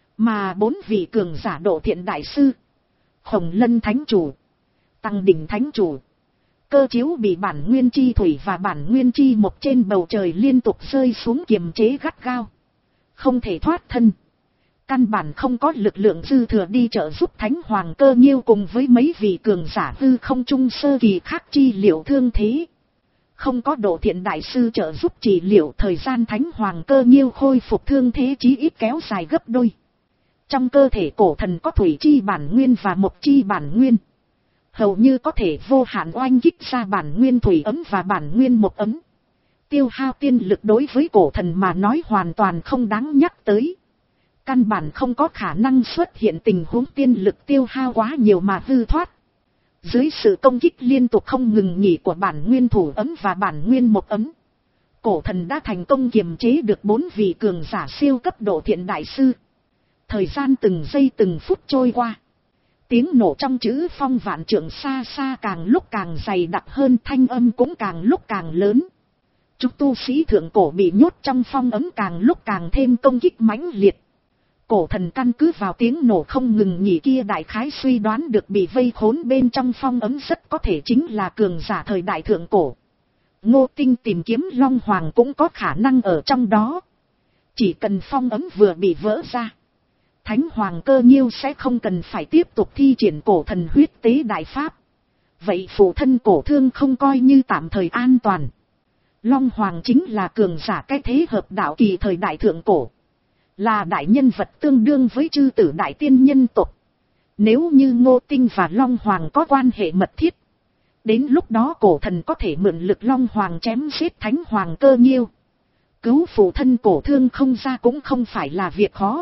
Speaker 1: Mà bốn vị cường giả độ thiện đại sư, Khổng Lân thánh chủ, Tăng Đỉnh thánh chủ, Cơ Chiếu bị bản nguyên chi thủy và bản nguyên chi một trên bầu trời liên tục rơi xuống kiềm chế gắt gao, không thể thoát thân. Căn bản không có lực lượng dư thừa đi trợ giúp Thánh Hoàng Cơ Nhiêu cùng với mấy vị cường giả hư không trung sơ kỳ khác chi liệu thương thế. Không có độ thiện đại sư trợ giúp trị liệu, thời gian Thánh Hoàng Cơ Nhiêu khôi phục thương thế chí ít kéo dài gấp đôi. Trong cơ thể cổ thần có thủy chi bản nguyên và mộc chi bản nguyên, hầu như có thể vô hạn oanh kích ra bản nguyên thủy ấm và bản nguyên mộc ấm. Tiêu hao tiên lực đối với cổ thần mà nói hoàn toàn không đáng nhắc tới. Căn bản không có khả năng xuất hiện tình huống tiên lực tiêu hao quá nhiều mà hư thoát. Dưới sự công kích liên tục không ngừng nghỉ của bản nguyên thủ ấm và bản nguyên một ấm, cổ thần đã thành công kiềm chế được bốn vị cường giả siêu cấp độ thiện đại sư. Thời gian từng giây từng phút trôi qua, tiếng nổ trong chữ phong vạn trượng xa xa càng lúc càng dày đặc hơn, thanh âm cũng càng lúc càng lớn. Chúng tu sĩ thượng cổ bị nhốt trong phong ấm càng lúc càng thêm công kích mãnh liệt. Cổ thần căn cứ vào tiếng nổ không ngừng nghỉ kia đại khái suy đoán được bị vây khốn bên trong phong ấm rất có thể chính là cường giả thời đại thượng cổ. Ngô Tinh tìm kiếm Long Hoàng cũng có khả năng ở trong đó. Chỉ cần phong ấm vừa bị vỡ ra, Thánh Hoàng Cơ Nhiêu sẽ không cần phải tiếp tục thi triển cổ thần huyết tế đại pháp. Vậy phụ thân cổ thương không coi như tạm thời an toàn. Long Hoàng chính là cường giả cái thế hợp đạo kỳ thời đại thượng cổ, là đại nhân vật tương đương với chư tử đại tiên nhân tộc. Nếu như Ngô Tinh và Long Hoàng có quan hệ mật thiết, đến lúc đó cổ thần có thể mượn lực Long Hoàng chém giết Thánh Hoàng Cơ Nhiêu. Cứu phụ thân cổ thương không ra cũng không phải là việc khó.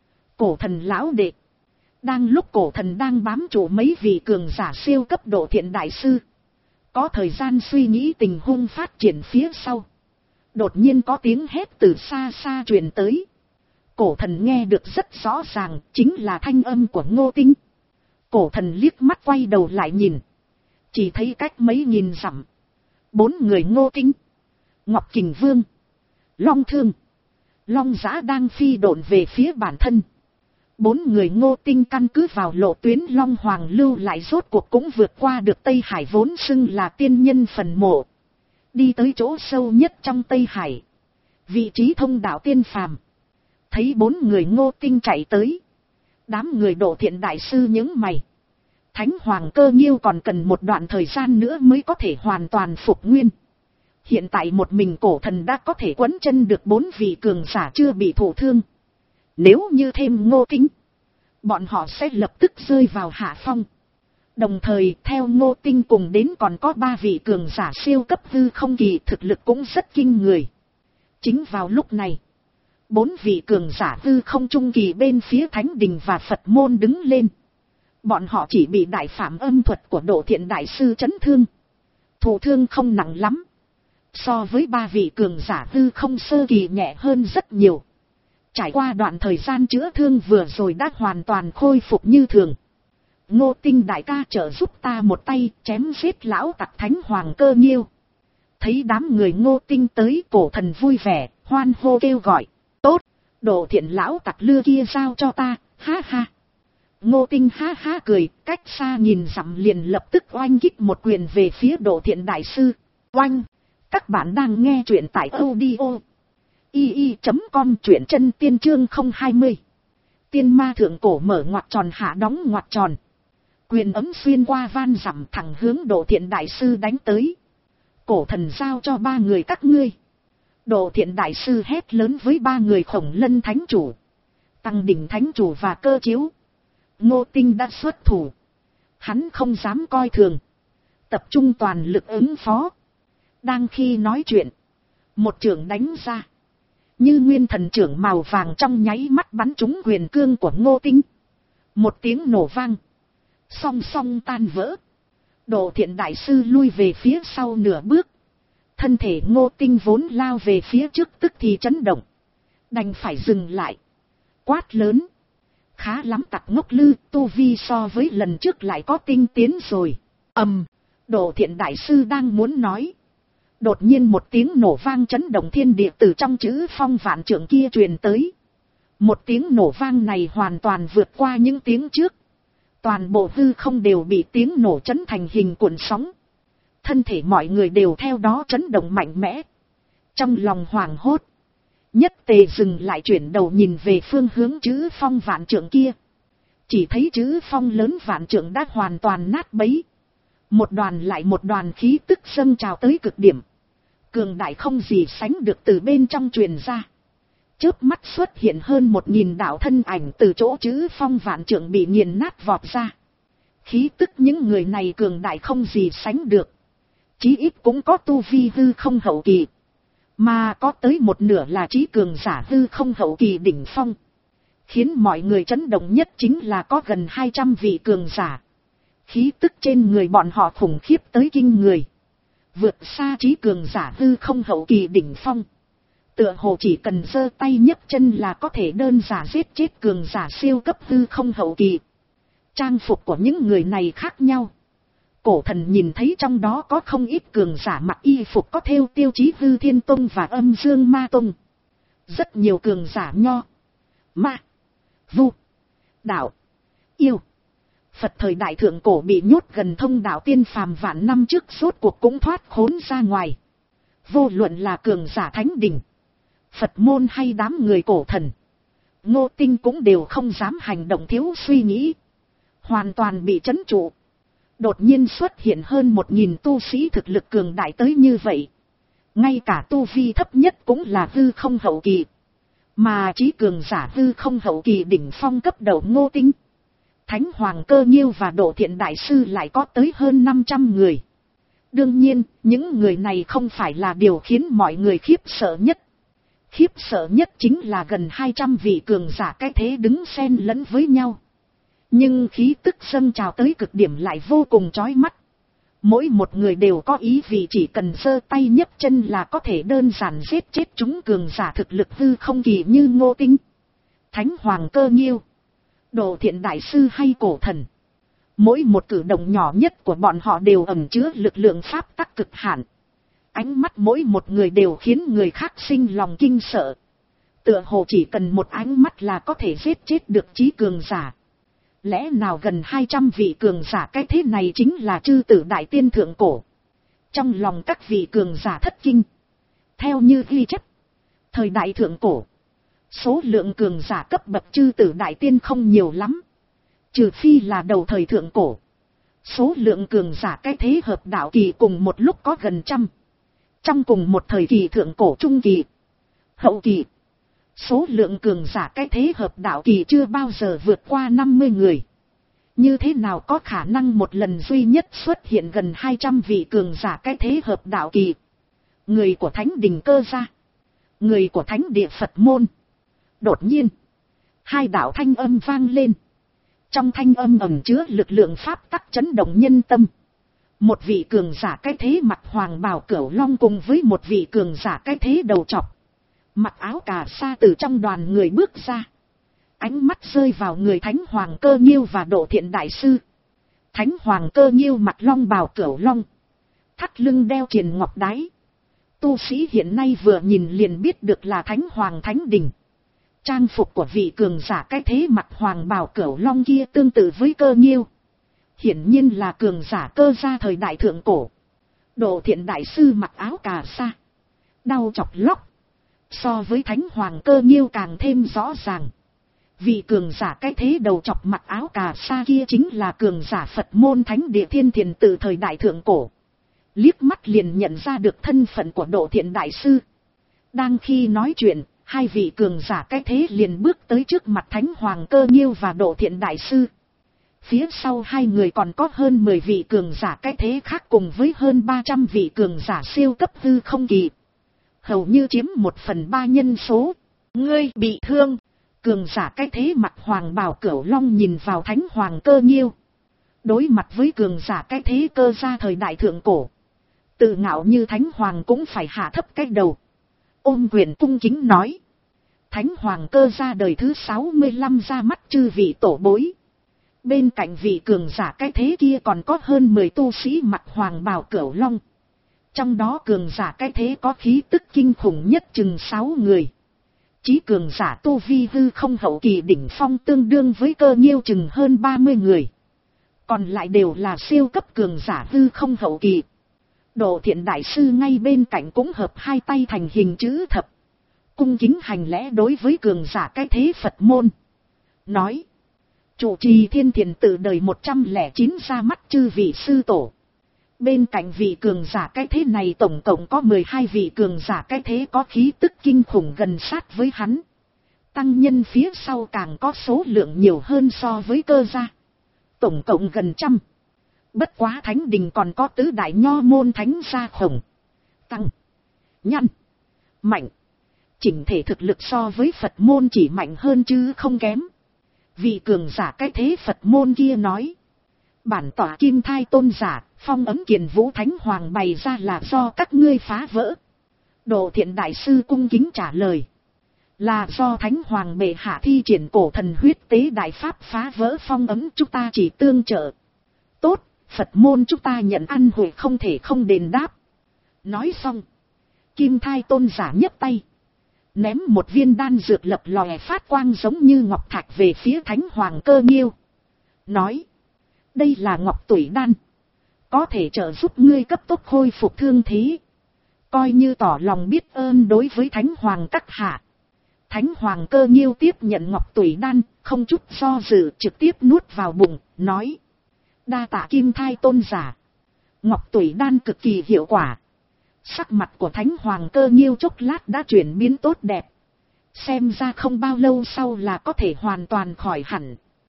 Speaker 1: Cổ thần lão đệ. Đang lúc cổ thần đang bám trụ mấy vị cường giả siêu cấp độ thiện đại sư, có thời gian suy nghĩ tình huống phát triển phía sau, đột nhiên có tiếng hét từ xa xa truyền tới. Cổ thần nghe được rất rõ ràng, chính là thanh âm của Ngô Tinh. Cổ thần liếc mắt quay đầu lại nhìn, chỉ thấy cách mấy nghìn dặm, Bốn người Ngô Kinh, Ngọc Kình Vương, Long Thương, Long Giã đang phi độn về phía bản thân. Bốn người Ngô Tinh căn cứ vào lộ tuyến Long Hoàng lưu lại rốt cuộc cũng vượt qua được Tây Hải vốn xưng là tiên nhân phần mộ. Đi tới chỗ sâu nhất trong Tây Hải. Vị trí thông đạo tiên phàm. Thấy bốn người Ngô Tinh chạy tới. Đám người Độ Thiện đại sư nhướng mày. Thánh Hoàng Cơ Nhiêu còn cần một đoạn thời gian nữa mới có thể hoàn toàn phục nguyên. Hiện tại một mình cổ thần đã có thể quấn chân được bốn vị cường giả chưa bị thụ thương. Nếu như thêm Ngô Kinh, bọn họ sẽ lập tức rơi vào hạ phong. Đồng thời theo Ngô Tinh cùng đến còn có ba vị cường giả siêu cấp hư không kỳ, thực lực cũng rất kinh người. Chính vào lúc này, bốn vị cường giả hư không trung kỳ bên phía Thánh Đình và Phật môn đứng lên. Bọn họ chỉ bị đại phạm âm thuật của Độ Thiện đại sư chấn thương. Thụ thương không nặng lắm. So với ba vị cường giả hư không sơ kỳ nhẹ hơn rất nhiều. Trải qua đoạn thời gian chữa thương vừa rồi đã hoàn toàn khôi phục như thường. Ngô Tinh đại ca trợ giúp ta một tay chém giết lão tặc Thánh Hoàng Cơ Nhiêu. Thấy đám người Ngô Tinh tới, cổ thần vui vẻ, hoan hô kêu gọi. Tốt, Độ Thiện lão tặc lưa kia giao cho ta, ha ha. Ngô Tinh ha ha cười, cách xa nhìn dặm liền lập tức oanh kích một quyền về phía Độ Thiện đại sư. Oanh! Các bạn đang nghe truyện tại audio i i chấm com, truyện chân tiên chương không hai mươi. Tiên ma thượng cổ mở ngoặc tròn hạ đóng ngoặc tròn. Quyền ấm xuyên qua van dặm thẳng hướng Độ Thiện đại sư đánh tới. Cổ thần giao cho ba người các ngươi. Độ Thiện đại sư hét lớn với ba người Khổng Lân thánh chủ, Tăng Đỉnh thánh chủ và Cơ Chiếu. Ngô Tinh đã xuất thủ. Hắn không dám coi thường. Tập trung toàn lực ứng phó. Đang khi nói chuyện, một chưởng đánh ra. Như nguyên thần chưởng màu vàng trong nháy mắt bắn trúng quyền cương của Ngô Tinh. Một tiếng nổ vang. Song song tan vỡ. Độ Thiện đại sư lui về phía sau nửa bước. Thân thể Ngô Tinh vốn lao về phía trước tức thì chấn động. Đành phải dừng lại. Quát lớn. Khá lắm tặc ngốc lư, tu vi so với lần trước lại có tinh tiến rồi. Ầm, Độ Thiện đại sư đang muốn nói. Đột nhiên một tiếng nổ vang chấn động thiên địa từ trong chữ phong vạn trượng kia truyền tới. Một tiếng nổ vang này hoàn toàn vượt qua những tiếng trước. Toàn bộ hư không đều bị tiếng nổ chấn thành hình cuộn sóng. Thân thể mọi người đều theo đó chấn động mạnh mẽ. Trong lòng hoảng hốt, nhất tề dừng lại, chuyển đầu nhìn về phương hướng chữ phong vạn trượng kia. Chỉ thấy chữ phong lớn vạn trượng đã hoàn toàn nát bấy. Một đoàn lại một đoàn khí tức dâng trào tới cực điểm. Cường đại không gì sánh được từ bên trong truyền ra. Chớp mắt xuất hiện hơn một nghìn đạo thân ảnh từ chỗ chữ phong vạn trượng bị nghiền nát vọt ra. Khí tức những người này cường đại không gì sánh được. Chí ít cũng có tu vi hư không hậu kỳ. Mà có tới một nửa là trí cường giả hư không hậu kỳ đỉnh phong. Khiến mọi người chấn động nhất chính là có gần hai trăm vị cường giả. Khí tức trên người bọn họ khủng khiếp tới kinh người. Vượt xa trí cường giả hư không hậu kỳ đỉnh phong. Tựa hồ chỉ cần giơ tay nhấc chân là có thể đơn giản giết chết cường giả siêu cấp hư không hậu kỳ. Trang phục của những người này khác nhau. Cổ thần nhìn thấy trong đó có không ít cường giả mặc y phục có thêu tiêu chí hư thiên tông và âm dương ma tông. Rất nhiều cường giả nho, ma, vu, đạo, yêu, Phật thời đại thượng cổ bị nhốt gần thông đạo tiên phàm vạn năm trước rốt cuộc cũng thoát khốn ra ngoài. Vô luận là cường giả Thánh Đình, Phật môn hay đám người cổ thần, Ngô Tinh cũng đều không dám hành động thiếu suy nghĩ. Hoàn toàn bị trấn trụ. Đột nhiên xuất hiện hơn một nghìn tu sĩ thực lực cường đại tới như vậy. Ngay cả tu vi thấp nhất cũng là hư không hậu kỳ. Mà trí cường giả hư không hậu kỳ đỉnh phong cấp đầu Ngô Tinh, Thánh Hoàng Cơ Nhiêu và Độ Thiện đại sư lại có tới hơn năm trăm người. Đương nhiên, những người này không phải là điều khiến mọi người khiếp sợ nhất. Khiếp sợ nhất chính là gần hai trăm vị cường giả cái thế đứng xen lẫn với nhau. Nhưng khí tức dâng trào tới cực điểm lại vô cùng chói mắt. Mỗi một người đều có ý vì chỉ cần giơ tay nhấc chân là có thể đơn giản giết chết chúng cường giả thực lực hư không kỳ như Ngô Tinh, Thánh Hoàng Cơ Nhiêu, Độ Thiện đại sư hay cổ thần. Mỗi một cử động nhỏ nhất của bọn họ đều ẩn chứa lực lượng pháp tắc cực hạn. Ánh mắt mỗi một người đều khiến người khác sinh lòng kinh sợ. Tựa hồ chỉ cần một ánh mắt là có thể giết chết được chí cường giả. Lẽ nào gần hai trăm vị cường giả cái thế này chính là chư tử đại tiên thượng cổ. Trong lòng các vị cường giả thất kinh. Theo như ghi chép, thời đại thượng cổ, số lượng cường giả cấp bậc chư tử đại tiên không nhiều lắm. Trừ phi là đầu thời thượng cổ. Số lượng cường giả cái thế hợp đạo kỳ cùng một lúc có gần trăm. Trong cùng một thời kỳ thượng cổ trung kỳ, hậu kỳ, số lượng cường giả cái thế hợp đạo kỳ chưa bao giờ vượt qua năm mươi người. Như thế nào có khả năng một lần duy nhất xuất hiện gần hai trăm vị cường giả cái thế hợp đạo kỳ? Người của Thánh Đình Cơ Gia, người của Thánh Địa Phật Môn. Đột nhiên, hai đạo thanh âm vang lên. Trong thanh âm ẩn chứa lực lượng pháp tắc chấn động nhân tâm. Một vị cường giả cái thế mặt hoàng bào cửu long cùng với một vị cường giả cái thế đầu trọc, mặc áo cà sa từ trong đoàn người bước ra. Ánh mắt rơi vào người Thánh Hoàng Cơ Nhiêu và Độ Thiện Đại Sư. Thánh Hoàng Cơ Nhiêu mặt long bào cửu long, thắt lưng đeo triền ngọc đái. Tu sĩ hiện nay vừa nhìn liền biết được là Thánh Hoàng Thánh Đình. Trang phục của vị cường giả cái thế mặt hoàng bào cửu long kia tương tự với Cơ Nhiêu. Hiển nhiên là cường giả Cơ Gia thời đại thượng cổ. Độ Thiện Đại Sư mặc áo cà sa, đau chọc lóc, so với Thánh Hoàng Cơ Nhiêu càng thêm rõ ràng. Vị cường giả cái thế đầu chọc mặc áo cà sa kia chính là cường giả Phật môn Thánh Địa Thiên Thiền từ thời đại thượng cổ. Liếc mắt liền nhận ra được thân phận của Độ Thiện Đại Sư. Đang khi nói chuyện, hai vị cường giả cái thế liền bước tới trước mặt Thánh Hoàng Cơ Nhiêu và Độ Thiện Đại Sư. Phía sau hai người còn có hơn mười vị cường giả cái thế khác cùng với hơn ba trăm vị cường giả siêu cấp hư không kỳ. Hầu như chiếm một phần ba nhân số. Ngươi bị thương. Cường giả cái thế mặt hoàng bào cửu long nhìn vào Thánh Hoàng Cơ Nhiêu. Đối mặt với cường giả cái thế Cơ Gia thời đại thượng cổ, tự ngạo như Thánh Hoàng cũng phải hạ thấp cái đầu. Ôm quyền cung kính nói. Thánh Hoàng Cơ Gia đời thứ sáu mươi lăm ra mắt chư vị tổ bối. Bên cạnh vị cường giả cái thế kia còn có hơn mười tu sĩ mặc hoàng bào cửu long. Trong đó cường giả cái thế có khí tức kinh khủng nhất chừng sáu người. Chí cường giả tu vi hư không hậu kỳ đỉnh phong tương đương với Cơ Nhiêu chừng hơn ba mươi người. Còn lại đều là siêu cấp cường giả hư không hậu kỳ. Độ Thiện Đại Sư ngay bên cạnh cũng hợp hai tay thành hình chữ thập. Cung kính hành lễ đối với cường giả cái thế Phật môn. Nói. Chủ trì Thiên Thiền tự đời một trăm lẻ chín ra mắt chư vị sư tổ. Bên cạnh vị cường giả cái thế này tổng cộng có mười hai vị cường giả cái thế có khí tức kinh khủng gần sát với hắn. Tăng nhân phía sau càng có số lượng nhiều hơn so với Cơ Gia. Tổng cộng gần trăm. Bất quá Thánh Đình còn có tứ đại nho môn thánh gia khổng, tăng, nhăn, mạnh. Chỉnh thể thực lực so với Phật môn chỉ mạnh hơn chứ không kém. Vị cường giả cái thế Phật môn kia nói. Bản tỏa Kim Thai tôn giả, phong ấm Kiền Vũ Thánh Hoàng bày ra là do các ngươi phá vỡ. Độ Thiện Đại Sư cung kính trả lời. Là do Thánh Hoàng bệ hạ thi triển cổ thần huyết tế đại pháp phá vỡ phong ấm, chúng ta chỉ tương trợ. Tốt, Phật môn chúng ta nhận ăn hội không thể không đền đáp. Nói xong, Kim Thai tôn giả nhấc tay, ném một viên đan dược lập lòe phát quang giống như ngọc thạch về phía Thánh Hoàng Cơ Nhiêu. Nói, đây là ngọc tủy đan, có thể trợ giúp ngươi cấp tốc khôi phục thương thế. Coi như tỏ lòng biết ơn đối với Thánh Hoàng các hạ. Thánh Hoàng Cơ Nhiêu tiếp nhận ngọc tủy đan, không chút do dự trực tiếp nuốt vào bụng, nói. Đa tạ Kim Thai tôn giả. Ngọc tủy đan cực kỳ hiệu quả. Sắc mặt của Thánh Hoàng Cơ Nhiêu chốc lát đã chuyển biến tốt đẹp. Xem ra không bao lâu sau là có thể hoàn toàn khỏi hẳn.